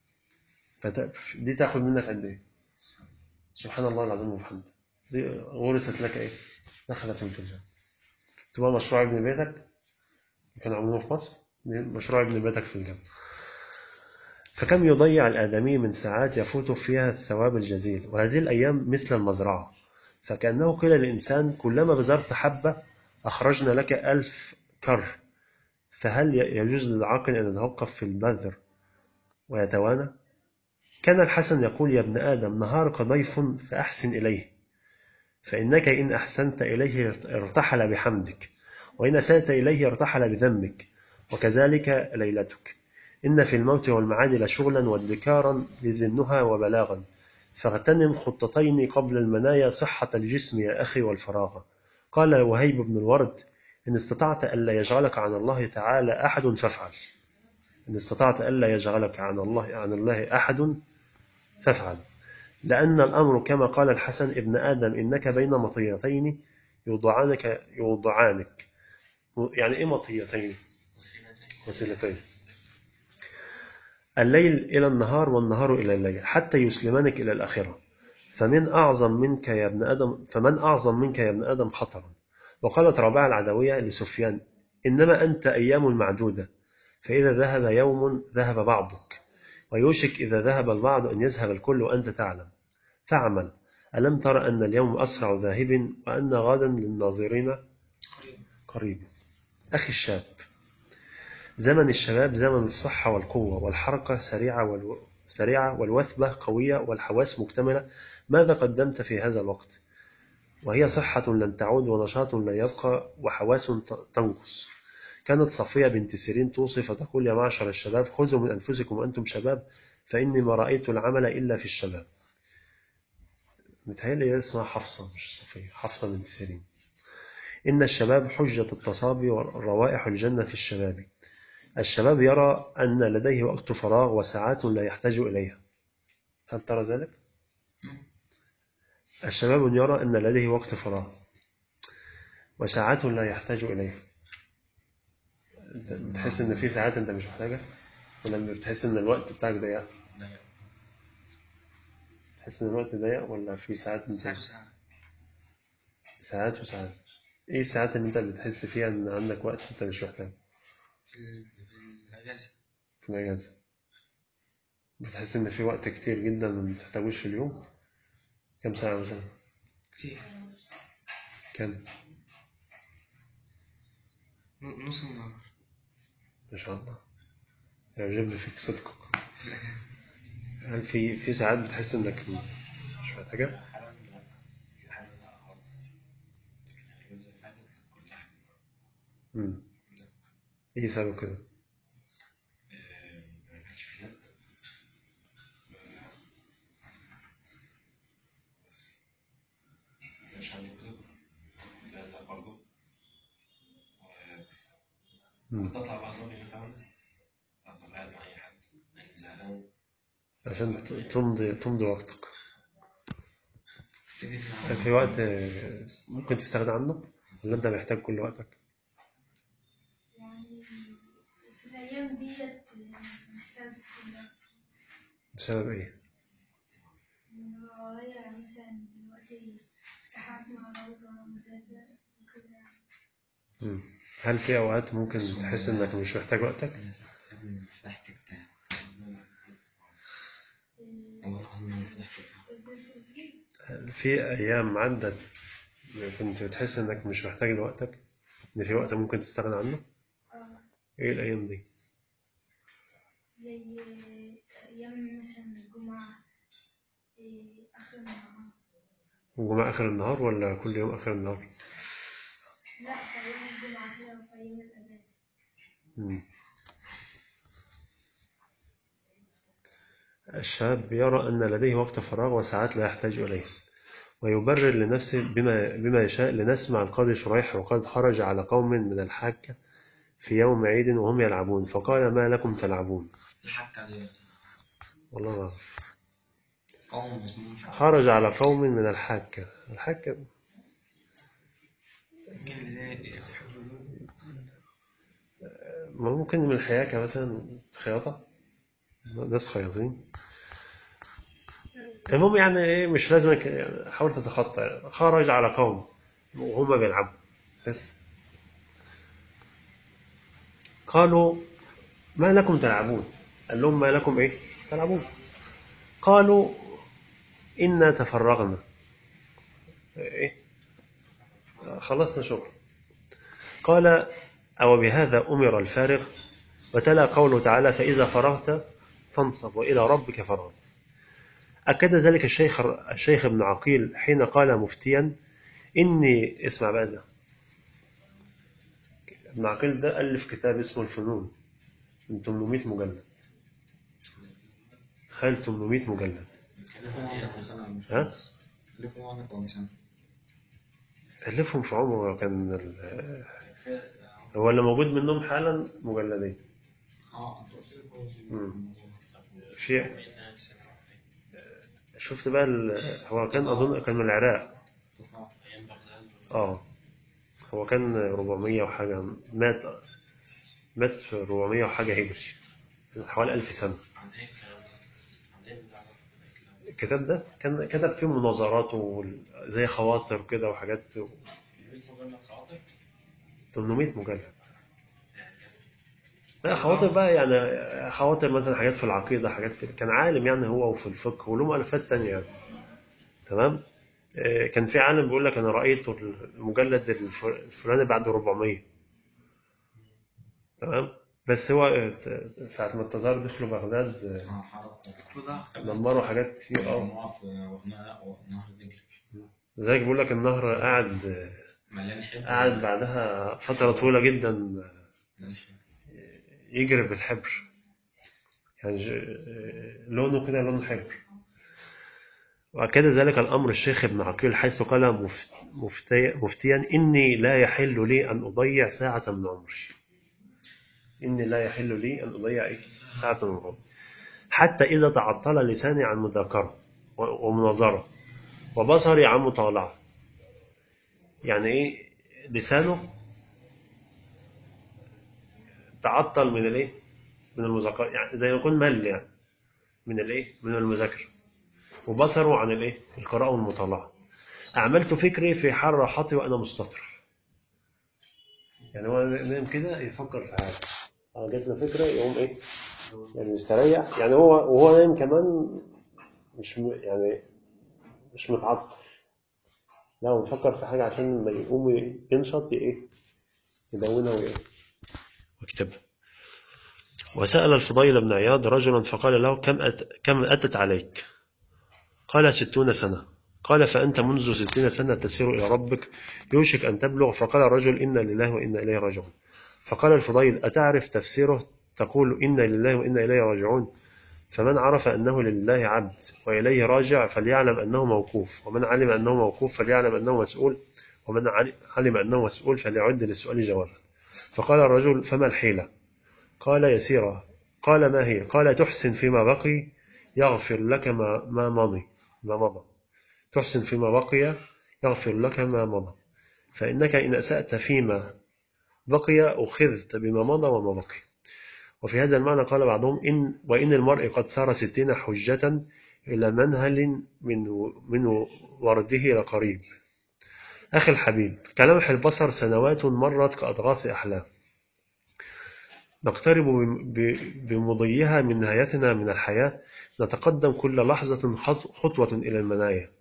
دي تأخذ منك قد إيه؟ سبحان الله العظيم وبحمده دي غرست لك إيه؟ نخلة في الجنة. تبقى مشروع ابن بيتك، كانوا عاملينه في مصر، مشروع ابن بيتك في الجنة. فكم يضيع الآدمي من ساعات يفوت فيها الثواب الجزيل، وهذه الأيام مثل المزرعة، فكأنه قيل للإنسان: كلما بذرت حبة أخرجنا لك 1000 كر. فهل يجوز للعاقل أن يتوقف في البذر ويتوانى؟ كان الحسن يقول: يا ابن آدم، نهارك ضيف فأحسن إليه، فإنك إن أحسنت إليه ارتحل بحمدك، وإن أسأت إليه ارتحل بذنبك، وكذلك ليلتك. إن في الموت والمعاد لشغلا وادكارا لذي النهى وبلاغا، فاغتنم خطتين قبل المنايا: صحة الجسم يا أخي والفراغ. قال وهيب بن الورد: إن استطعت ألا يشغلك عن الله تعالى أحد فافعل. إن استطعت ألا يشغلك عن الله أحد فافعل، لأن الأمر كما قال الحسن: ابن آدم إنك بين مطيتين يوضعانك. يعني إيه مطيتين؟ وسيلتين. الليل إلى النهار والنهار إلى الليل، حتى يسلمانك إلى الآخرة. فمن أعظم منك يا ابن آدم خطرا. وقالت رباعة العدوية لسفيان: إنما أنت أيام معدودة، فإذا ذهب يوم ذهب بعضك، ويوشك إذا ذهب البعض أن يذهب الكل وأنت تعلم. فاعمل، ألم تر أن اليوم أسرع ذاهب، وأن غدا للناظرين قريب. أخي الشاب، زمن الشباب زمن الصحة والقوة، والحركة سريعة، والوثبة قوية، والحواس مكتملة. ماذا قدمت في هذا الوقت؟ وهي صحة لن تعود، ونشاط لا يبقى، وحواس تنقص. كانت صفية بنت سيرين توصي فتقول: يا معشر الشباب، خذوا من أنفسكم وأنتم شباب، فإني ما رأيت العمل إلا في الشباب. متهيألي اسمها حفصة مش صفية، حفصة بنت سيرين. إن الشباب حجة التصابي، والروائح الجنة في الشباب. الشباب يرى أن لديه وقت فراغ وساعات لا يحتاج إليها. هل ترى ذلك؟ الشباب يرى أن لديه وقت فراغ وساعات لا يحتاج إليها. بتحس أن في ساعات أنت مش محتاجها، ولا بتحس أن الوقت بتاعك ضيق؟ تحس أن الوقت ضيق، ولا في ساعات أنت ساعات وساعات؟ إيه الساعات اللي أنت بتحس فيها أن عندك وقت أنت مش محتاج؟ في الأجازة بتحس إن في وقت كتير جدا ما بتحتاجوش في اليوم؟ كم ساعة مثلا؟ كتير. كم؟ نص النهار. ما شاء الله، يعجبني فيك صدقك. هل في ساعات بتحس إنك مش محتاجها؟ إيه سبب كده؟ تطلع بقى صلي مثلا، أفضل قاعد مع أي حد يعني زهقان عشان تمضي وقتك. في وقت ممكن تستغنى عنه، ولا أنت محتاج كل وقتك؟ يعني في الأيام ديت محتاج كل وقت. بسبب إيه؟ ورايا مثلا دلوقتي امتحانات مع العروض وأنا مسافر وكده. هل في أوقات ممكن تحس إنك مش محتاج وقتك؟ في أيام عدت كنت بتحس إنك مش محتاج لوقتك، إن في وقت ممكن تستغنى عنه؟ إيه الأيام دي؟ زي أيام مثلا الجمعة آخر النهار. الجمعة آخر النهار ولا كل يوم آخر النهار؟ لا، في أيام الجمعة كده وفي أيام الأجازة. الشاب يرى أن لديه وقت فراغ وساعات لا يحتاج إليه، ويبرر لنفسه بما يشاء. لنسمع القاضي شريح وقد خرج على قوم من الحاكة في يوم عيد وهم يلعبون، فقال: ما لكم تلعبون؟ الحكة دي والله ما أعرف. قوم اسمهم حكة. خرج على قوم من الحاكة. الحاكة ممكن من الحياكة مثلا، خياطة، ناس خياطين. المهم يعني إيه، مش لازم يعني حاول تتخطى. يعني خرج على قوم وهم بيلعبوا بس. قالوا: ما لكم تلعبون؟ قال لهم: ما لكم إيه تلعبون؟ قالوا: إنا تفرغنا. إيه، خلصنا شغل. قال: أو بهذا أمر الفارغ؟ وتلا قوله تعالى: فإذا فرغت فانصب وإلى ربك فارغب. أكد ذلك الشيخ ابن عقيل حين قال مفتيا: إني، اسمع بقى ده، ابن عقيل ده ألف كتاب اسمه الفنون من 800 مجلد. تخيل 800 مجلد. ها؟ ألفهم في عمره. كان هو اللي موجود منهم حالا مجلدين. شيء. شفت بقى هو كان أظن كان من العراق. هو كان 400 وحاجة، مات في 400 وحاجة هجري، حوالي 1000 سنة. الكتاب ده كان كتب فيه مناظرات وزي خواطر كده وحاجات. 800 مجلد. لا خواطر بقى، يعني خواطر مثلا حاجات في العقيدة، حاجات كده. كان عالم يعني هو، وفي الفقه، وله مؤلفات تانية يعني. تمام. كان في عالم بيقول لك أنا رأيت المجلد الفلاني بعد 400. تمام. بس هو ساعة ما التتار دخلوا بغداد دمروا حاجات كتير. لذلك بيقول لك النهر قعد بعدها فترة طويلة جدا يجري بالحبر، يعني لونه كده لون حبر. وأكد ذلك الأمر الشيخ ابن عقيل حيث قال مفتيا: إني لا يحل لي أن أضيع ساعة من عمري. إني لا يحل لي أن أضيع ساعة من عمري، حتى إذا تعطل لساني عن مذاكرة ومناظرة وبصري عن مطالعة. يعني إيه لسانه تعطل من الإيه؟ من المذاكرة، يعني زي ما يكون مل يعني من الإيه؟ من المذاكرة. وبصره عن الإيه؟ القراءة والمطالعة. أعملت فكري في حال راحتي وأنا مستطرح. يعني هو نايم كده يفكر في حاجة، جات له فكرة يقوم إيه؟ يعني يستريح. يعني هو وهو نايم كمان يعني مش متعطل. لا، هو بيفكر في حاجة عشان لما يقوم ينشط إيه؟ يدونها وإيه؟ واكتبها. وسأل الفضيل بن عياض رجلا فقال له: كم أتت عليك؟ قال: 60 سنة. قال: فأنت منذ 60 سنة تسير إلى ربك، يوشك أن تبلغ. فقال الرجل: إنا لله وإنا إليه راجعون. فقال الفضيل: أتعرف تفسيره؟ تقول إنا لله وإنا إليه راجعون. فمن عرف أنه لله عبد وإليه راجع فليعلم أنه موقوف، ومن علم أنه موقوف فليعلم أنه مسؤول، ومن علم أنه مسؤول فليعد للسؤال جوابا. فقال الرجل: فما الحيلة؟ قال: يسيرة. قال: ما هي؟ قال: تحسن فيما بقي يغفر لك ما مضى. تحسن فيما بقي يغفر لك ما مضى، فإنك إن أسأت فيما بقي أخذت بما مضى وما بقي. وفي هذا المعنى قال بعضهم: وإن المرء قد سار 60 حجة إلى منهل من ورده لقريب. أخي الحبيب، كلمح البصر سنوات مرت كأضغاث أحلام، نقترب بمضيها من نهايتنا من الحياة، نتقدم كل لحظة خطوة إلى المنايا،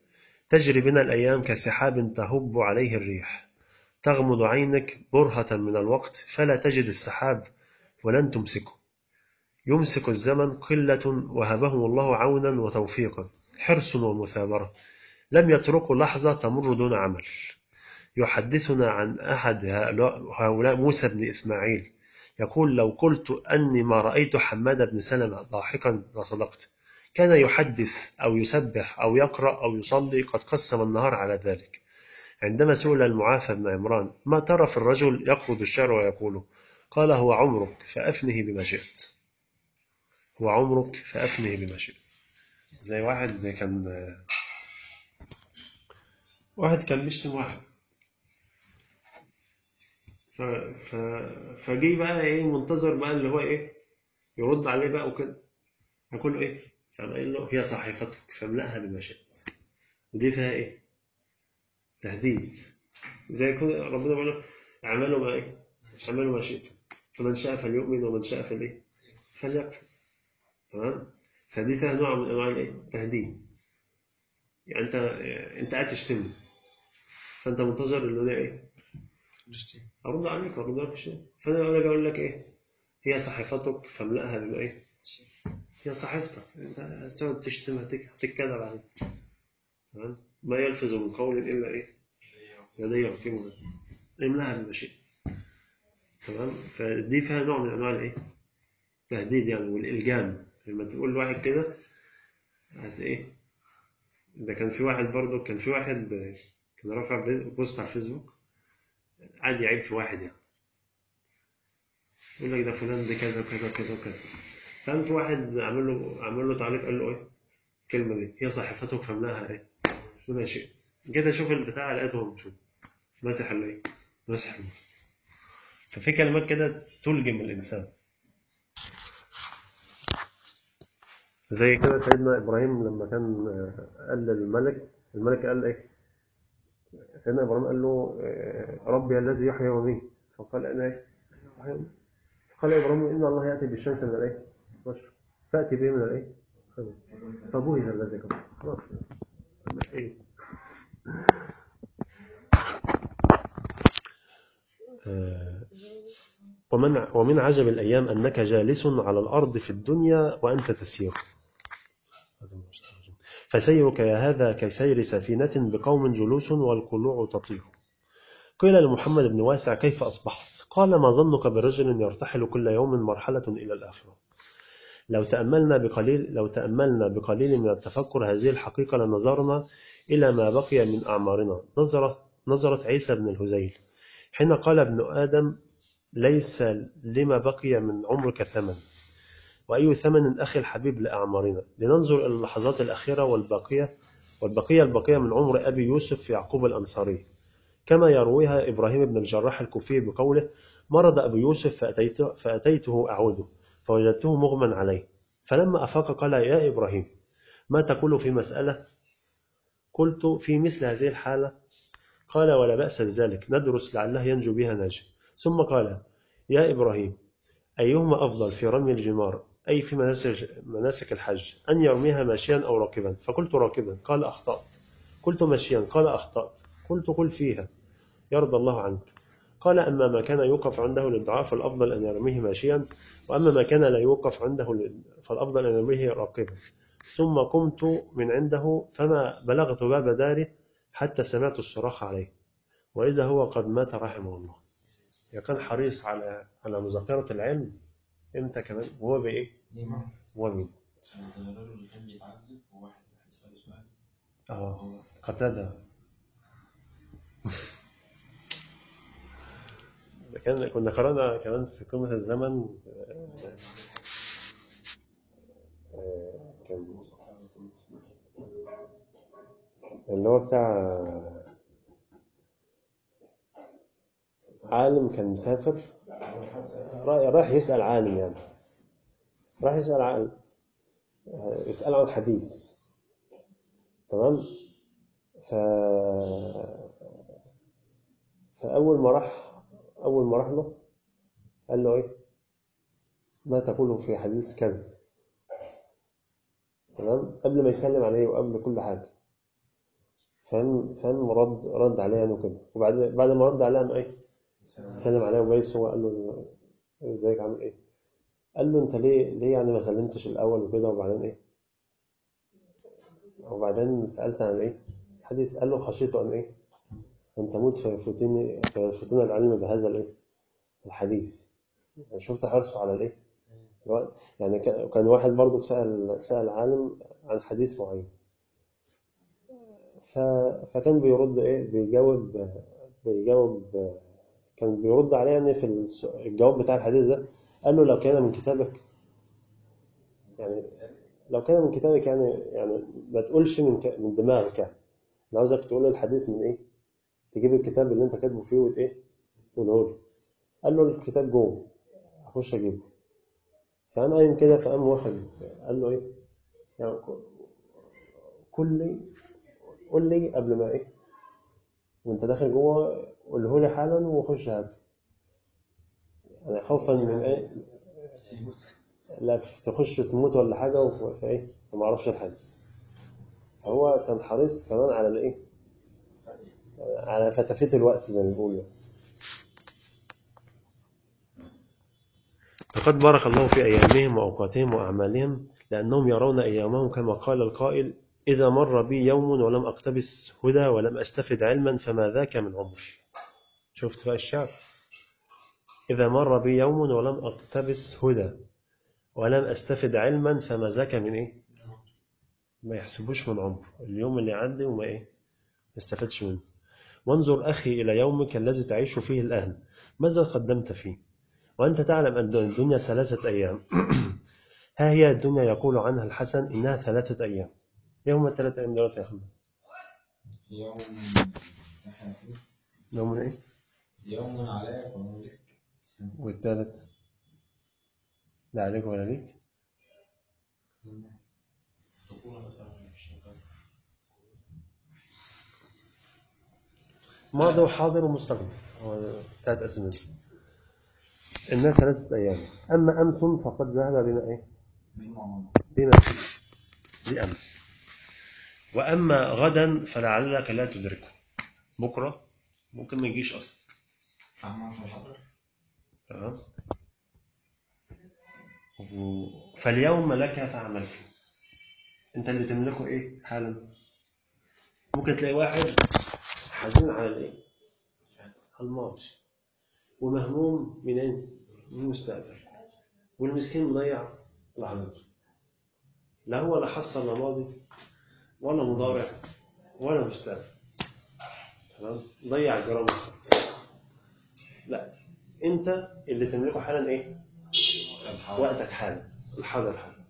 تجري بنا الأيام كسحاب تهب عليه الريح، تغمض عينك برهة من الوقت فلا تجد السحاب ولن تمسكه، يمسك الزمن قلة وهبهم الله عونا وتوفيقا، حرص ومثابرة، لم يتركوا لحظة تمر دون عمل. يحدثنا عن أحد هؤلاء موسى بن إسماعيل يقول: لو قلت أني ما رأيت حماد بن سلمة ضاحكا لصدقت. كان يحدث أو يسبح أو يقرأ أو يصلي، قد قسم النهار على ذلك. عندما سئل المعافى بن عمران: ما ترى في الرجل يقصد الشعر ويقول؟ قال: هو عمرك فأفنه بما شئت. هو عمرك فأفنه بما شئت. زي واحد كان بيشتم واحد، فجي بقى ايه منتظر بقى اللي هو ايه يرد عليه بقى وكده، هيقول له ايه؟ فقام قايل له: هي صحيفتك فاملأها بما شئت. ودي فيها ايه؟ تهديد. زي كده ربنا بيقول له: اعملوا ما ايه؟ اعملوا ما شئتم فمن شاء فليؤمن ومن شاء فليكفر. تمام؟ فدي فيها نوع من انواع الايه؟ تهديد. يعني انت قاعد تشتمني، فانت منتظر اللي هو ايه؟ ارد عليك وارد عليك شيء. فانا اقول لك ايه؟ هي صحيفتك فاملأها بما ايه؟ هي صحيفتك. انت هتقعد تشتم هتتكلم عليك. تمام؟ ما يلفظ من قول الا ايه؟ لدي رقيب املاها بما شئت. تمام؟ فدي فيها نوع من انواع الايه؟ تهديد يعني والالجام. لما تقول لواحد كده ايه؟ ده كان في واحد برضه كان رافع بوست على الفيسبوك قاعد يعيب في واحد، يعني يقول لك ده فلان ده كذا وكذا وكذا وكذا. كان في واحد عمل له تعليق قال له ايه؟ الكلمه دي: هي صحيفتك فاملاها ايه؟ بما شئت. كده شوف البتاع لقيتهم شوف مسح الايه؟ مسح المسلم. ففي كلمات كده تلجم الانسان. زي كده سيدنا ابراهيم لما كان قال للملك، الملك قال ايه؟ سيدنا ابراهيم قال له: ربي الذي يحيي ويميت. فقال: انا ايه؟ قال ابراهيم: ان الله ياتي بالشمس من الايه؟ المشرق فاتي به من الايه؟ فبهت الذي كفر. خلاص ايه؟ ومن عجب الأيام أنك جالس على الأرض في الدنيا وأنت تسير، فسيرك يا هذا كسير سفينة بقوم جلوس والقلوع تطير. قيل لمحمد بن واسع: كيف أصبحت؟ قال: ما ظنك برجل يرتحل كل يوم مرحلة إلى الآخرة. لو تأملنا بقليل من التفكر هذه الحقيقة لنظرنا إلى ما بقي من أعمارنا. نظرت عيسى بن الهزيل حين قال ابن آدم: ليس لما بقي من عمرك ثمن، وأي ثمن أخي الحبيب لأعمارنا. لننظر إلى اللحظات الأخيرة والبقية من عمر أبي يوسف في يعقوب الأنصاري، كما يرويها إبراهيم بن الجراح الكوفي بقوله: مرض أبو يوسف فأتيته أعوده فوجدته مغمى عليه، فلما أفاق قال: يا إبراهيم، ما تقول في مسألة؟ قلت: في مثل هذه الحالة. قال: ولا بأس بذلك، ندرس لعله ينجو بها ناجي. ثم قال: يا إبراهيم، أيهما أفضل في رمي الجمار أي في مناسك الحج، أن يرميها ماشيا أو راكبا؟ فقلت: راكبا. قال: أخطأت. قلت: ماشيا. قال: أخطأت. قلت: قل فيها يرضى الله عنك. قال: أما ما كان يوقف عنده للدعاء فالأفضل أن يرميه ماشيا، وأما ما كان لا يوقف عنده فالأفضل أن يرميه راكبا. ثم قمت من عنده فما بلغت باب داره حتى سمعت الصراخ عليه، وإذا هو قد مات رحمه الله. كان حريص على مذاكرة العلم. امتى كمان وهو بايه؟ هو مين؟ زي الراجل اللي كان بيتعذب وواحد هيسأله سؤال. قتادة. كنا قرأنا كمان في قمة الزمن كان اللي هو بتاع عالم كان مسافر رايح يسأل عالم، يعني راح يسأل عالم يسأل عن حديث. تمام؟ فأول ما راح له قال له ايه؟ ما تقوله في حديث كذا؟ تمام؟ قبل ما يسلم عليه وقبل كل حاجة. فهم رد عليها يعني وكده. وبعد ما رد عليها قام ايه سلم عليها وبيس. هو قال له ازيك عامل ايه؟ قال له انت ليه يعني ما سلمتش الاول وكده وبعدين ايه وبعدين سالت عن ايه الحديث. قال له خشيت ان ايه ان تموت فيفوتني العلم بهذا الايه الحديث. يعني شفت حرصه على الايه يعني كان واحد برضو سأل عالم عن حديث معين، فكان بيرد ايه بيجاوب كان بيرد عليه يعني في الجواب بتاع الحديث ده. قال له لو كان من كتابك يعني يعني ما تقولش من دماغك يعني. لو عاوزك تقول الحديث من ايه تجيب الكتاب اللي انت كاتبه فيه وايه تقوله له. قال له الكتاب جوه اخش اجيبه. فقام قايم كده. فقام واحد قال له ايه يعني قول لي قبل ما ايه وانت داخل جوه قوله لي حالا وخش هاته. يعني خوفا من ايه لا تخش تموت ولا حاجه فايه وما اعرفش الحديث. فهو كان حريص كمان على الايه على فتافيت الوقت زي ما بيقولوا. لقد بارك الله في أيامهم وأوقاتهم وأعمالهم لأنهم يرون أيامهم كما قال القائل إذا مر بي يوم ولم أقتبس هدى ولم أستفد علما فما ذاك من عمري. شفت بقى الشعر إذا مر بي يوم ولم أقتبس هدى ولم أستفد علما فما ذاك من إيه ما يحسبوش من عمر اليوم اللي عدي وما إيه ما استفدش منه. وانظر أخي إلى يومك الذي تعيش فيه الآن ماذا قدمت فيه وأنت تعلم أن الدنيا 3 أيام. ها هي الدنيا يقول عنها الحسن إنها 3 أيام. يوم 3 أيام دلوقتي يا أحمد؟ يوم إيه؟ يوم عليك ويوم لك. والثالث لا عليك ولا ليك. ماضي وحاضر ومستقبل. 3 أزمنة. إنها 3 أيام. أما أمس فقد ذهب بما إيه؟ بما فيه بأمس. وأما غدا فلعلك لا تدركه. بكرة ممكن ما يجيش أصلا. تمام. فاليوم لك فاعمل فيه. أنت اللي تملكه إيه حالا. ممكن تلاقي واحد حزين على الإيه؟ على الماضي ومهموم من إيه؟ من المستقبل. والمسكين مضيع لحظته. لا هو لا حصل لا ماضي ولا مضارع ولا مستقبل. تمام. ضيع الجرام خالص. لا أنت اللي تملكه حالا إيه؟ وقتك حالا الحاضر حالا.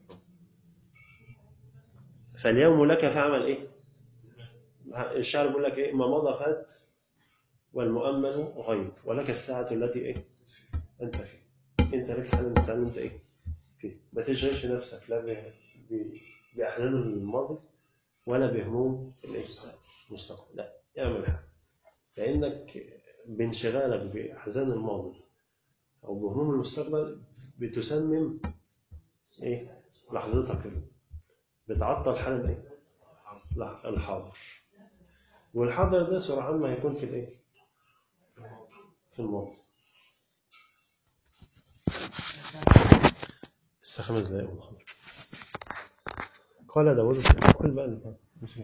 فاليوم لك فاعمل إيه؟ الشعر بيقول لك إيه؟ ما مضى فات والمؤمل غيب ولك الساعة التي إيه؟ أنت فيه. أنت لك حالا الساعة أنت إيه؟ فيه. ما تشغلش نفسك لا بأحزان الماضي ولا بهموم المستقبل. لا اعمل حاجة. لأنك بانشغالك بأحزان الماضي أو بهموم المستقبل بتسمم إيه؟ لحظتك. بتعطل حالا إيه؟ الحاضر. والحاضر ده سرعان ما يكون في الإيه؟ في الماضي. لسه 5 دقايق ونخلص. قال داود كل بقى اللي مش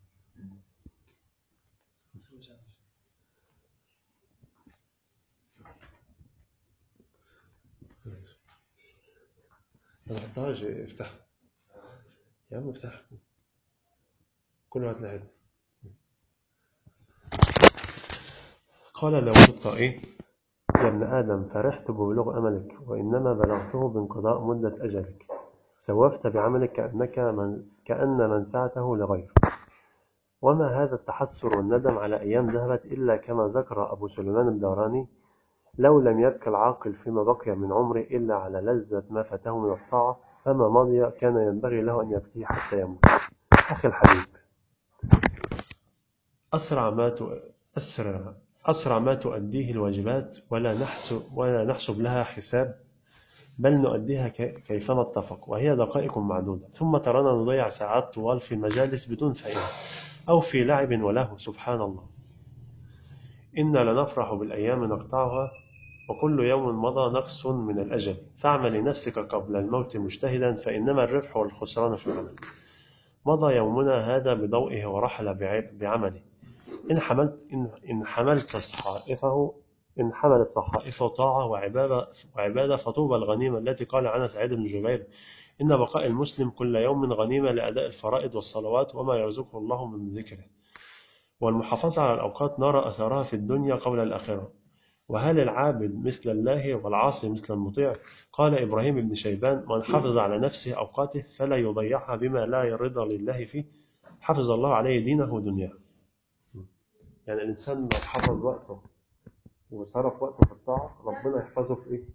ما تحطهاش. افتح يا عم افتح كل وقت لحد. قال داود الطائي يا ابن آدم فرحت ببلوغ أملك وإنما بلغته بانقضاء مدة أجلك. سوفت بعملك كأن منفعته لغير. وما هذا التحسر والندم على أيام ذهبت إلا كما ذكر أبو سليمان الداراني لو لم يبكي العاقل فيما بقي من عمره إلا على لذة ما فاته من الطاعة فما مضي كان ينبغي له أن يبكي حتى يموت. أخي الحبيب أسرع ما تؤديه الواجبات ولا نحسب لها حساب بل نؤديها كيفما اتفق وهي دقائق معدودة ثم ترانا نضيع ساعات طوال في المجالس بدون فائدة أو في لعب ولهو. سبحان الله. إنا لنفرح بالأيام نقطعها، وكل يوم مضى نقص من الأجل، فاعمل لنفسك قبل الموت مجتهدا، فإنما الربح والخسران في العمل. مضى يومنا هذا بضوئه ورحل بعمله. إن حملت صحائفه طاعة وعبادة فطوبى الغنيمة التي قال عنها سعيد بن جبير: إن بقاء المسلم كل يوم غنيمة لأداء الفرائض والصلوات وما يرزقه الله من ذكره. والمحافظة على الأوقات نرى أثرها في الدنيا قبل الآخرة. وهل العابد مثل الله والعاصي مثل المطيع؟ قال إبراهيم بن شيبان: من حافظ على نفسه أوقاته فلا يضيعها بما لا يرضى لله فيه، حفظ الله عليه دينه ودنياه. يعني الإنسان لو حفظ وقته وصرف وقته في الطاعة، ربنا يحفظه في إيه؟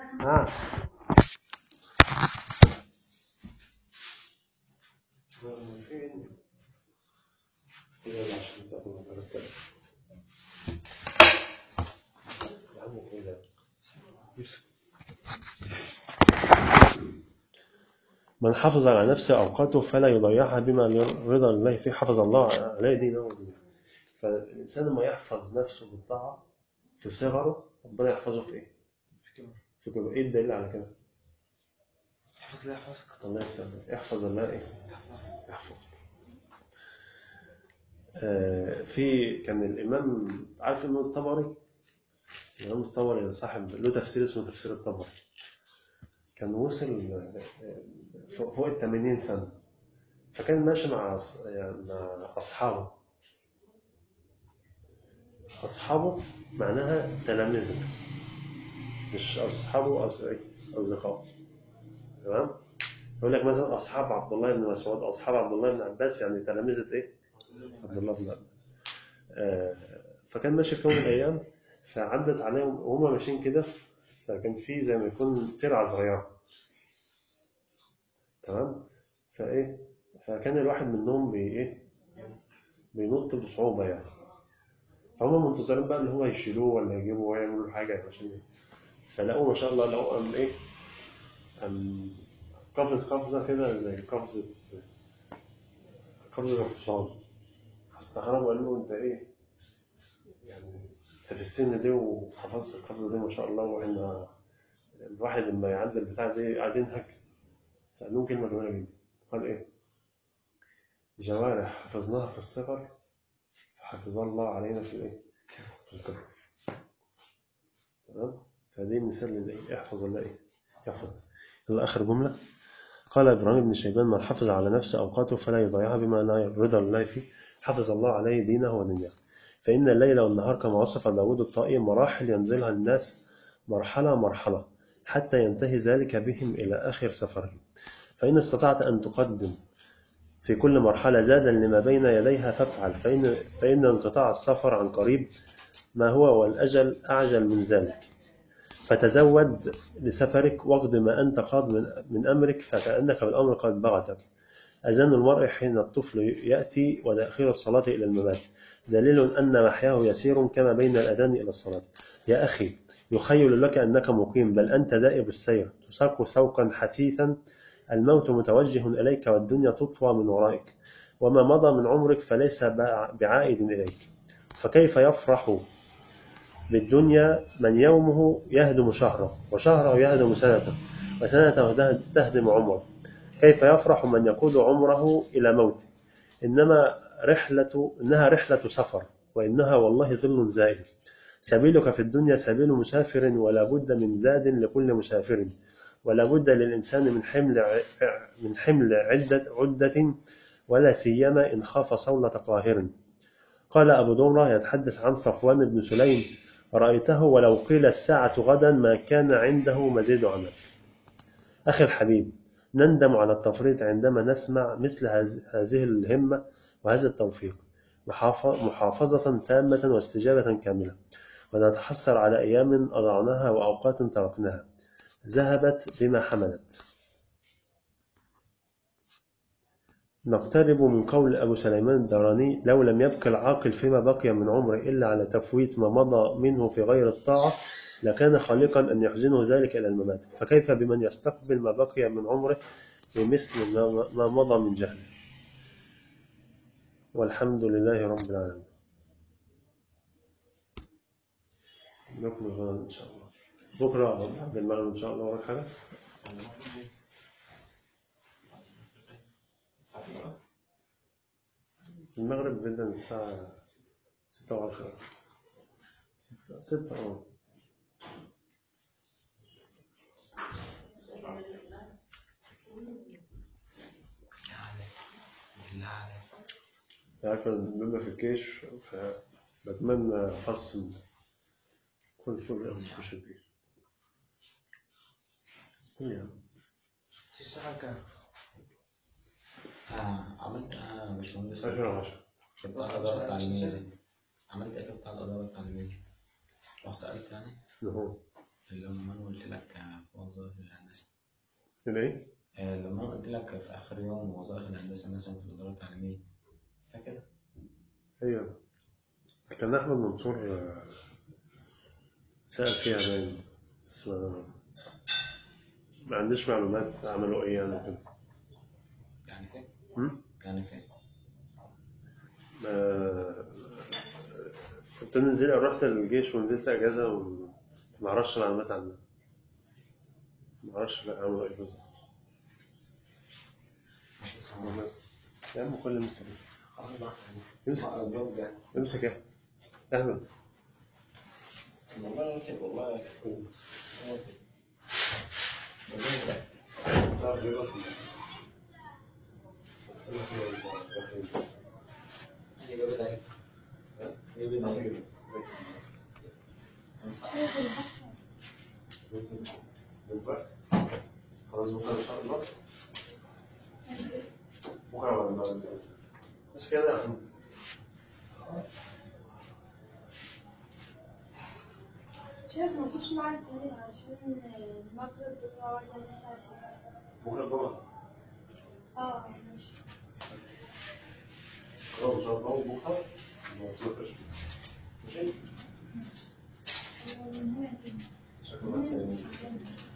من حافظ على نفسه أوقاته فلا يضيعها بما يرضى الله فيه، حفظ الله عليه دينه ودنياه. فالإنسان لما يحفظ نفسه بالطاعة في صغره، ربنا يحفظه في إيه؟ في كبره. إيه الدليل على كده؟ يحفظ الله يحفظك. الله يحفظك. يحفظ الله إيه؟ يحفظك. كان الإمام، عارف الإمام الطبري؟ الإمام الطبري صاحب له تفسير اسمه تفسير الطبري. كان وصل فوق 80 سنة، فكان ماشي مع أصحابه. أصحابه معناها تلامذته، مش أصحابه أصدقاء. تمام؟ يقول لك مثلا أصحاب عبد الله بن مسعود، أصحاب عبد الله بن عباس، يعني تلامذة إيه؟ عبد الله بن عباس. فكان ماشي في يوم من الأيام، فعدت عليهم وهم ماشيين كده، فكان في زي ما يكون ترعة صغيرة. تمام؟ فكان الواحد منهم بينط بصعوبة يعني. فهم منتظرين بقى اللي هو يشيلوه ولا يجيبوه ويعملوا حاجة عشان فلقوا ما شاء الله، لقوا قفزة كده زي قفزة الحصان. استغربوا قالوا له: انت ايه يعني، انت في السن دي وحفظت القفزة دي ما شاء الله، واحنا الواحد لما يعدي البتاع دي قاعدين هكا. فقال لهم كلمة جميلة جدا. قال ايه؟ جوارح حفظناها في الصغر فحفظ الله علينا في الايه؟ في الكبر. تمام؟ فدي مثال للايه؟ احفظ الله ايه؟ يحفظ. يلا آخر جملة. قال إبراهيم بن شيبان: من حفظ على نفسه أوقاته فلا يضيعها بما لا يرضى الله فيه، حفظ الله عليه دينه ودنياه. فإن الليل والنهار كما وصف داود الطائي مراحل ينزلها الناس مرحلة مرحلة حتى ينتهي ذلك بهم إلى آخر سفرهم. فإن استطعت أن تقدم في كل مرحلة زادا لما بين يديها فافعل، فإن انقطاع السفر عن قريب ما هو، والأجل أعجل من ذلك. فتزود لسفرك واقض ما أنت قاض من أمرك، فكأنك بالأمر قد بغتك. أذان المرء حين الطفل يأتي، وتأخير الصلاة إلى الممات دليل أن محياه يسير كما بين الأذان إلى الصلاة. يا أخي، يخيل لك أنك مقيم، بل أنت دائب السير، تساق سوقا حثيثا، الموت متوجه إليك والدنيا تطوى من ورائك، وما مضى من عمرك فليس بعائد إليك. فكيف يفرح بالدنيا من يومه يهدم شهره، وشهره يهدم سنته، وسنته تهدم عمره؟ كيف يفرح من يقود عمره إلى موته؟ إنها رحلة سفر، وإنها والله ظل زائل. سبيلك في الدنيا سبيل مسافر، ولا بد من زاد لكل مسافر، ولا بد للإنسان من حمل عدة، ولا سيما إن خاف صولة قاهر. قال أبو دمرة يتحدث عن صفوان بن سليم: رأيته ولو قيل الساعة غدا ما كان عنده مزيد عمل. أخي الحبيب، نندم على التفريط عندما نسمع مثل هذه الهمة وهذا التوفيق، محافظة تامة واستجابة كاملة، ونتحسر على أيام أضعناها وأوقات تركناها ذهبت بما حملت. نقترب من قول أبو سليمان الداراني: لو لم يبق العاقل فيما بقي من عمره إلا على تفويت ما مضى منه في غير الطاعة، لكان خالقا أن يحزنه ذلك إلى الممات، فكيف بمن يستقبل ما بقي من عمره بمثل ما مضى من جهل. والحمد لله رب العالمين. نكمل غدا إن شاء الله. بكرة بعد المغرب إن شاء الله. وراك حاجة؟ المغرب بدأ الساعة 6:10. 6. عارف بما في الجيش فبتمنى أحصن كل شغل أخش الجيش. الساعة كام؟ عملت أنا باشمهندس 10 بتاع الإدارة التعليمية. عملت إيه بتاع الإدارة التعليمية؟ رحت سألت يعني؟ لما أنا قلت لك في وظائف الهندسة. إيه؟ لما أنا قلت لك في آخر يوم وظائف الهندسة مثلا في الإدارة التعليمية، فاكر؟ أيوه. كان أحمد منصور سأل فيها باين، بس ما عنديش معلومات عملوا إيه يعني كده. يعني فين؟ يعني فين؟ كنت رحت الجيش ونزلت أجازة وما أعرفش معلومات عنها. ما أعرفش عملوا إيه بالظبط. يا عم كل امسك امسك يا أحمد. والله خلاص بكرة إن شاء الله. بكرة ولا مش كده. شايف مفيش ميعاد تاني عشان المغرب بكرة وقت الساعة 6. بكرة الجمعة. ماشي. خلاص إن شاء الله بكرة ماشي. شكرا.